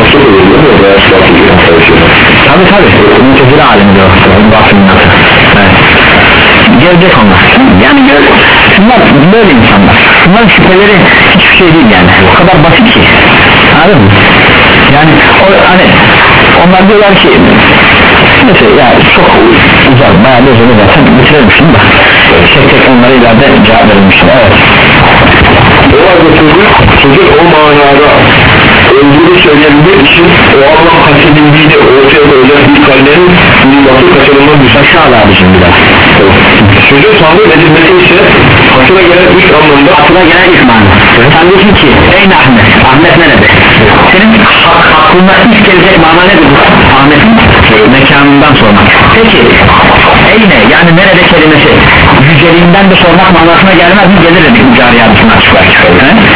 tabi tabi mütezile alemi diyor evet. Gelecek onlar yani bunlar böyle insanlar bunların şüpheleri hiçbir şey değil yani o kadar basit ki anladın mı yani o, hani onlar diyorlar ki neyse ya çok uzak bayağı da uzun zaten bitirelim şunu da tek tek onlara ileride cevap verilmiştir evet o halde çocuk, çocuk o manada öldüğünü söyleyebilmek için o Allah kaçırıldığı ortaya koyacak bir kallerin mühimmatı kaçırılmaz bir şey aşağı abicim bir daha çocuk tahmin edilmesi ise aklına gelen üç anlamda aklına gelen ilk mana sen diyorsun ki ey Ahmet Ahmet nerede senin hak, aklına ilk gelecek mana nedir Ahmet'in mekanından sormak peki eyne yani nerede kelimesi yüceliğinden de sormak manasına gelmez mi gelir dedik mücari yarısını açıklar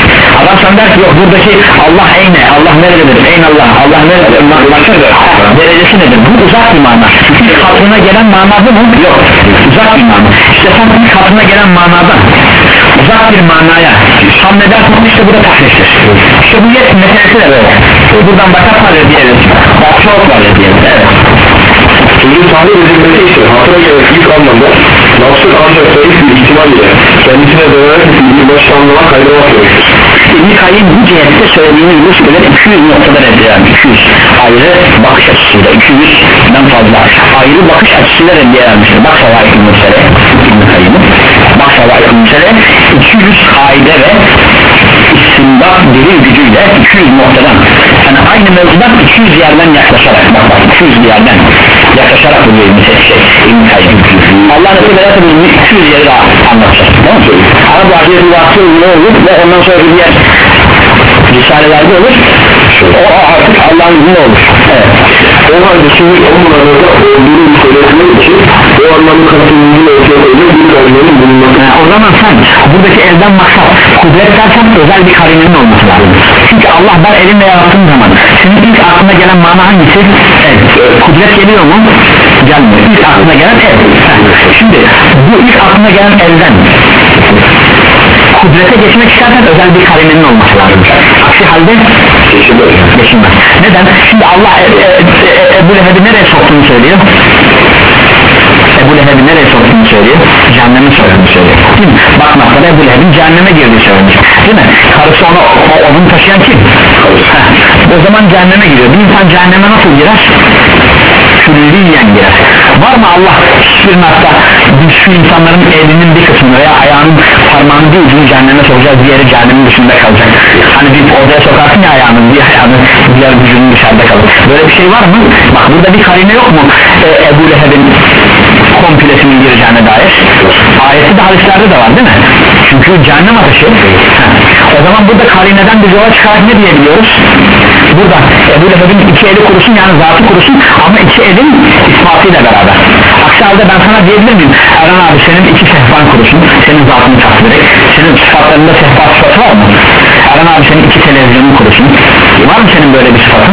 Adam sana der ki yok buradaki Allah eyne, Allah nerededir, eyn Allah, Allah nerededir, derecesi nedir? Bu uzak bir mana. İlk hatırına gelen mana bu mu? Yok, uzak bir mana. İşte sen ilk hatırına gelen manadan uzak bir manaya hamledersin, işte bu da tahriftir. İşte bu yet meselesi de böyle. Buradan bakat var ya diyelim, çok var ya diyelim, evet. Sözün tahmin edilmesi ise hatıra gelen ilk anlamda nafsın ancak zayıf bir ihtimal ile kendisine dönerek bir başta anlama kaydamak gerekir. İbn-i Kayyim bu cihette söylediğimiz bu şeyler iki yüz noktada reddiyen, iki yüz ayrı bakış açısıyla, iki yüzden fazla ayrı bakış açısıyla reddiyenmiştir. Bak Şevâik-i Mürsele, İbn-i Kayyim'in Bak Şevâik-i Mürsele iki yüz kaide ve istimdat delil gücüyle iki yüz noktadan, yani aynı mevzudan iki yüz yerden yaklaşarak, bak bak iki yüz yerden yaklaşarak bu yayını şey, İbn-i Kayyim Allah nasip ederse bu iki yüz yeri daha anlatacak, tamam mı? Ama bu ahireti vakti ne olur ve ondan sonra bir diğer risalelerde olur, o artık Allah'ın izniyle olur. Evet. O halde şimdi o manada olduğunu söylemek için o anlamı katılımının ortaya koyduğu bir karinenin bulunması. Yani o zaman sen buradaki elden maksat kudret dersen özel bir karinenin olması lazım. Çünkü Allah ben elimle yarattığım zaman senin ilk aklına gelen mana hangisi? El. Kudret geliyor mu? Gelmiyor. İlk aklına gelen el. Şimdi bu ilk aklına gelen elden kudrete geçmek istersen özel bir karinenin olması lazım. Aksi halde geçilmez. Neden? Şimdi Allah e, e, e, Ebu Leheb'i nereye soktuğunu söylüyor. Ebu Leheb'i nereye soktuğunu söylüyor. Cehenneme soktuğunu söylüyor. Değil mi? Bak noktada Ebu Leheb'in cehenneme girdiği söyleniyor. Değil mi? Karısı onu, o, onun taşıyan kim? O zaman cehenneme giriyor. Bir insan cehenneme nasıl girer? Külliyen girer. Var mı Allah hiçbir nokta şu insanların elinin bir kısmını veya ayağının parmağını bir ucunu cehenneme sokacağız, diğeri cehennemin dışında kalacak. Hani bir odaya sokarsın ya ayağını, bir ayağını diğer vücudun dışarıda kalır. Böyle bir şey var mı? Bak burada bir karine yok mu? Ee, Ebu Leheb'in komplesinin gireceğine dair ayeti de hadislerde de var değil mi? Çünkü cehennem ateşi. O zaman burada karineden bir yola çıkarak ne diyebiliyoruz? Burada Ebu Leheb'in iki eli kurusun, yani zatı kurusun ama iki elin ispatıyla beraber. Aksi halde ben sana diyebilir miyim? Erhan abi senin iki sehpan kurusun, senin zatını takdir et, senin sıfatlarında sehpa sıfatı var mı? Erhan abi senin iki televizyonun kurusun, var mı senin böyle bir sıfatın?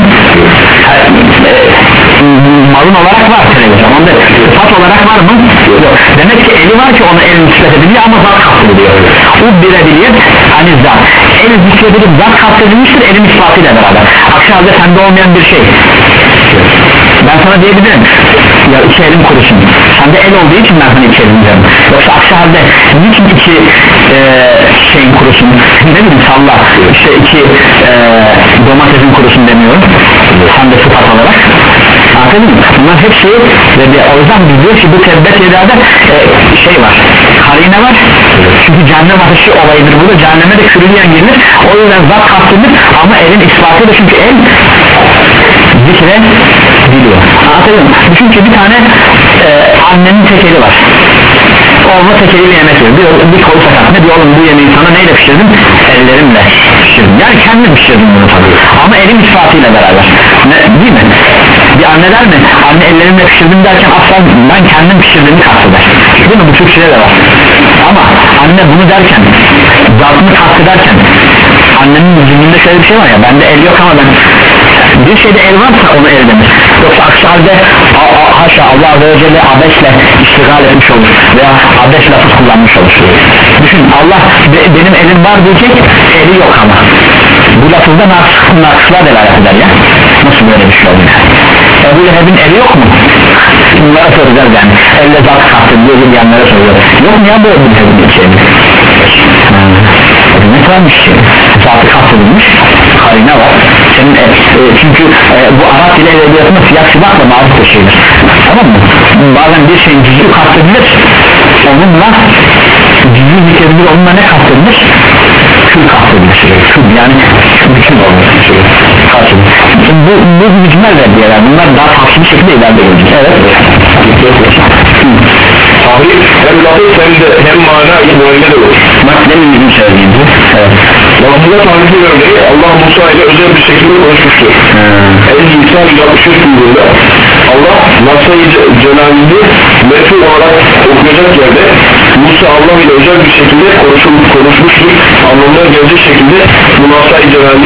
Malın olarak var televizyon, onda sıfat olarak var mı? Yok. Demek ki eli var ki ona el nispet ediliyor ama zat kastediliyor. O birebiriyet hani zat. El zikredilip zat kastedilmiştir elin ispatıyla beraber. Aksi halde sende olmayan bir şey. Ben sana diyebilirim ya iki elim kurusun, sende el olduğu için ben sana iki elim diyorum. Yoksa aksi halde niçin iki e, şeyin kurusun, ne bileyim salla işte iki e, domatesin kurusun demiyorum sen de sıfat olarak. Anladın mı? Bunlar hepsi ve bir, o yüzden biz diyor ki bu tebbet yedada e, şey var, karine var. Çünkü cehennem ateşi olayıdır burada, cehenneme de kürüleyen girilir. O yüzden zat kastedilir ama elin ispatıyla, çünkü el zikre biliyor. Anladın mı? Çünkü bir tane e, annenin tek eli var. Oğluna tek eliyle yemek yiyor. Bir, bir kolu sakat. Ne diyor oğlum bu yemeği sana neyle pişirdim? Ellerimle pişirdim. Yani kendim pişirdim bunu tabii. Ama elin ispatıyla beraber. Ne, değil mi? Bir anne der mi? Anne ellerimle pişirdim derken asla ben kendim pişirdiğimi kasteder. Değil mi? Bu Türkçe'de de var. Ama anne bunu derken, zatını kastederken, annenin zihninde şöyle bir şey var ya, bende el yok ama ben bir şeyde el varsa onu el denir. Yoksa aksi halde haşa Allah Azze ve Celle abesle iştigal etmiş olur veya abes lafız kullanmış olur. Düşün, Allah be, benim elim var diyecek, eli yok ama bu lafızda nakısla delalet eder ya. Nasıl böyle bir şey olur yani? Ebu Leheb'in eli yok mu? Bunlara soracağız yani. Elle zat kastediyor diyenlere soruyor. Yok mu ya bu Ebu Leheb'in iki eli? Ne kalmış ki? Zatı kastedilmiş, karine var. Senin, e, e, çünkü e, bu Arap dili edebiyatında siyah sibakla maruf bir şeydir. Tamam mı? Bazen bir şeyin cüzü kastedilir, onunla cüzü zikredilir, onunla ne kastedilir? Kül kastedilir. Kül yani bütün olmuş. Bu, bu mücmel reddiyeler, bunlar daha farklı bir şekilde ileride gelecek. Evet. Tahrif hem lafız hem de hem mana ihtimaline de olur. Bak demin bizim söylediğimiz. Evet. Lafızda tahrifin örneği Allah Musa ile özel bir şekilde konuşmuştur. El-İsa yüz altmış üç bölümünde Allah Nasr-ı Celal'ini metin olarak okuyacak yerde Musa kendisi Allah ile özel bir şekilde konuşul, konuşmuştur anlamına gelecek şekilde münasay celalli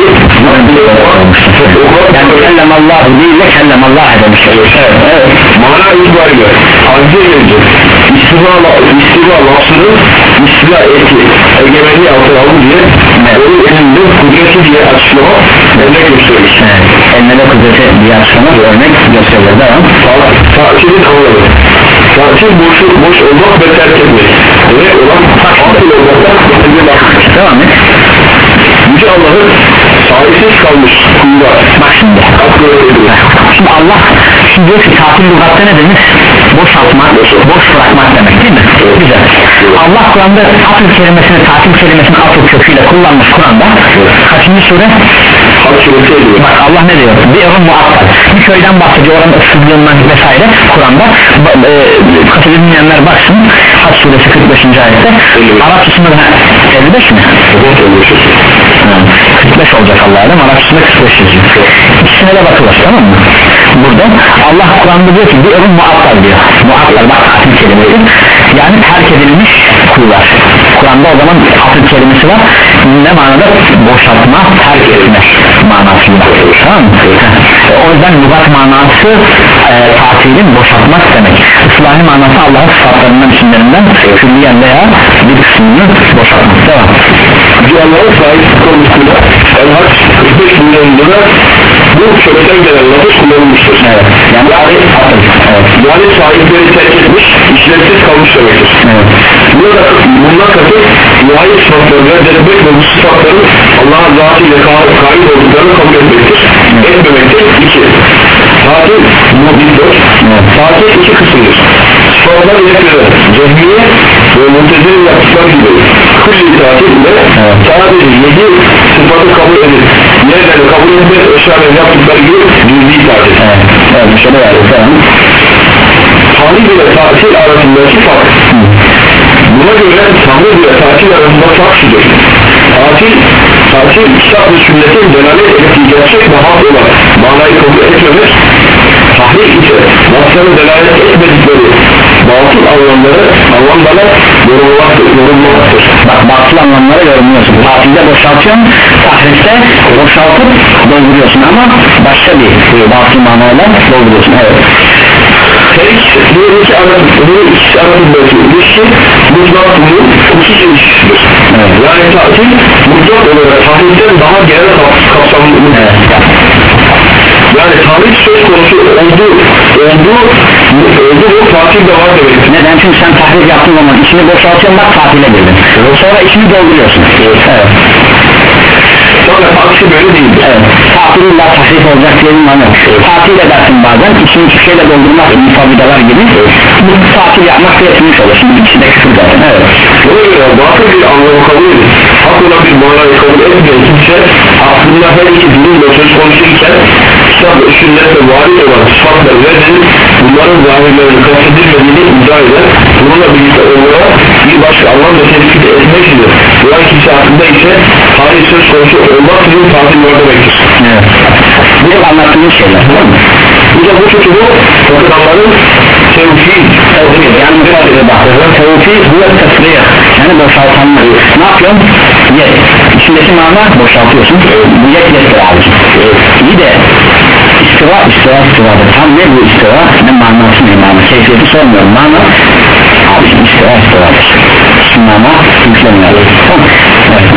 yani kellem Allah değil de kellem Allah demiştir. Evet, evet. Mana itibariyle acize gelecek istiva, istiva lafzını istiva eti egemenliği altına alın diye evet. Onun elinde kudreti diye açıklama örnek gösterir. Evet. Elinde kudreti diye açıklama örnek gösterir. Devam. Tatilin anlamı tatil boş, boş olmak ve terk etmek demek olan tatil olmaktan bir bakmış. Devam et. Yüce Allah'ın sahipsiz kalmış kullar. Bak şimdi şimdi Allah şimdi diyor ki tatil lügatta ne demek? Boşaltmak, boş bırakmak demek değil mi? Evet. Güzel. Allah Kur'an'da atıl kelimesini, tatil kelimesini atıl köküyle kullanmış Kur'an'da. Evet. Kaçıncı sure? Hac suresi ediyor. Bak Allah ne diyor? Bir evin muattal. Bir köyden bahsediyor, oranın ıssızlığından vesaire Kur'an'da. E, katı bilmeyenler baksın. Hac suresi kırk beşinci ayette. Evet. Arapçasında da elli beş mi? Evet, kırk beş olacak Allah'ım, Arapçasında kırk beş yazıyor. İkisine de bakılır, tamam mı? Burada Allah Kur'an'da diyor ki bir evin muattal diyor. Muattal bak tatil kelimesi. Yani terk edilmiş kullar. Kur'an'da o zaman tatil kelimesi var. Ne manada? Boşaltma, terk etme manasında. Tamam mı? O yüzden lügat manası e, tatilin boşaltmak demek. Islahi manası Allah'ın sıfatlarından, isimlerinden külliyen veya bir kısmını boşaltmak. Devam. Yüce Allah'ın sahip konusunda El-Hac kırk beş milyonunda da bu kökten gelen lafız kullanılmıştır. Evet. Yani yani, evet. yani sahipleri terk etmiş, işlevsiz kalmış demektir. Evet. Burada bundan kasıt ilahi sıfatları reddetmek ve bu sıfatların Allah'ın zatıyla kaim olduklarını kabul etmektir. Evet. Etmemektir. İki. Tatil muhbittir. Evet. Tatil iki kısımdır. Sıfatlar ile göre cehmiye ve muntezir yaptıkları gibi külli tatil ile evet. Sadece yedi sıfatı kabul edip yerleri kabul etmek eşyaları yaptıkları gibi cüz'i tatil. Evet. Evet. Bir şey de verdik. Tamam. Tahlil ile tatil arasındaki fark. Buna göre tahlil ile tatil arasında fark şudur. Tatil, tatil kitap ve sünnetin delalet ettiği gerçek ve hak olan manayı kabul etmemek, tahlil ise lafzları delalet etmedikleri batıl anlamları anlamlara yorumlamaktır. Bak batıl anlamlara yorumluyorsun. Tatilde boşaltıyorsun, tahlilde boşaltıp dolduruyorsun ama başka bir batıl manayla dolduruyorsun. Evet. Her ikisi, bu iki arasındaki ilişki mutlaklığı husus ilişkisidir. Evet. Yani tatil mutlak olarak tahlilden daha genel kapsamlıdır. Evet. Yani tahlil söz konusu olduğu olduğu olduğu bu tatil de var demektir. Neden? Çünkü sen tahlil yaptığın zaman içini boşaltıyorsun, bak tatile girdin. Evet. Sonra içini dolduruyorsun. Evet. Evet. Sonra aksi böyle değildir. Evet. Tatil illa tahrif olacak diye bir manı. Evet. Tatil edersin bazen, içini hiçbir şeyle doldurmak mufavidalar gibi. Evet. Bu tatil yapmak da yetmiş olur. Şimdi ikisi de küfür zaten. Evet. Buna göre batıl bir anlamı kabul edin. Hak olan bir manayı kabul etmeyen kimse aklında her iki dilinle söz konuşurken kitap ve sünnetle varit olan sıfatları reddedip bunların zahirlerini kastedilmediğini iddia eder. Bununla birlikte onlara bir başka anlamda tespit etmek için duran kimse hakkında ise tarih söz konusu olmak için tatil var demektir. Evet. Bu da anlattığımız şeyler, değil mi? Bu da bu tutumu takılanların tevfik yani müsaade bakıyorlar. Tevfik bu da tasriyah, yani boşaltanlar. Ne yapıyorsun? Yet. İçindeki mana boşaltıyorsun. Bu yet yettir abicim. İyi de istiva istiva istivadır. Tam ne bu istiva? Ne manası ne mana? Keyfiyeti sormuyorum. Mana abicim istiva istivadır. Şu mana yükleniyor. Tamam. Evet.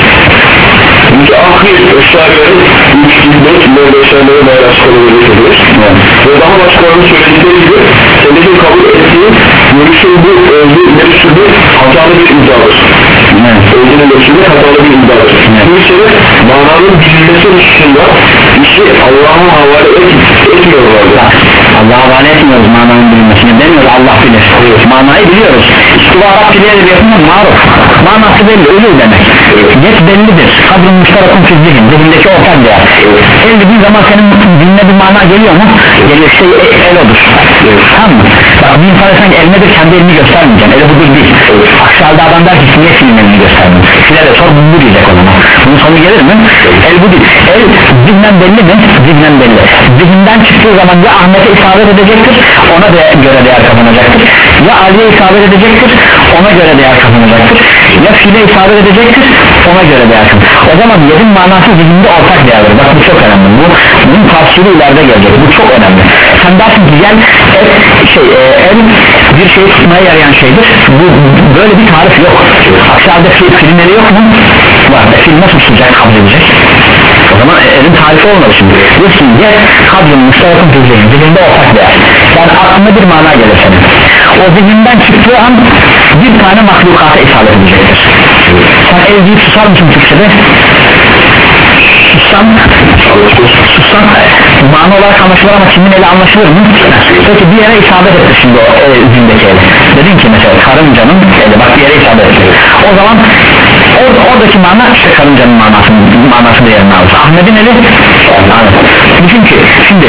Çünkü ahir eşyaların müşkillik ve eşyaları bayrağı çıkarılır edilir. Ve daha başkalarının söyledikleri gibi sebebi kabul ettiği görüşün bu öldüğü ileri sürdüğü hatalı bir imzadır. Öldüğünün ileri sürdüğü hatalı bir imzadır. Bu sebep mananın bilinmesi hususunda işi Allah'a havale et, etmiyorlardı. Allah'a havale etmiyoruz mananın bilinmesini demiyoruz, Allah bilir. Evet. Manayı biliyoruz. İstiva Arap diliyle yapımın maruf. Manası belli, ölür demek. Evet. Yet bellidir. Kadrın müşterakın fiziğin, zihindeki ortak değer. Evet. El dediğin zaman senin diline bir mana geliyor mu? Evet. Geliyor işte el, el odur. Evet. Tamam mı? Bak bir insan sanki el nedir, kendi elini göstermeyeceksin. Eli budur değil. Evet. aksi halde adam der ki niye filin elini gösterdin, file de sor bu diyecek o zaman. Bunun sonu gelir mi? El bu değil. El zihnen belli mi? Zihnen belli. Zihinden çıktığı zaman ya Ahmet'e isabet edecektir, ona de göre değer kazanacaktır, ya Ali'ye isabet edecektir, ona göre değer kazanacaktır, ya file isabet edecektir, ona göre değer kazanacaktır. O zaman yedin manası zihinde ortak değerdir. Bak bu çok önemli. Bu, bunun tavsiyeli ileride gelecek. Bu çok önemli. Sen dersin ki gel el, şey, e, el bir şeyi tutmaya yarayan şeydir. Bu böyle bir tarif yok. Aksi halde fil, filin eli yok mu? Var. E, fil nasıl tutacak, kabul edecek? O zaman elin tarifi olmadı şimdi. Diyorsun yer kadrın müşterekın tüzeyim, zihinde ortak değer. Yani aklına bir mana gelir senin. O zihinden çıktığı an bir tane mahlukata isabet edecektir. Sen el deyip susar mısın Türkçe'de? Sussam Sussam mana olarak anlaşılır ama kimin eli anlaşılır mı? Peki bir yere isabet etti şimdi o e, zihindeki eli. Dedin ki mesela karıncanın eli, bak bir yere isabet etti. O zaman or, oradaki mana işte karıncanın manası, manası değerini alır. Ahmet'in eli düşün ki şimdi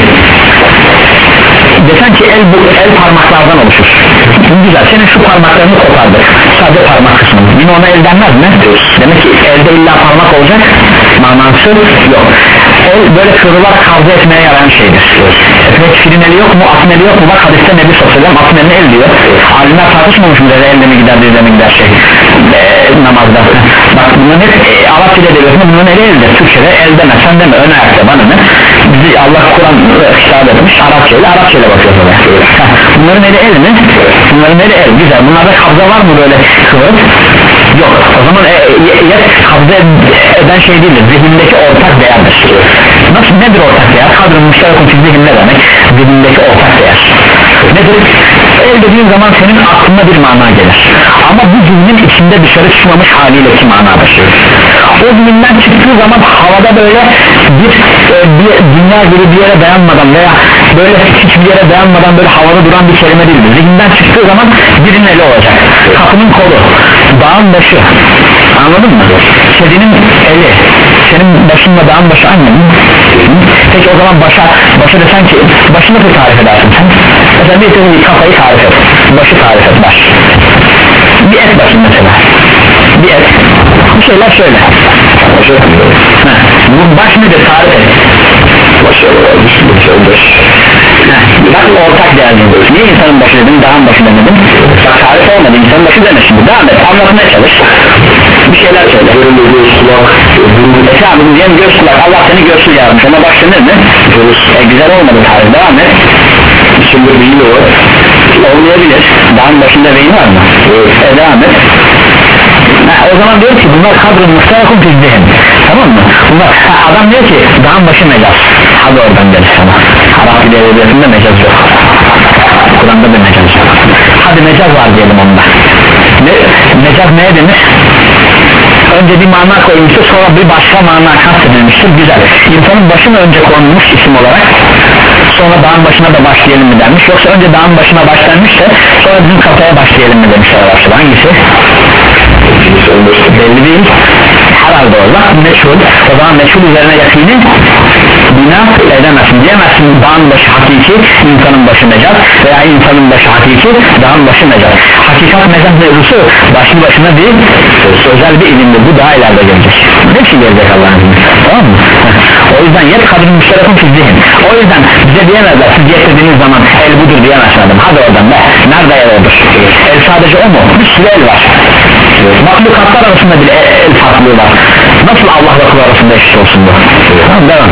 desen ki el, bu, el parmaklardan oluşur. Güzel, senin şu parmaklarını kopardık, sadece parmak kısmı, yine ona el denmez mi? Demek ki elde illa parmak olacak manası yok. El böyle kırılarak kavga etmeye yarayan şeydir. Peki filin eli yok mu, atın eli yok mu? Bak hadiste Nebi sallallahu aleyhi ve sellem atın eline el diyor. Alimler tartışmamış mı dedi, elde mi gider, dizle mi gider şey e, namazda. Bak bunun hep e, Arap dili edebiyatında bunun eli eldir. Türkçe'de el deme, sen deme, ön ayakta bana ne? Bizi Allah Kur'an hitap etmiş, Arapça ile Arapça ile bakıyoruz oraya. Bunların eli el mi? Bunların eli el, güzel. Bunlarda kabza var mı böyle kıvırıp? Yok. O zaman e, e, e, kabza eden şey değildir, zihindeki ortak değerdir. Nasıl, nedir ortak değer? Kadrın müşterekun fi zihin ne demek? Zihindeki ortak değer nedir? El dediğin zaman senin aklına bir mana gelir ama bu zihnin içinde dışarı çıkmamış haliyle ki manadır. O zihinden çıktığı zaman havada böyle bir, e, bir dünya gibi bir yere dayanmadan veya böyle hiçbir yere dayanmadan böyle havada duran bir kelime değildir. Zihinden çıktığı zaman birinin eli olacak, kapının kolu, dağın başı, anladın mı? Kedinin eli, senin başınla dağın başı aynı mı? Peki o zaman başa, başa desen ki başı nasıl tarif edersin sen? Mesela bir tane kafayı tarif et, başı tarif et, baş bir et başı mesela, bir et bir şeyler söyle. Bu baş nedir, tarif et. Başı baş. Bak ortak değerli. Niye insanın başı dedim, dağın başı demedim? Bak tarif olmadı, insanın başı deme şimdi, devam et, anlatmaya çalış, bir şeyler söyle. Görünme göz kulak, e tamam diyelim göz kulak, Allah seni görsüz yaratmış ama baş denir mi? E güzel olmadı tarif, devam et. Şimdi beyin var, olmayabilir, dağın başında beyin var mı? E devam et. Ha, o zaman diyor ki bunlar kadrın müşterekun fi zihin, tamam mı? Bunlar, ha, adam diyor ki dağın başı mecaz, hadi oradan deriz sana. Arap dili edebiyatında mecaz yok, Kur'an'da da mecaz yok. Hadi mecaz var diyelim onda. Ne, mecaz neye denir? Önce bir mana koyulmuştur, sonra bir başka mana kastedilmiştir. Güzel. İnsanın başına önce konulmuş isim olarak, sonra dağın başına da başlayalım mı denmiş, yoksa önce dağın başına başlanmış da sonra bizim kafaya başlayalım mı demişler Arapçada. Hangisi? Belli değil. Herhalde o zaman meçhul. O zaman meçhul üzerine yakini bina edemezsin, diyemezsin dağın başı hakiki, insanın başı mecaz, veya insanın başı hakiki, dağın başı mecaz. Hakikat mecaz mevzusu başlı başına değil, özel bir ilimdir. Bu daha ileride gelecek. Ne şey gelecek Allah'ın izniyle, tamam mı? O yüzden yet kadrin müşterekun fi zihin. O yüzden bize diyemezler, siz yet dediğiniz zaman el budur diyemezsin adam. Hadi oradan be, nerede el odur? El sadece o mu? Bir sürü el var. Mahlukatlar arasında bile el farklılığı var. Nasıl Allah'la kul arasında eşit olsun bu? Tamam, devam.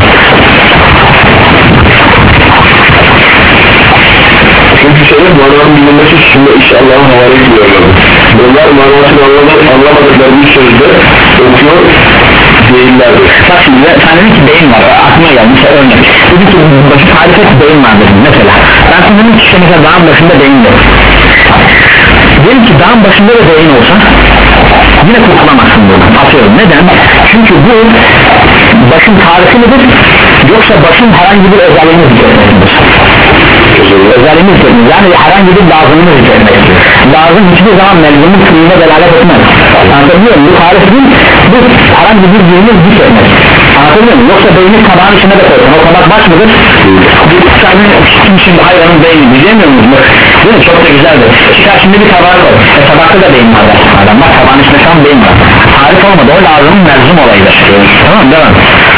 Çünkü senin mananın bilinmesi için de iş Allah'ın havale ediyorlar. Onlar manasını anlamadıkları bir sözde okuyor değillerdir. Bak şimdi sen dedin ki beyin var, aklıma geldi mesela örnek. Dedi ki başı tarif et, beyin var dedim mesela. Ben sana dedim ki işte mesela dağın başında beyin yok. Diyelim ki dağın başında da beyin olsa yine kurtulamazsın buradan, atıyorum. Neden? Çünkü bu başın tarifi midir, yoksa başın herhangi bir özelliğini zikretmektedir. Özelliğini zikretmektedir, yani herhangi bir lazımını zikretmektedir. Lazım hiçbir zaman melzumun kılığına delalet etmez. Anlatabiliyor muyum? Bu tarif değil, bu herhangi bir zihni zikretmek. Anlatabiliyor muyum? Yoksa beyni tabağın içine de koysun, o tabak baş mıdır? Bir tane kim şimdi hayvanın beyni diyemiyor muyuz? değil mi? Çok da güzeldir. Çıkar şimdi bir tabağa koy. E tabakta da beyin var adam. Bak tabağın içinde şu an beyin var. Tarif olmadı, o lazımın mevzum olayıdır. Tamam, devam.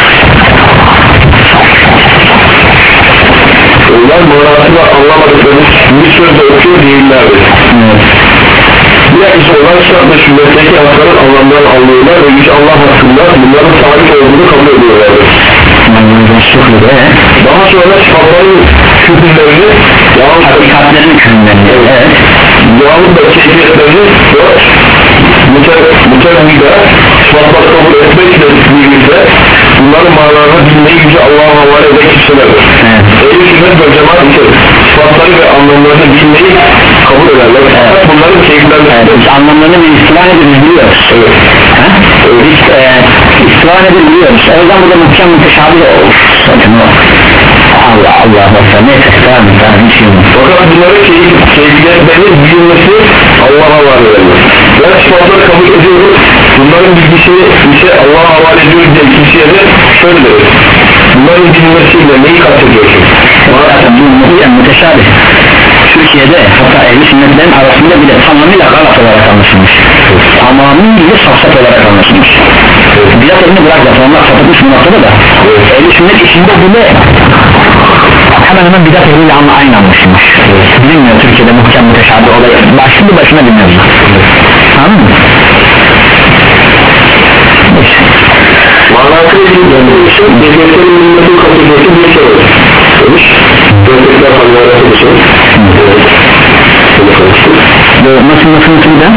Onlar manasını anlamadıkları bir sözle okuyor değillerdir. Evet. Bilakis olan şartla sünnetteki hakların anlamlarını anlıyorlar ve Yüce Allah hakkında bunların tarif olduğunu kabul ediyorlardır. Daha sonra sıfatların hükümlerini yahut hakikatlerin hükümlerini evet. yahut da keyfiyetlerini dört mütevvide sıfatlar kabul etmekle birlikte bunların manalarını bilmeyi Yüce Allah'a havale eden kimselerdir. Evet. Ehl-i sünnet ve cemaat ise sıfatları ve anlamlarını bilmeyi kabul ederler. Evet. Bunların keyiflerini evet. Biz anlamlarını ve istiva nedir biliyoruz. Evet. Evet. Biz e, istiva nedir biliyoruz. O yüzden burada muhkem müteşabih olur. Allah Allah Allah neyse tamam tamam hiç yok. Fakat bunların keyif, keyfiyetlerinin bilinmesi Allah'a havale edilir. Ben sıfatları kabul ediyorum. Bunların bilgisini ise Allah'a havale ediyoruz diye kimseye de şöyle deriz. Bunların bilinmesiyle neyi kastediyorsun? Yani müteşabih. Türkiye'de hatta ehli sünnetlerin arasında bile tamamıyla galat olarak anlaşılmış. Tamamıyla safsat olarak anlaşılmış. Bidat elini bırak zaten onlar sapıtmış bu noktada da. Ehli sünnet içinde bile hemen hemen bidat eliyle aynı anlaşılmış. Bilinmiyor Türkiye'de muhkem müteşabih olayı. Başlı başına bilmiyoruz. Tamam mı? Manasıyla ilgili için devletlerin milletin kategorisi bir şey olur. Demiş. Devletler fanlarası bir şey. Nasıl nasıl nasıl da?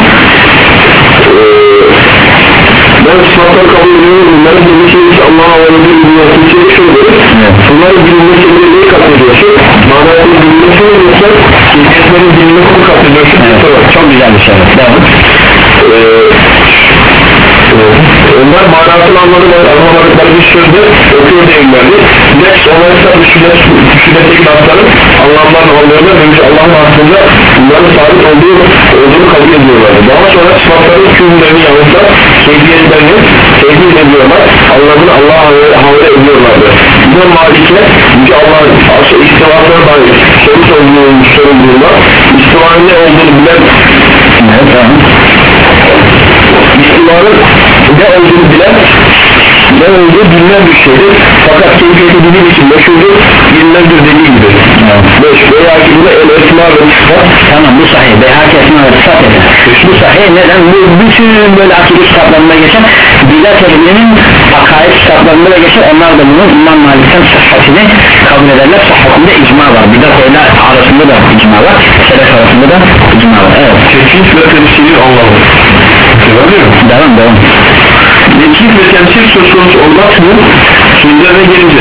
Ben sıfatları kabul ediyorum. Bunların bilinmesi Allah'a havale ediyor. Kimseye şöyle deriz. Bunların bilinmesi neyi kastediyorsun? Manasıyla bilinmesi mi yoksa keyfiyetlerin bilinmesini kastediyorsun? Çok güzel bir şey. Devam. Onlar manasını anlamadıkları bir sözde okuyor değillerdi. Bilakis onlarsa düşünetteki lafların anlamlarını anlıyorlar ve Allah'ın hakkında bunların sabit olduğu, olduğunu kabul ediyorlardı. Daha sonra sıfatların hükümlerini yahut keyfiyetlerini tevhid ediyorlar, anlamını Allah'a havale ediyorlardı. Buna Malik'e Yüce Allah'ın istivasına dair soru sorulduğunda istivanın ne olduğunu bilen İstivanın ne olduğunu bilen ne olduğu bilinen bir şeydir fakat keyfiyeti bilir için meşhurdur bilinendir dediği gibi beş veya ki buna el esma ve sıfat tamam bu sahih veya ki esma ve sıfat eder bu sahih neden bu bütün böyle akide kitaplarında geçen bidat ehlinin akaid kitaplarında da geçer onlar da bunun İmam Malik'ten sıhhatini kabul ederler sıhhatinde icma var bidat ehli arasında da icma var selef arasında da icma var evet tekif ve temsili anlamı devam devam tekif ve temsil söz konusu olmaksızın sözlerine gelince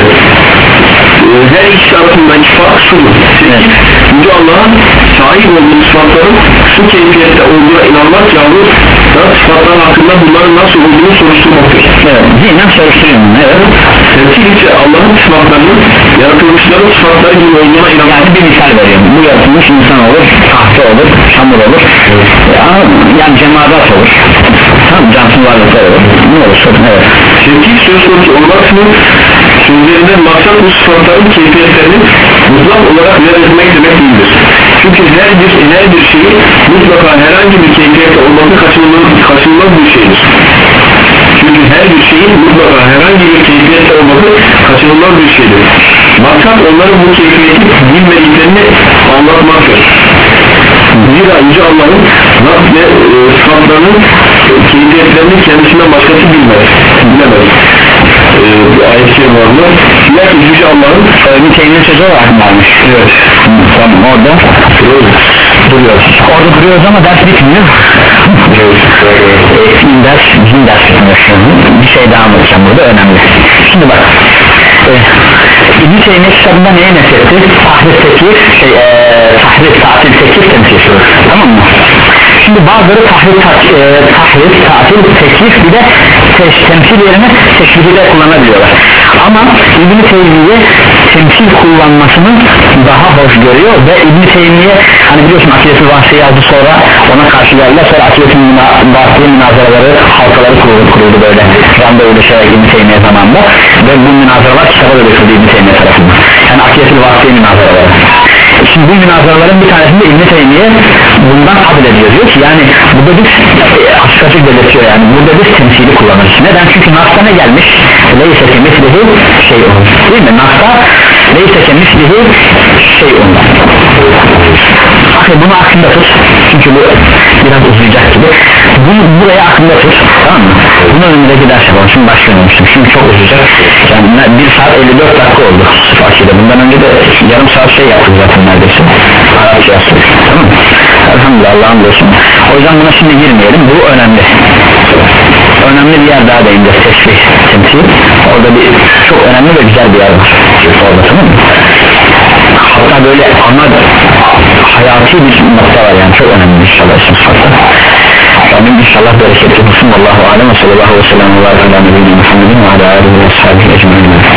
her ikisi arasındaki fark şudur Yüce Allah'ın sahip olduğu sıfatların şu keyfiyette olduğuna inanmak yahut da sıfatlar hakkında bunların nasıl olduğunu soruşturmaktır. Evet, zihnen soruşturuyorum. Evet. Temsil ise Allah'ın sıfatlarının yaratılmışların sıfatları gibi olduğuna inanmak. Yani bir misal veriyorum. Bu yaratılmış insan olur, tahta olur, çamur olur. Evet. Yani cemaat olur. Tamam, cansız varlıklar olur. Ne olur? Evet. Temsil söz konusu olmaksızın sözlerinden maksat bu sıfatların keyfiyetlerini mutlak olarak reddetmek demek değildir. Çünkü her bir, her bir şeyin mutlaka herhangi bir keyfiyette olması kaçınılmaz, kaçınılmaz bir şeydir. Çünkü her bir şeyin mutlaka herhangi bir keyfiyette olması kaçınılmaz bir şeydir. Maksat onların bu keyfiyeti bilmediklerini anlatmaktır. Zira Yüce Allah'ın Rab ve e, sıfatlarının keyfiyetlerini kendisinden başkası bilmez. Bilemez. E, ayet-i kerime var mı? Lakin Yüce Allah'ın müteğinin sözü olarak mı varmış? Evet. Tamam orada duruyoruz. Duruyoruz. Orada duruyoruz ama ders bitmiyor. Evet. Bizim ders, bizim ders bitmiyor. Bir şey daha anlatacağım burada önemli. Şimdi bak. E, İbn-i Teymiye kitabında neye nesetti? Tahrif tekif, şey, e, tahrif, tatil tekif temsilcisi. Tamam mı? Şimdi bazıları tahrif, e, tahrif, tatil, tekif bir de teş, temsil yerine teşbihide kullanabiliyorlar. Ama İbn-i Teymiye temsil kullanmasını daha hoş görüyor ve İbn-i Teymiye hani biliyorsun Akide-i Vahsi'yi yazdı sonra ona karşı geldiler sonra Akide-i Vahsi'nin münazaraları halkaları kuruldu, kuruldu böyle randevulaşarak İbn-i Teymiye zamanında ve bu münazaralar kitaba dönüşüldü İbn-i Teymiye tarafından yani Akide-i Vahsi'nin münazaraları Şimdi bu münazaraların bir tanesinde İbn-i Teymiye bundan kabul ediyor, diyor ki yani burada biz e, açık açık belirtiyor, yani burada biz temsili kullanırız. Neden? Çünkü Nas'ta ne gelmiş? Leyse ki mislihi şey olur, değil mi? Nas'ta leyse ki mislihi şey olur. Bakın bunu aklında tut, çünkü bu biraz uzayacak gibi. Bunu buraya aklında tut, tamam mı? Bunu önümüzdeki ders yapalım, şimdi başlayalım, çünkü çok uzayacak. Yani bir saat elli dört dakika oldu Sıfakide. Bundan önce de yarım saat şey yaptık zaten neredeyse, Arapça yaptık, tamam mı? Elhamdülillah, Allah'ın olsun. O yüzden buna şimdi girmeyelim, bu önemli. Önemli bir yer daha değineceğiz, teşbih, temsil. Orada bir çok önemli ve güzel bir yer var orada, tamam mı? Hatta böyle ana hayati bir nokta var, yani çok önemli inşallah isim sıfatlar. Rabbim inşallah bereketli olsun. Vallahu alem ve sallallahu aleyhi ve sellem ve ala nebiyyina Muhammedin ve ala alihi ve sahbihi ecmaîn.